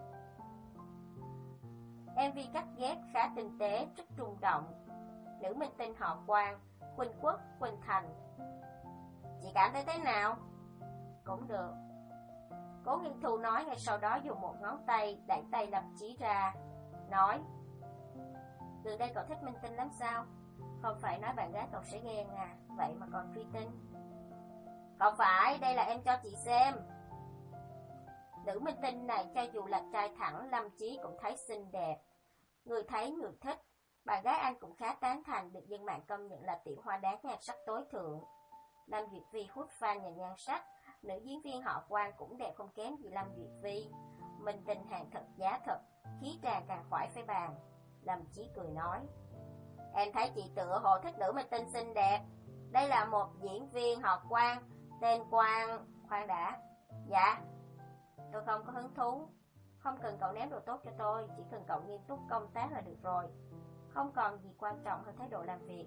em vê cắt ghép khá tinh tế, rất rung động. Nữ minh tinh họ Quang, Quỳnh Quốc, Quỳnh Thành. Chị cảm thấy thế nào? Cũng được. Cố Nghiên Thu nói, ngay sau đó dùng một ngón tay đẩy tay Lâm Chí ra, nói, gần đây cậu thích minh tinh lắm sao? Không phải nói bạn gái cậu sẽ ghen à, vậy mà còn truy tin. Không phải, đây là em cho chị xem. Nữ minh tinh này cho dù là trai thẳng, Lâm Chí cũng thấy xinh đẹp. Người thấy người thích. Bạn gái anh cũng khá tán thành, được dân mạng công nhận là tiểu hoa đáng nhan sắc tối thượng. Lâm Duyệt Vi hút fan nhà nhan sắc. Nữ diễn viên họ Quang cũng đẹp không kém gì Lâm Duyệt Vi. Minh tinh hàng thật giá thật, khí tràng càng khỏi phải bàn. Lâm Chí cười nói, em thấy chị tựa hồ thích nữ minh tinh xinh đẹp. Đây là một diễn viên họ Quang, tên Quang. Khoan đã. Dạ. Tôi không có hứng thú. Không cần cậu ném đồ tốt cho tôi, chỉ cần cậu nghiêm túc công tác là được rồi. Không còn gì quan trọng hơn thái độ làm việc.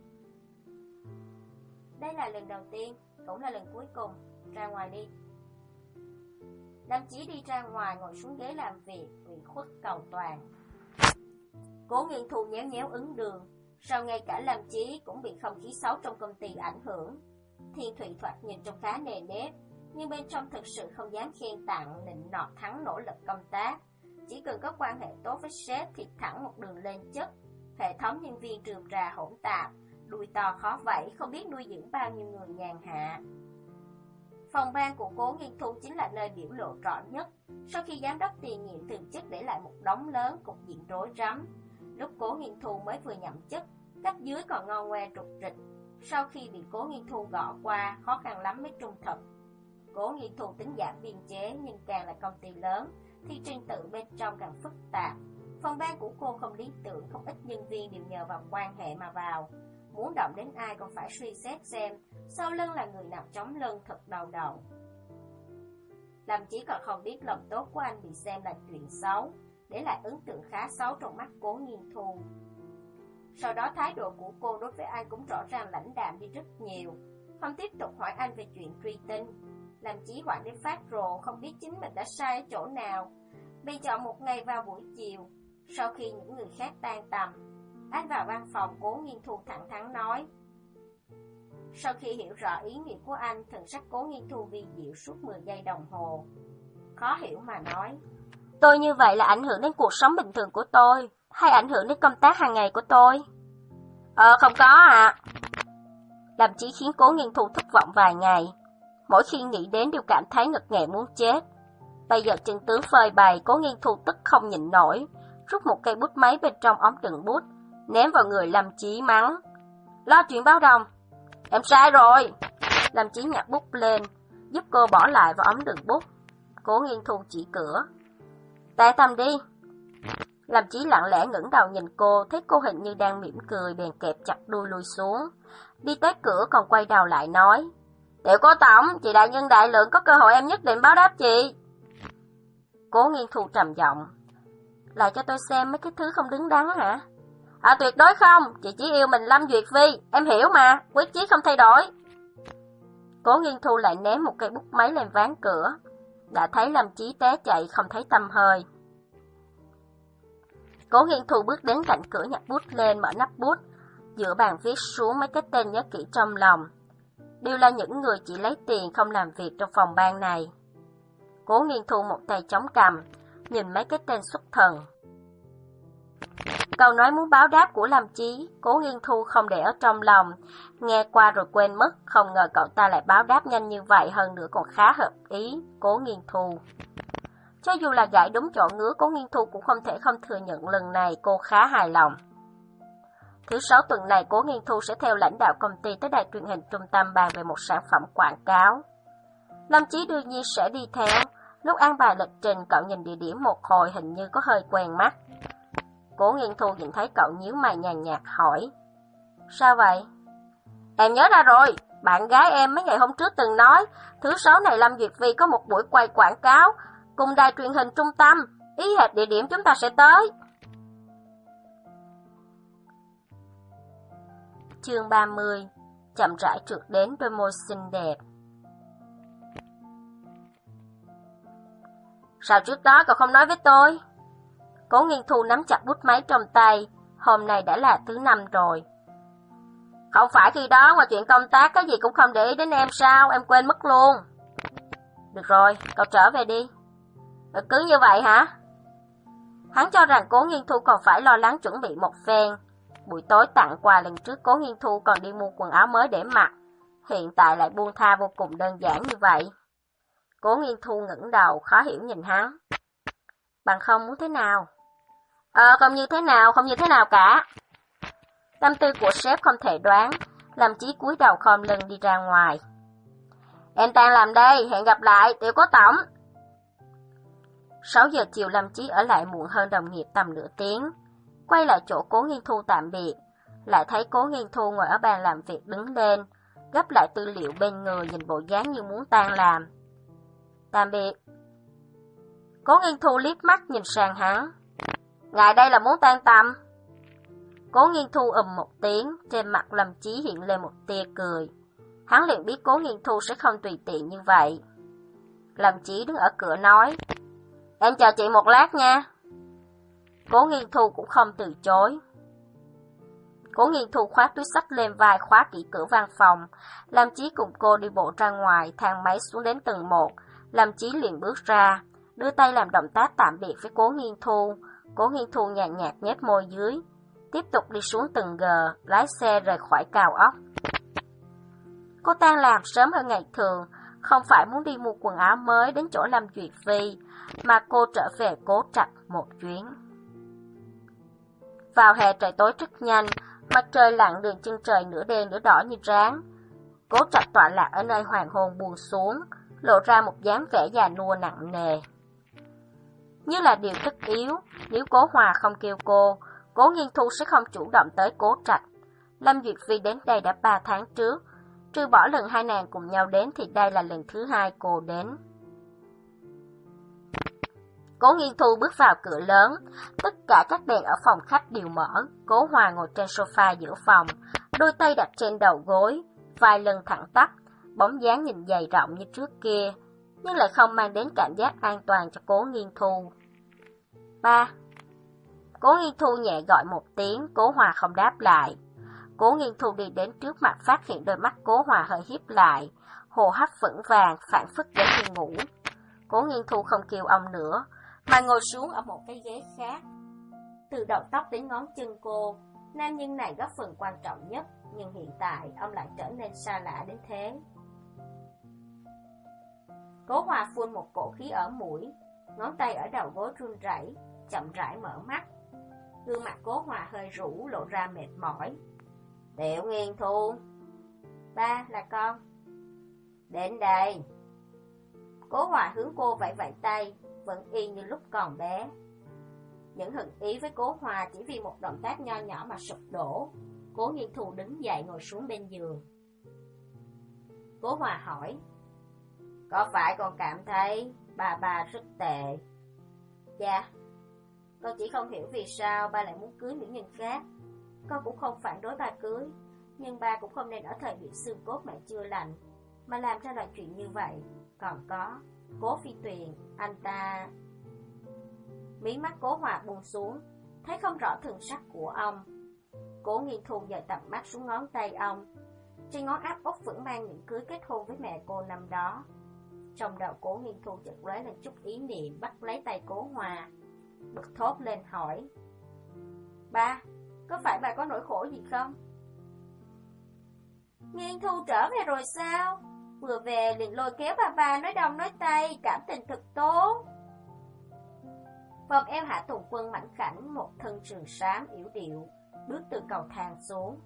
Đây là lần đầu tiên, cũng là lần cuối cùng. Ra ngoài đi. Lâm Chí đi ra ngoài ngồi xuống ghế làm việc, ủy khuất cầu toàn. Cố Nghiên Thu nhéo nhéo ứng đường. Sau ngay cả Lâm Chí cũng bị không khí xấu trong công ty ảnh hưởng. Thiên Thụy thoạt nhìn trông khá nề nếp, nhưng bên trong thực sự không dám khen tặng, nịnh nọt thắng nỗ lực công tác. Chỉ cần có quan hệ tốt với sếp thì thẳng một đường lên chức. Hệ thống nhân viên rườm rà hỗn tạp, đuôi to khó vẫy, không biết nuôi dưỡng bao nhiêu người nhàn hạ. Phòng ban của Cố Nghiên Thu chính là nơi biểu lộ rõ nhất. Sau khi giám đốc tiền nhiệm từ chức để lại một đống lớn, cục diện rối rắm. Lúc Cố Nghiên Thu mới vừa nhậm chức, cấp dưới còn ngon ngoe trục trịch. Sau khi bị Cố Nghiên Thu gõ qua, khó khăn lắm mới trung thực. Cố Nghiên Thu tính giảm biên chế, nhưng càng là công ty lớn thì trình tự bên trong càng phức tạp. Phòng ban của cô không lý tưởng, không ít nhân viên đều nhờ vào quan hệ mà vào. muốn động đến ai còn phải suy xét xem sau lưng là người nào chống lưng, thật đau đầu. Lâm Chí còn không biết lòng tốt của anh bị xem là chuyện xấu, để lại ấn tượng khá xấu trong mắt Cố Nghiên Thu. Sau đó thái độ của cô đối với anh cũng rõ ràng lãnh đạm đi rất nhiều, không tiếp tục hỏi anh về chuyện truy tinh. Lâm Chí hoảng đến phát rồ, không biết chính mình đã sai ở chỗ nào. Bị chọn một ngày vào buổi chiều, sau khi những người khác tan tầm, anh vào văn phòng Cố Nghiên Thu thẳng thắn nói. Sau khi hiểu rõ ý nghĩa của anh, thần sắc Cố Nghiên Thu vi diệu suốt mười giây đồng hồ. Khó hiểu mà nói. Tôi như vậy là ảnh hưởng đến cuộc sống bình thường của tôi, hay ảnh hưởng đến công tác hàng ngày của tôi? Ờ, không có ạ. À. Lâm Chí khiến Cố Nghiên Thu thất vọng vài ngày. Mỗi khi nghĩ đến đều cảm thấy ngực nghẹn muốn chết. Bây giờ chân tướng phơi bày, Cố Nghiên Thu tức không nhịn nổi, rút một cây bút máy bên trong ống đựng bút, ném vào người Lâm Chí mắng. Lo chuyện báo đồng. Em sai rồi. Lâm Chí nhặt bút lên, giúp cô bỏ lại vào ống đựng bút. Cố Nghiên Thu chỉ cửa. Tại tâm đi. Lâm Chí lặng lẽ ngẩng đầu nhìn cô, thấy cô hình như đang mỉm cười, bèn kẹp chặt đuôi lui xuống. Đi tới cửa còn quay đầu lại nói. Tiểu Cố tổng, chị đại nhân đại lượng có cơ hội em nhất định báo đáp chị. Cố Nghiên Thu trầm giọng. Lại cho tôi xem mấy cái thứ không đứng đắn hả? À tuyệt đối không, chị chỉ yêu mình Lâm Duyệt Vi, em hiểu mà, quyết chí không thay đổi. Cố Nghiên Thu lại ném một cây bút máy lên ván cửa. Đã thấy Lâm Chí té chạy không thấy tăm hơi. Cố Nghiên Thu bước đến cạnh cửa nhặt bút lên, mở nắp bút, giữa bàn viết xuống mấy cái tên nhớ kỹ trong lòng. Đều là những người chỉ lấy tiền không làm việc trong phòng ban này. Cố Nghiên Thu một tay chống cằm, nhìn mấy cái tên xuất thần. Câu nói muốn báo đáp của Lâm Chí, Cố Nghiên Thu không để ở trong lòng, nghe qua rồi quên mất, không ngờ cậu ta lại báo đáp nhanh như vậy, hơn nữa còn khá hợp ý Cố Nghiên Thu. Cho dù là gãi đúng chỗ ngứa, Cố Nghiên Thu cũng không thể không thừa nhận lần này cô khá hài lòng. Thứ sáu tuần này, Cố Nghiên Thu sẽ theo lãnh đạo công ty tới đài truyền hình trung tâm bàn về một sản phẩm quảng cáo. Lâm Chí đương nhiên sẽ đi theo. Lúc an bài lịch trình, cậu nhìn địa điểm một hồi hình như có hơi quen mắt. Cố Nghiên Thu nhìn thấy cậu nhíu mày nhàn nhạt hỏi. Sao vậy? Em nhớ ra rồi, bạn gái em mấy ngày hôm trước từng nói, thứ sáu này Lâm Duyệt Vi có một buổi quay quảng cáo, cùng đài truyền hình trung tâm, ý hệt địa điểm chúng ta sẽ tới. Chương ba mươi, chậm rãi trượt đến đôi môi xinh đẹp. Sao trước đó cậu không nói với tôi? Cố Nghiên Thu nắm chặt bút máy trong tay, hôm nay đã là thứ năm rồi. Không phải khi đó ngoài chuyện công tác cái gì cũng không để ý đến em sao, em quên mất luôn. Được rồi, cậu trở về đi. Ừ, cứ như vậy hả? Hắn cho rằng Cố Nghiên Thu còn phải lo lắng chuẩn bị một phen. Buổi tối tặng quà lần trước Cố Nghiên Thu còn đi mua quần áo mới để mặc, hiện tại lại buông tha vô cùng đơn giản như vậy. Cố Nghiên Thu ngẩng đầu khó hiểu nhìn hắn. Bằng không muốn thế nào? Ờ, không như thế nào, không như thế nào cả. Tâm tư của sếp không thể đoán, Lâm Chí cúi đầu khom lưng đi ra ngoài. Em tan làm đây, hẹn gặp lại, Tiểu Cố tổng. sáu giờ chiều Lâm Chí ở lại muộn hơn đồng nghiệp tầm nửa tiếng. Quay lại chỗ Cố Nghiên Thu tạm biệt, lại thấy Cố Nghiên Thu ngồi ở bàn làm việc đứng lên, gấp lại tư liệu bên người, nhìn bộ dáng như muốn tan làm. Tạm biệt. Cố Nghiên Thu liếc mắt nhìn sang hắn. Ngài đây là muốn tan tầm. Cố Nghiên Thu ừm một tiếng, trên mặt Lâm Chí hiện lên một tia cười. Hắn liền biết Cố Nghiên Thu sẽ không tùy tiện như vậy. Lâm Chí đứng ở cửa nói, em chờ chị một lát nha. Cố Nghiên Thu cũng không từ chối. Cố Nghiên Thu khoác túi xách lên vai, khóa kỹ cửa văn phòng. Lâm Chí cùng cô đi bộ ra ngoài, thang máy xuống đến tầng một. Lâm Chí liền bước ra, đưa tay làm động tác tạm biệt với Cố Nghiên Thu. Cố Nghiên Thu nhàn nhạt nhếch môi dưới, tiếp tục đi xuống tầng G, lái xe rời khỏi cao ốc. Cô tan làm sớm hơn ngày thường, không phải muốn đi mua quần áo mới đến chỗ Lâm Duyệt Vi, mà cô trở về Cố Trạch một chuyến. Vào hè trời tối rất nhanh, mặt trời lặn đường chân trời nửa đen nửa đỏ như ráng. Cố Trạch tọa lạc ở nơi hoàng hôn buông xuống, lộ ra một dáng vẻ già nua nặng nề. Như là điều tất yếu, nếu Cố Hòa không kêu cô, Cố Nghiên Thu sẽ không chủ động tới Cố Trạch. Lâm Duyệt Phi đến đây đã ba tháng trước, trừ bỏ lần hai nàng cùng nhau đến thì đây là lần thứ hai cô đến. Cố Nghiên Thu bước vào cửa lớn, tất cả các đèn ở phòng khách đều mở. Cố Hòa ngồi trên sofa giữa phòng, đôi tay đặt trên đầu gối, vai lưng thẳng tắp, bóng dáng nhìn dày rộng như trước kia, nhưng lại không mang đến cảm giác an toàn cho Cố Nghiên Thu. Ba. Cố Nghiên Thu nhẹ gọi một tiếng, Cố Hòa không đáp lại. Cố Nghiên Thu đi đến trước mặt, phát hiện đôi mắt Cố Hòa hơi híp lại, hô hấp vững vàng, phảng phất giống như ngủ. Cố Nghiên Thu không kêu ông nữa, mà ngồi xuống ở một cái ghế khác. Từ đầu tóc đến ngón chân cô, nam nhân này góp phần quan trọng nhất, nhưng hiện tại ông lại trở nên xa lạ đến thế. Cố Hòa phun một cổ khí ở mũi, ngón tay ở đầu gối run rẩy, chậm rãi mở mắt. Gương mặt Cố Hòa hơi rũ, lộ ra mệt mỏi. Tiểu Nghiên Thu. Ba, là con. Đến đây. Cố Hòa hướng cô vẫy vẫy tay, vẫn y như lúc còn bé. Những hận ý với Cố Hòa chỉ vì một động tác nho nhỏ mà sụp đổ. Cố Nghiên Thu đứng dậy ngồi xuống bên giường. Cố Hòa hỏi, có phải con cảm thấy ba ba rất tệ? Dạ. Con chỉ không hiểu vì sao ba lại muốn cưới nữ nhân khác. Con cũng không phản đối ba cưới, nhưng ba cũng không nên ở thời điểm xương cốt mẹ chưa lành mà làm ra loại chuyện như vậy. Còn có Cố Phi Tuyền, anh ta... Mí mắt Cố Hòa buông xuống, thấy không rõ thần sắc của ông. Cố Nghiên Thu dời tầm mắt xuống ngón tay ông. Trên ngón áp út vẫn mang những cưới kết hôn với mẹ cô năm đó. Trong đầu Cố Nghiên Thu chợt lóe lên chút ý niệm bắt lấy tay Cố Hòa, bật thốt lên hỏi, ba, có phải bà có nỗi khổ gì không? Nghiên Thu trở về rồi sao? Vừa về liền lôi kéo bà bà nói đông nói tây, cảm tình thật tốt. Vòng eo Hạ Tùng Quân mảnh khảnh, một thân sườn xám yểu điệu, bước từ cầu thang xuống.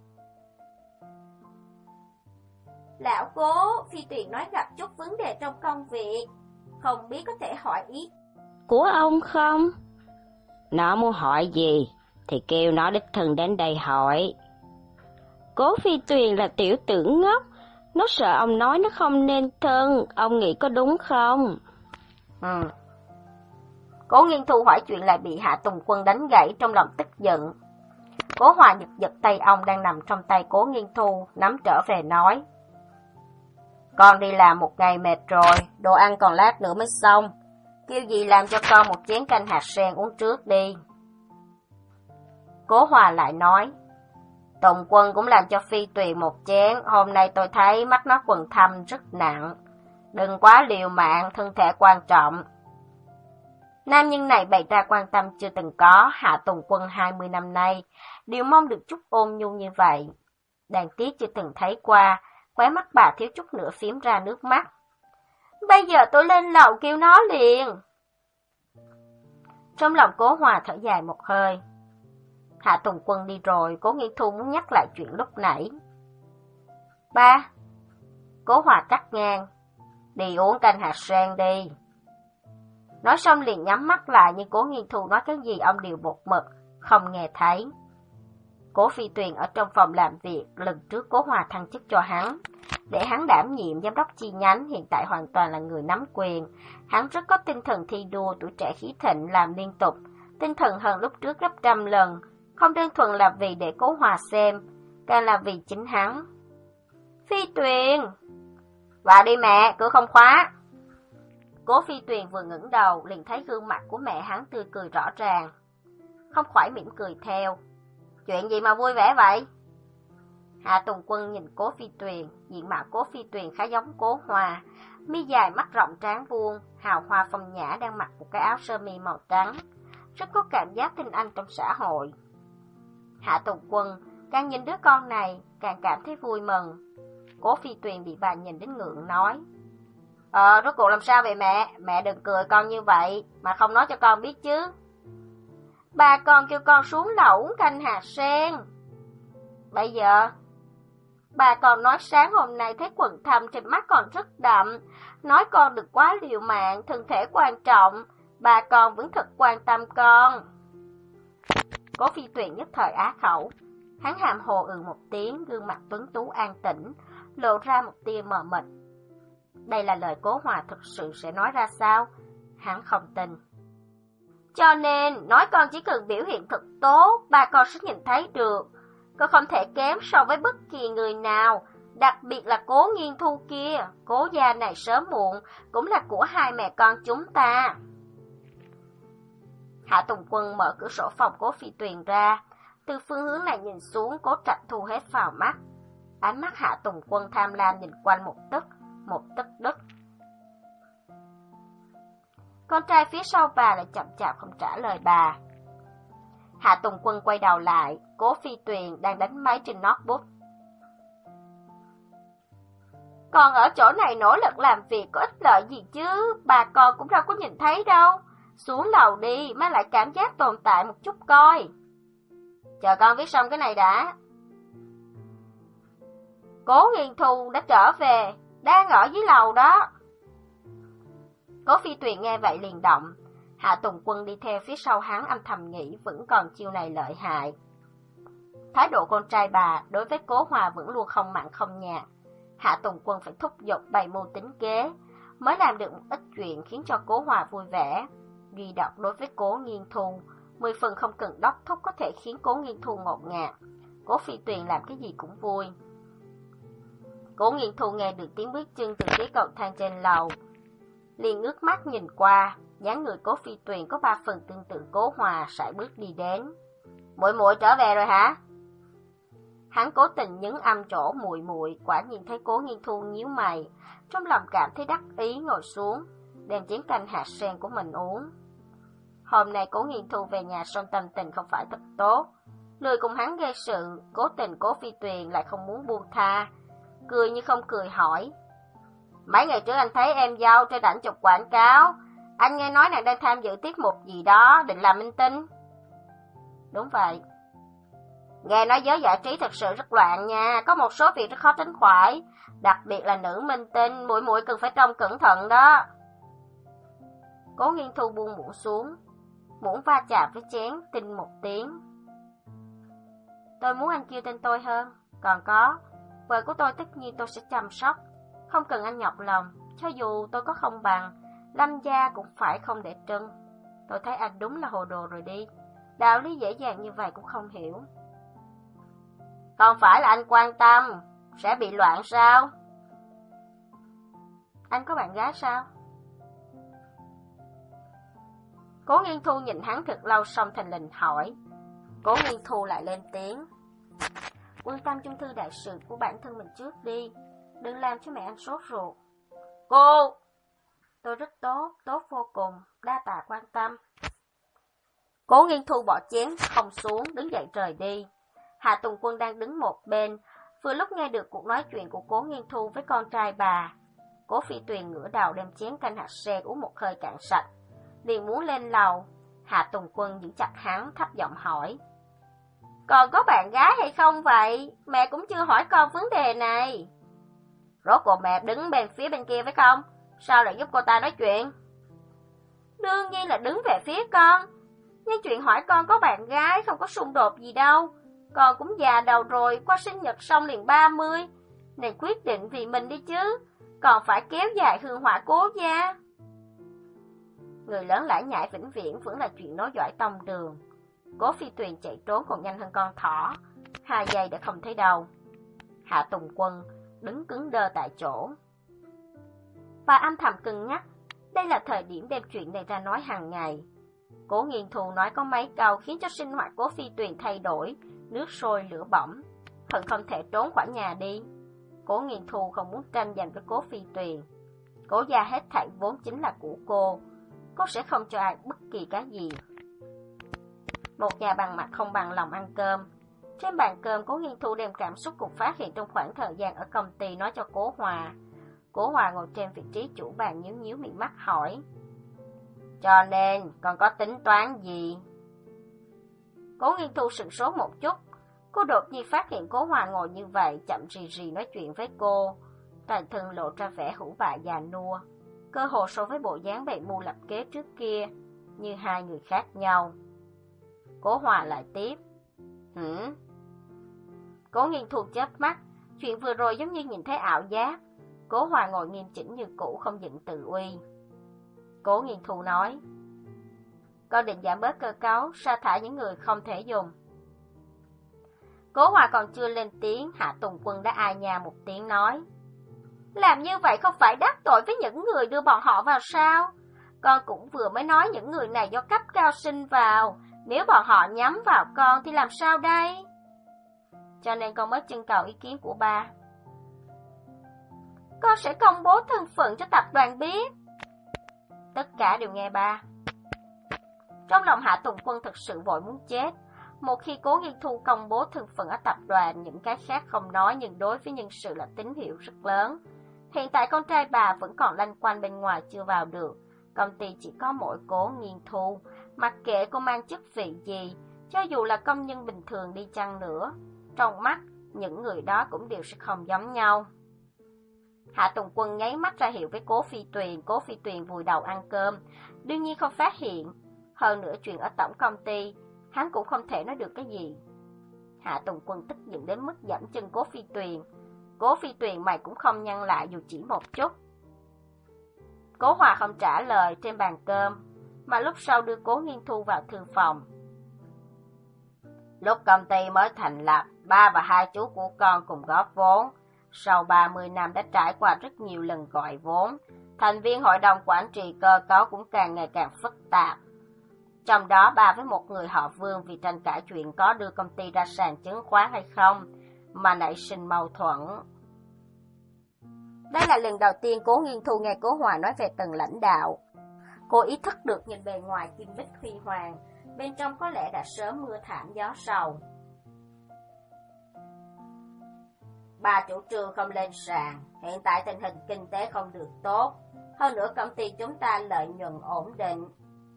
Lão Cố, Phi Tuyền nói gặp chút vấn đề trong công việc, không biết có thể hỏi ý của ông không? Nó muốn hỏi gì thì kêu nó đích thân đến đây hỏi. Cố Phi Tuyền là tiểu tử ngốc, nó sợ ông nói nó không nên thân, ông nghĩ có đúng không? Ừ. Cố Nghiên Thu hỏi chuyện lại bị Hạ Tùng Quân đánh gãy, trong lòng tức giận. Cố Hòa giật giật tay ông đang nằm trong tay Cố Nghiên Thu, nắm trở về nói, con đi làm một ngày mệt rồi, đồ ăn còn lát nữa mới xong, kêu gì làm cho con một chén canh hạt sen uống trước đi. Cố Hòa lại nói, Tùng Quân cũng làm cho Phi Tuyền một chén, hôm nay tôi thấy mắt nó quầng thâm rất nặng, đừng quá liều mạng, thân thể quan trọng. Nam nhân này bày ra quan tâm chưa từng có, Hạ Tùng Quân hai mươi năm nay, đều mong được chút ôn nhu như vậy. Đáng tiếc chưa từng thấy qua, khóe mắt bà thiếu chút nữa phím ra nước mắt. Bây giờ tôi lên lầu kêu nó liền. Trong lòng Cố Hòa thở dài một hơi. Hạ Tùng Quân đi rồi, Cố Nghiên Thu muốn nhắc lại chuyện lúc nãy. Ba. Cố Hòa cắt ngang. Đi uống canh hạt sen đi. Nói xong liền nhắm mắt lại, nhưng Cố Nghiên Thu nói cái gì ông đều một mực, không nghe thấy. Cố Phi Tuyền ở trong phòng làm việc, lần trước Cố Hòa thăng chức cho hắn, để hắn đảm nhiệm giám đốc chi nhánh, hiện tại hoàn toàn là người nắm quyền. Hắn rất có tinh thần thi đua, tuổi trẻ khí thịnh, làm liên tục, tinh thần hơn lúc trước gấp trăm lần, không đơn thuần là vì để Cố Hòa xem, càng là vì chính hắn. Phi Tuyền! Vào đi mẹ, cửa không khóa. Cố Phi Tuyền vừa ngẩng đầu, liền thấy gương mặt của mẹ hắn tươi cười rõ ràng, không khỏi mỉm cười theo. Chuyện gì mà vui vẻ vậy? Hạ Tùng Quân nhìn Cố Phi Tuyền, diện mạo Cố Phi Tuyền khá giống Cố Hòa, mi dài mắt rộng trán vuông, hào hoa phong nhã, đang mặc một cái áo sơ mi màu trắng, rất có cảm giác tinh anh trong xã hội. Hạ Tùng Quân càng nhìn đứa con này càng cảm thấy vui mừng. Cố Phi Tuyền bị bà nhìn đến ngượng nói, Ờ, rốt cuộc làm sao vậy mẹ? Mẹ đừng cười con như vậy, mà không nói cho con biết chứ. Bà con kêu con xuống lầu uống canh hạt sen. Bây giờ, bà còn nói sáng hôm nay thấy quầng thâm trên mắt còn rất đậm, nói con đừng quá liều mạng, thân thể quan trọng, bà con vẫn thật quan tâm con. Cố Phi Tuyền nhất thời á khẩu, Hắn hàm hồ ừ một tiếng, gương mặt tuấn tú an tĩnh, lộ ra một tia mờ mịt. Đây là lời Cố Hòa thực sự sẽ nói ra sao? Hắn không tin. Cho nên, nói con chỉ cần biểu hiện thật tốt, ba con sẽ nhìn thấy được. Con không thể kém so với bất kỳ người nào, đặc biệt là Cố Nghiên Thu kia. Cố gia này sớm muộn cũng là của hai mẹ con chúng ta. Hạ Tùng Quân mở cửa sổ phòng Cố Phi Tuyền ra, từ phương hướng này nhìn xuống, Cố Trạch thu hết vào mắt. Ánh mắt Hạ Tùng Quân tham lam nhìn quanh một tức, một tức đất. Con trai phía sau bà lại chậm chạp không trả lời bà. Hạ Tùng Quân quay đầu lại, Cố Phi Tuyền đang đánh máy trên notebook. Con ở chỗ này nỗ lực làm việc có ích lợi gì chứ, bà con cũng đâu có nhìn thấy đâu. Xuống lầu đi, má lại cảm giác tồn tại một chút coi. Chờ con viết xong cái này đã. Cố Nghiên Thu đã trở về, đang ở dưới lầu đó. Cố Phi Tuyền nghe vậy liền động. Hạ Tùng Quân đi theo phía sau hắn âm thầm nghĩ vẫn còn chiêu này lợi hại. Thái độ con trai bà đối với Cố Hòa vẫn luôn không mặn không nhạt. Hạ Tùng Quân phải thúc giục bày mưu tính kế, mới làm được một ít chuyện khiến cho Cố Hòa vui vẻ. Duy độc đối với Cố Nghiên Thu, mười phần không cần đốc thúc có thể khiến Cố Nghiên Thu ngột ngạt. Cố Phi Tuyền làm cái gì cũng vui. Cố Nghiên Thu nghe được tiếng bước chân từ phía cầu thang trên lầu, liền ngước mắt nhìn qua, dáng người Cố Phi Tuyền có ba phần tương tự Cố Hòa, sải bước đi đến. Muội muội trở về rồi hả? Hắn cố tình nhấn âm chỗ muội muội, quả nhiên thấy Cố Nghiên Thu nhíu mày, trong lòng cảm thấy đắc ý ngồi xuống, đem chén canh hạt sen của mình uống. Hôm nay Cố Nghiên Thu về nhà xong tâm tình không phải thật tốt, lười cùng hắn gây sự, cố tình Cố Phi Tuyền lại không muốn buông tha, cười như không cười hỏi. Mấy ngày trước anh thấy em dâu trên ảnh chụp quảng cáo, anh nghe nói nàng đang tham dự tiết mục gì đó, định làm minh tinh. Đúng vậy. Nghe nói giới giải trí thật sự rất loạn nha, có một số việc rất khó tránh khỏi, đặc biệt là nữ minh tinh, muội muội cần phải trông cẩn thận đó. Cố Nghiên Thu buông muỗng xuống, muỗng va chạm với chén, tinh một tiếng. Tôi muốn anh kêu tên tôi hơn, còn có, vợ của tôi tất nhiên tôi sẽ chăm sóc, không cần anh nhọc lòng, cho dù tôi có không bằng, Lâm gia cũng phải không để trân. Tôi thấy anh đúng là hồ đồ rồi đi, đạo lý dễ dàng như vậy cũng không hiểu. Không phải là anh quan tâm, sẽ bị loạn sao? Anh có bạn gái sao? Cố Nghiên Thu nhìn hắn thật lâu xong thành lình hỏi. Cố Nghiên Thu lại lên tiếng. Quan tâm trong thư đại sự của bản thân mình trước đi, đừng làm cho mẹ anh sốt ruột. Cô! Tôi rất tốt, tốt vô cùng, đa tạ quan tâm. Cố Nghiên Thu bỏ chén không xuống, đứng dậy rời đi. Hạ Tùng Quân đang đứng một bên, vừa lúc nghe được cuộc nói chuyện của Cố Nghiên Thu với con trai bà. Cố Phi Tuyền ngửa đầu đem chén canh hạt sen uống một hơi cạn sạch, liền muốn lên lầu. Hạ Tùng Quân giữ chặt hắn, thấp giọng hỏi. Còn có bạn gái hay không vậy? Mẹ cũng chưa hỏi con vấn đề này. Rốt cuộc mẹ đứng bên phía bên kia phải không? Sao lại giúp cô ta nói chuyện? Đương nhiên là đứng về phía con. Nhưng chuyện hỏi con có bạn gái không có xung đột gì đâu. Con cũng già đầu rồi, qua sinh nhật xong liền ba mươi, nên quyết định vì mình đi chứ, còn phải kéo dài hương hỏa Cố gia. Người lớn lải nhải vĩnh viễn vẫn là chuyện nói giỏi tông đường. Cố Phi Tuyền chạy trốn còn nhanh hơn con thỏ, hai giây đã không thấy đâu. Hạ Tùng Quân đứng cứng đơ tại chỗ. Bà âm thầm cân nhắc, đây là thời điểm đem chuyện này ra nói hàng ngày. Cố Nghiên Thu nói có mấy câu khiến cho sinh hoạt Cố Phi Tuyền thay đổi, nước sôi lửa bỏng, hận không thể trốn khỏi nhà đi. Cố Nghiên Thu không muốn tranh giành với Cố Phi Tuyền. Cố gia hết thảy vốn chính là của cô, cô sẽ không cho ai bất kỳ cái gì. Một nhà bằng mặt không bằng lòng ăn cơm. Trên bàn cơm, Cố Nghiên Thu đem cảm xúc cùng phát hiện trong khoảng thời gian ở công ty nói cho Cố Hòa. Cố Hòa ngồi trên vị trí chủ bàn nhíu nhíu miệng mắt hỏi. Cho nên, còn có tính toán gì? Cố Nghiên Thu sửng sốt một chút. Cô đột nhiên phát hiện Cố Hòa ngồi như vậy, chậm rì rì nói chuyện với cô. Toàn thân lộ ra vẻ hữu bại già nua, cơ hồ so với bộ dáng bậy mưu lập kế trước kia, như hai người khác nhau. Cố Hòa lại tiếp. Hửm? Cố Nghiên Thu chớp mắt, chuyện vừa rồi giống như nhìn thấy ảo giác. Cố Hòa ngồi nghiêm chỉnh như cũ, không giận tự uy. Cố Nghiên Thu nói, con định giảm bớt cơ cấu, sa thải những người không thể dùng. Cố Hòa còn chưa lên tiếng, Hạ Tùng Quân đã ai nha một tiếng nói, làm như vậy không phải đắc tội với những người đưa bọn họ vào sao? Con cũng vừa mới nói những người này do cấp cao sinh vào, nếu bọn họ nhắm vào con thì làm sao đây? Cho nên con mới trưng cầu ý kiến của ba. Con sẽ công bố thân phận cho tập đoàn biết. Tất cả đều nghe ba. Trong lòng Hạ Tùng Quân thật sự vội muốn chết. Một khi Cố Nghiên Thu công bố thân phận ở tập đoàn, những cái khác không nói nhưng đối với nhân sự là tín hiệu rất lớn. Hiện tại con trai bà vẫn còn lanh quanh bên ngoài chưa vào được. Công ty chỉ có mỗi Cố Nghiên Thu, mặc kệ cô mang chức vị gì, cho dù là công nhân bình thường đi chăng nữa, trong mắt những người đó cũng đều sẽ không giống nhau. Hạ Tùng Quân nháy mắt ra hiệu với Cố Phi Tuyền. Cố Phi Tuyền vùi đầu ăn cơm, đương nhiên không phát hiện. Hơn nữa chuyện ở tổng công ty, hắn cũng không thể nói được cái gì. Hạ Tùng Quân tức giận đến mức giẫm chân Cố Phi Tuyền. Cố Phi Tuyền mày cũng không nhăn lại dù chỉ một chút. Cố Hòa không trả lời trên bàn cơm, mà lúc sau đưa Cố Nghiên Thu vào thư phòng. Lúc công ty mới thành lập, ba và hai chú của con cùng góp vốn. Sau ba mươi năm đã trải qua rất nhiều lần gọi vốn, thành viên hội đồng quản trị cơ cấu cũng càng ngày càng phức tạp. Trong đó ba với một người họ Vương vì tranh cãi chuyện có đưa công ty ra sàn chứng khoán hay không mà nảy sinh mâu thuẫn. Đây là lần đầu tiên Cố Nghiên Thu nghe Cố Hòa nói về tầng lãnh đạo. Cô ý thức được nhìn bề ngoài kim bích huy hoàng, bên trong có lẽ đã sớm mưa thảm gió sầu. Bà chủ trương không lên sàn, hiện tại tình hình kinh tế không được tốt, hơn nữa công ty chúng ta lợi nhuận ổn định.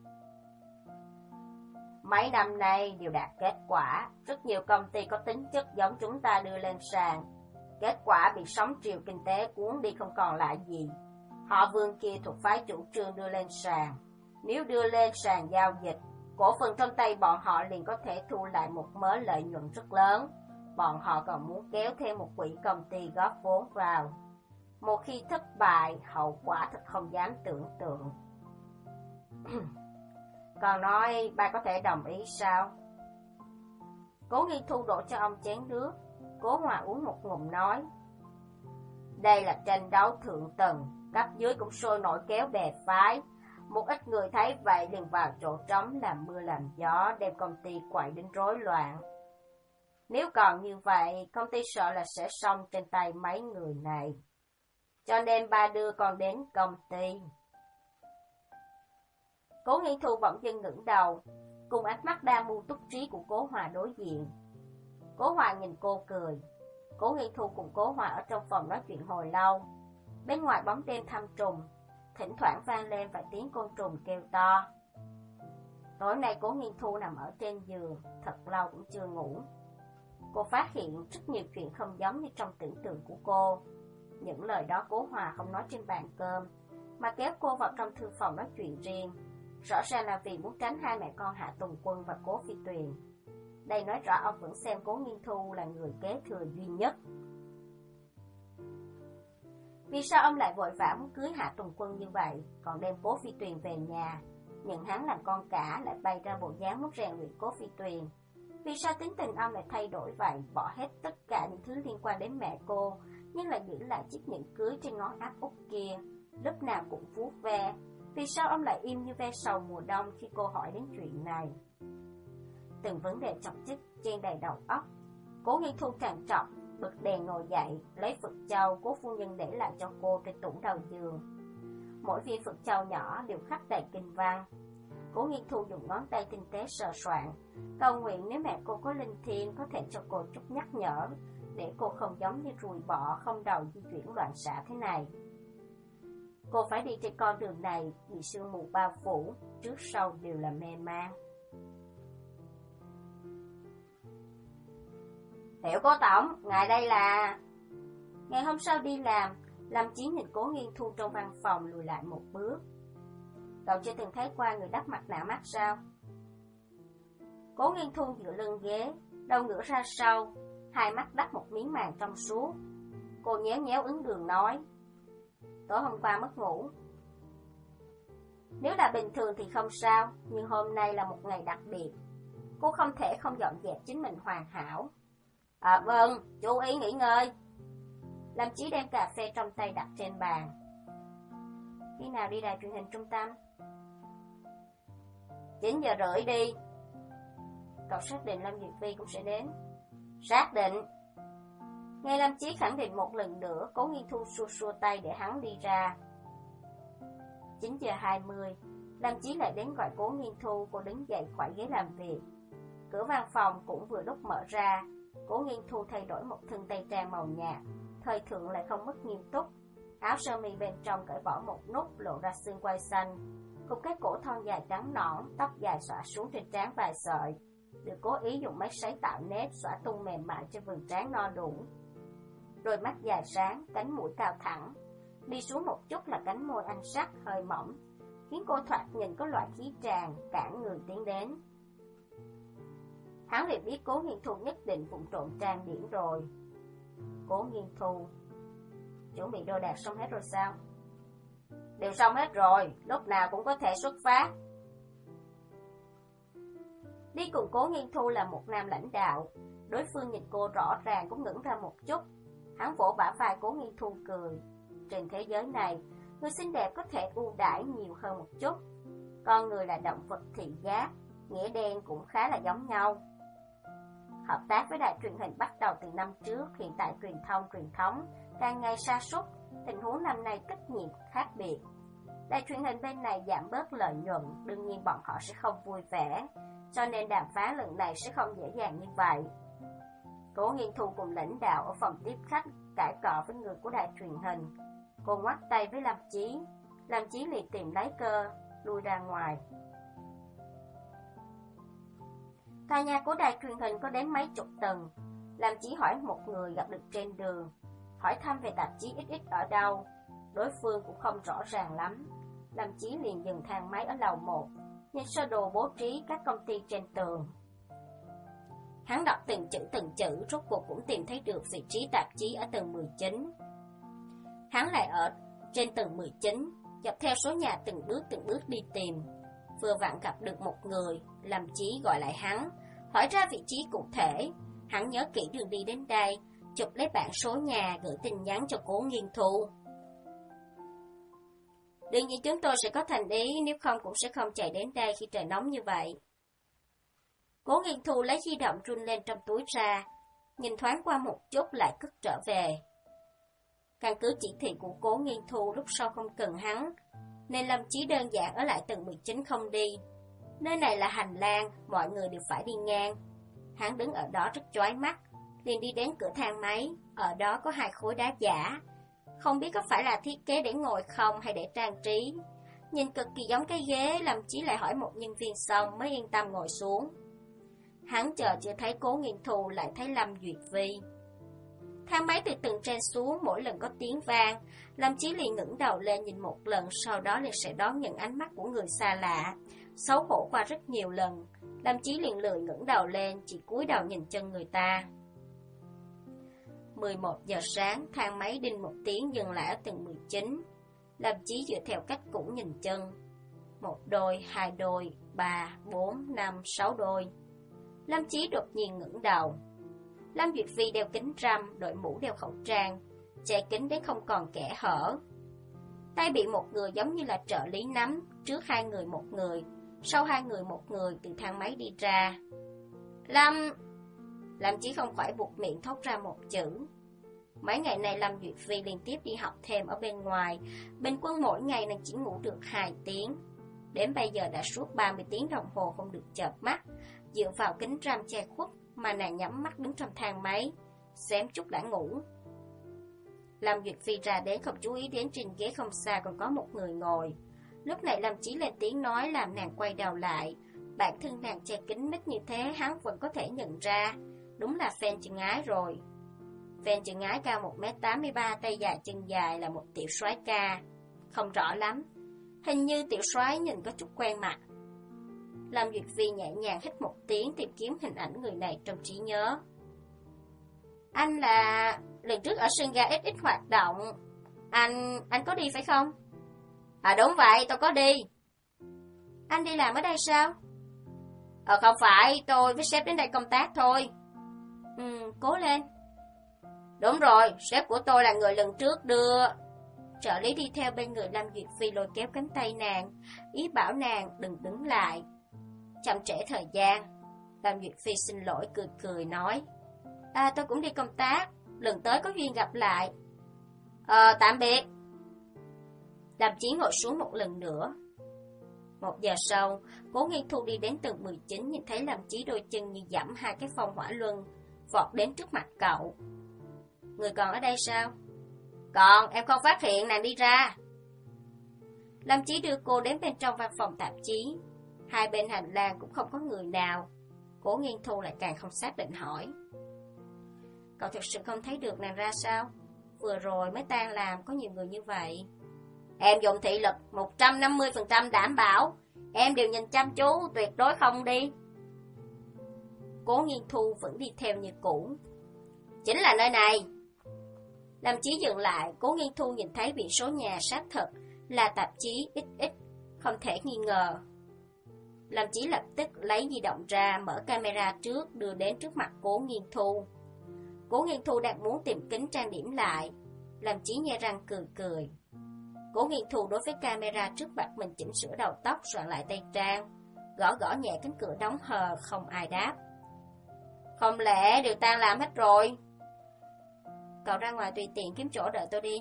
Mấy năm nay đều đạt kết quả, rất nhiều công ty có tính chất giống chúng ta đưa lên sàn. Kết quả bị sóng triều kinh tế cuốn đi không còn lại gì. Họ Vương kia thuộc phái chủ trương đưa lên sàn. Nếu đưa lên sàn giao dịch, cổ phần trong tay bọn họ liền có thể thu lại một mớ lợi nhuận rất lớn. Bọn họ còn muốn kéo thêm một quỹ công ty góp vốn vào. Một khi thất bại, hậu quả thật không dám tưởng tượng. Còn nói ba có thể đồng ý sao? Cố Nghiên Thu đổ cho ông chén nước. Cố Hòa uống một ngụm nói, đây là tranh đấu thượng tầng, cấp dưới cũng sôi nổi kéo bè phái. Một ít người thấy vậy liền vào chỗ trống làm mưa làm gió, đem công ty quậy đến rối loạn. Nếu còn như vậy, công ty sợ là sẽ xong trên tay mấy người này. Cho nên ba đưa con đến công ty. Cố Nghiên Thu bỗng dưng ngẩng đầu, cùng ánh mắt đa mưu túc trí của Cố Hòa đối diện. Cố Hòa nhìn cô cười. Cố Nghiên Thu cùng Cố Hòa ở trong phòng nói chuyện hồi lâu. Bên ngoài bóng đêm thăm trùng, thỉnh thoảng vang lên vài tiếng côn trùng kêu to. Tối nay Cố Nghiên Thu nằm ở trên giường, thật lâu cũng chưa ngủ. Cô phát hiện rất nhiều chuyện không giống như trong tưởng tượng của cô. Những lời đó Cố Hòa không nói trên bàn cơm, mà kéo cô vào trong thư phòng nói chuyện riêng. Rõ ràng là vì muốn tránh hai mẹ con Hạ Tùng Quân và Cố Phi Tuyền. Đây nói rõ ông vẫn xem Cố Nghiên Thu là người kế thừa duy nhất. Vì sao ông lại vội vã muốn cưới Hạ Tùng Quân như vậy, còn đem Cố Phi Tuyền về nhà, nhận hắn làm con cả, lại bày ra bộ dáng muốn rèn luyện Cố Phi Tuyền? Vì sao tính tình ông lại thay đổi vậy, bỏ hết tất cả những thứ liên quan đến mẹ cô, nhưng lại giữ lại chiếc nhẫn cưới trên ngón áp út kia, lúc nào cũng vuốt ve? Vì sao ông lại im như ve sầu mùa đông khi cô hỏi đến chuyện này? Từng vấn đề chọc chích trên đầy đầu óc. Cố Nghiên Thu trằn trọc, bật đèn ngồi dậy, lấy Phật châu Cố phu nhân để lại cho cô trên tủ đầu giường. Mỗi viên Phật châu nhỏ đều khắc đầy kinh văn. Cố Nghiên Thu dùng ngón tay tinh tế sờ soạn, cầu nguyện nếu mẹ cô có linh thiêng có thể cho cô chút nhắc nhở, để cô không giống như ruồi bọ không đầu di chuyển loạn xạ thế này. Cô phải đi trên con đường này vì sương mù bao phủ, trước sau đều là mê man. Tiểu Cố Tổng, ngài đây là... Ngày hôm sau đi làm, Lâm Chiến nhìn Cố Nghiên Thu trong văn phòng lùi lại một bước. Cậu chưa từng thấy qua người đắp mặt nạ mắt sao? Cố Nghiên Thu dựa lưng ghế, đầu ngửa ra sau, hai mắt đắp một miếng màng trong suốt. Cô nhéo nhéo ứng đường nói, tối hôm qua mất ngủ. Nếu là bình thường thì không sao, nhưng hôm nay là một ngày đặc biệt. Cô không thể không dọn dẹp chính mình hoàn hảo. À vâng, chú ý nghỉ ngơi. Lâm Chí đem cà phê trong tay đặt trên bàn. Khi nào đi đài truyền hình trung tâm? chín giờ rưỡi đi. Cậu xác định Lâm Duyệt Phi cũng sẽ đến? Xác định. Nghe Lâm Chí khẳng định một lần nữa, Cố Nghiên Thu xua xua tay để hắn đi ra. chín giờ hai mươi, Lâm Chí lại đến gọi Cố Nghiên Thu. Cô đứng dậy khỏi ghế làm việc. Cửa văn phòng cũng vừa lúc mở ra. Cố Nghiên Thu thay đổi một thân tây trang màu nhạt, thời thượng lại không mất nghiêm túc. Áo sơ mi bên trong cởi bỏ một nút, lộ ra xương quai xanh, cùng cái cổ thon dài trắng nõn, tóc dài xõa xuống trên trán vài sợi, được cố ý dùng máy sấy tạo nếp xõa tung mềm mại trên vầng trán no đủ. Đôi mắt dài sáng, cánh mũi cao thẳng, đi xuống một chút là cánh môi anh sắc hơi mỏng, khiến cô thoạt nhìn có loại khí tràn cản người tiến đến. Hắn liền biết Cố Nghiên Thu nhất định vụng trộn trang điểm rồi. Cố Nghiên Thu, chuẩn bị đồ đạc xong hết rồi sao? Đều xong hết rồi, lúc nào cũng có thể xuất phát. Đi cùng Cố Nghiên Thu là một nam lãnh đạo. Đối phương nhìn cô rõ ràng cũng ngẩng ra một chút. Hắn vỗ bả vai Cố Nghiên Thu cười. Trên thế giới này, người xinh đẹp có thể ưu đãi nhiều hơn một chút. Con người là động vật thị giác, nghĩa đen cũng khá là giống nhau. Hợp tác với đài truyền hình bắt đầu từ năm trước, hiện tại truyền thông truyền thống càng ngày sa sút, tình huống năm nay tất nhiên khác biệt. Đài truyền hình bên này giảm bớt lợi nhuận, đương nhiên bọn họ sẽ không vui vẻ, cho nên đàm phán lần này sẽ không dễ dàng như vậy. Cố Nghiên Thu cùng lãnh đạo ở phòng tiếp khách cãi cọ với người của đài truyền hình. Cô ngoắc tay với Lâm Chí, Lâm Chí liền tìm lấy cơ, lui ra ngoài. Tòa nhà của đài truyền hình có đến mấy chục tầng. Lâm Chí hỏi một người gặp được trên đường, hỏi thăm về tạp chí ích ích ở đâu. Đối phương cũng không rõ ràng lắm. Lâm Chí liền dừng thang máy ở lầu một, nhìn sơ đồ bố trí các công ty trên tường. Hắn đọc từng chữ từng chữ, rốt cuộc cũng tìm thấy được vị trí tạp chí ở tầng mười chín. Hắn lại ở trên tầng mười chín, dọc theo số nhà từng bước từng bước đi tìm. Vừa vặn gặp được một người, Lâm Chí gọi lại hắn, hỏi ra vị trí cụ thể. Hắn nhớ kỹ đường đi đến đây, chụp lấy bảng số nhà, gửi tin nhắn cho Cố Nghiên Thu. Đương nhiên chúng tôi sẽ có thành ý, nếu không cũng sẽ không chạy đến đây khi trời nóng như vậy. Cố Nghiên Thu lấy di động run lên trong túi ra, nhìn thoáng qua một chút lại cất trở về. Căn cứ chỉ thị của Cố Nghiên Thu lúc sau không cần hắn, nên Lâm Chí đơn giản ở lại tầng mười chín không đi. Nơi này là hành lang, mọi người đều phải đi ngang. Hắn đứng ở đó rất chói mắt, liền đi đến cửa thang máy, ở đó có hai khối đá giả. Không biết có phải là thiết kế để ngồi không hay để trang trí. Nhìn cực kỳ giống cái ghế, Lâm Chí lại hỏi một nhân viên xong mới yên tâm ngồi xuống. Hắn chờ chưa thấy Cố Nghiên Thu lại thấy Lâm Duyệt Vi. Thang máy từ tầng trên xuống, mỗi lần có tiếng vang, Lâm Chí liền ngẩng đầu lên nhìn một lần, sau đó liền sẽ đón nhận ánh mắt của người xa lạ. Xấu hổ qua rất nhiều lần, Lâm Chí liền lười ngẩng đầu lên, chỉ cúi đầu nhìn chân người ta. mười một giờ sáng, thang máy đinh một tiếng dừng lại ở tầng mười chín. Lâm Chí dựa theo cách cũ nhìn chân. Một đôi, hai đôi, ba, bốn, năm, sáu đôi. Lâm Chí đột nhiên ngẩng đầu. Lâm Duyệt Vi đeo kính râm, đội mũ đeo khẩu trang, che kính đến không còn kẽ hở. Tay bị một người giống như là trợ lý nắm, trước hai người một người, sau hai người một người từ thang máy đi ra. Lâm... Lâm Chí không khỏi buột miệng thốt ra một chữ. Mấy ngày nay Lâm Duyệt Vi liên tiếp đi học thêm ở bên ngoài, bình quân mỗi ngày nàng chỉ ngủ được hai tiếng. Đến bây giờ đã suốt ba mươi tiếng đồng hồ không được chợp mắt, dựa vào kính râm che khuất mà nàng nhắm mắt đứng trong thang máy, xém chút đã ngủ. Lâm Duyệt Phi ra đến không chú ý đến trên ghế không xa còn có một người ngồi. Lúc này Lâm Chí lên tiếng nói làm nàng quay đầu lại. Bản thân nàng che kính mít như thế hắn vẫn có thể nhận ra. Đúng là fan Trần Ái rồi. Fan Trần Ái cao một mét tám mươi ba, tay dài chân dài, là một tiểu soái ca. Không rõ lắm, hình như tiểu soái nhìn có chút quen mặt. Lâm Duyệt Vi nhẹ nhàng hít một tiếng, tìm kiếm hình ảnh người này trong trí nhớ. Anh là... lần trước ở sân ga ít ít hoạt động. Anh... anh có đi phải không? À đúng vậy, tôi có đi. Anh đi làm ở đây sao? Ờ không phải, tôi với sếp đến đây công tác thôi. Ừ, cố lên. Đúng rồi, sếp của tôi là người lần trước đưa... Trợ lý đi theo bên người Lâm Duyệt Phi lôi kéo cánh tay nàng, ý bảo nàng đừng đứng lại. Chậm trễ thời gian, Lâm Duyệt Phi xin lỗi cười cười nói. À tôi cũng đi công tác, lần tới có duyên gặp lại. Ờ tạm biệt. Lâm Chí ngồi xuống một lần nữa. Một giờ sau, Cố Nghiên Thu đi đến tầng mười chín, nhìn thấy Lâm Chí đôi chân như dẫm hai cái phong hỏa luân, vọt đến trước mặt cậu. Người còn ở đây sao? Còn, em không phát hiện nàng đi ra. Lâm Chí đưa cô đến bên trong văn phòng tạp chí. Hai bên hành lang cũng không có người nào. Cố Nghiên Thu lại càng không xác định hỏi. Cậu thực sự không thấy được nàng ra sao? Vừa rồi mới tan làm có nhiều người như vậy. Em dùng thị lực một trăm năm mươi phần trăm đảm bảo. Em đều nhìn chăm chú, tuyệt đối không đi. Cố Nghiên Thu vẫn đi theo như cũ. Chính là nơi này. Lâm Chí dừng lại, Cố Nghiên Thu nhìn thấy biển số nhà xác thực là tạp chí ích ích, không thể nghi ngờ. Lâm Chí lập tức lấy di động ra, mở camera trước, đưa đến trước mặt Cố Nghiên Thu. Cố Nghiên Thu đang muốn tìm kính trang điểm lại. Lâm Chí nhe răng cười cười. Cố Nghiên Thu đối với camera trước mặt mình chỉnh sửa đầu tóc, soạn lại tay trang, gõ gõ nhẹ cánh cửa đóng hờ, không ai đáp. Không lẽ đều tan làm hết rồi? Cậu ra ngoài tùy tiện kiếm chỗ đợi tôi đi.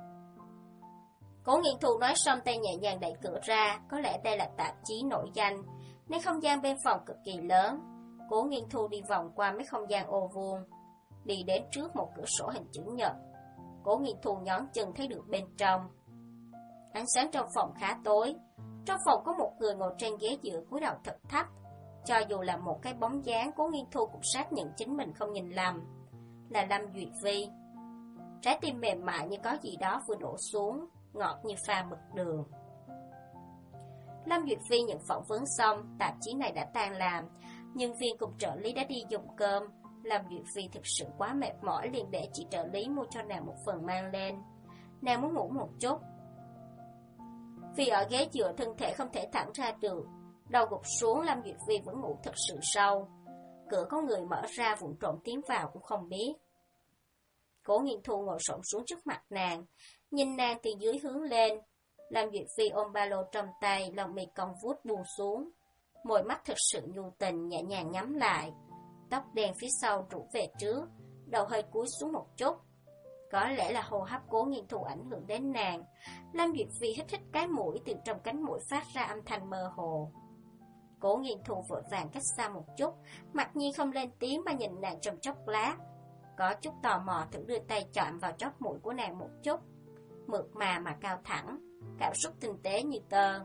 Cố Nghiên Thu nói xong tay nhẹ nhàng đẩy cửa ra. Có lẽ đây là tạp chí nổi danh, nên không gian bên phòng cực kỳ lớn. Cố Nghiên Thu đi vòng qua mấy không gian ô vuông, đi đến trước một cửa sổ hình chữ nhật. Cố Nghiên Thu nhón chân thấy được bên trong. Ánh sáng trong phòng khá tối. Trong phòng có một người ngồi trên ghế dựa, cúi đầu thật thấp. Cho dù là một cái bóng dáng, Cố Nghiên Thu cũng xác nhận chính mình không nhìn lầm, là Lâm Duyệt Phi. Trái tim mềm mại như có gì đó vừa đổ xuống, ngọt như pha mực đường. Lâm Duyệt Phi nhận phỏng vấn xong, tạp chí này đã tan làm, nhân viên cùng trợ lý đã đi dùng cơm. Lâm Duyệt Phi thực sự quá mệt mỏi, liền để chị trợ lý mua cho nàng một phần mang lên. Nàng muốn ngủ một chút. Vì ở ghế dựa thân thể không thể thẳng ra được, đầu gục xuống, Lâm Duyệt Phi vẫn ngủ thật sự sâu. Cửa có người mở ra, vụng trộm tiến vào cũng không biết. Cố Nghiên Thu ngồi xổm xuống trước mặt nàng, nhìn nàng từ dưới hướng lên. Lâm Duyệt Phi ôm ba lô trong tay, lòng mi cong vuốt buông xuống, môi mắt thực sự nhu tình nhẹ nhàng nhắm lại, tóc đen phía sau rủ về trước, đầu hơi cúi xuống một chút. Có lẽ là hô hấp Cố Nghiên Thu ảnh hưởng đến nàng. Lâm Duyệt Phi hít hít cái mũi, từ trong cánh mũi phát ra âm thanh mơ hồ. Cố Nghiên Thu vội vàng cách xa một chút, mặc nhiên không lên tiếng mà nhìn nàng trong chốc lát. Có chút tò mò thử đưa tay chạm vào chóp mũi của nàng một chút, mượt mà mà cao thẳng, cảm xúc tinh tế như tơ.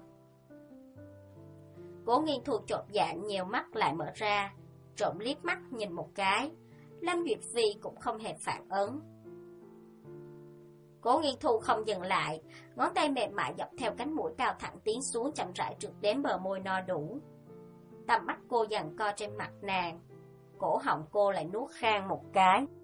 Cố Nghiên Thu chột dạ nhèo mắt lại mở ra, trộm liếc mắt nhìn một cái. Lâm Duyệt Phi cũng không hề phản ứng. Cố Nghiên Thu không dừng lại, ngón tay mềm mại dọc theo cánh mũi cao thẳng tiến xuống, chậm rãi trượt đến bờ môi no đủ. Tầm mắt cô giằng co trên mặt nàng, cổ họng cô lại nuốt khang một cái.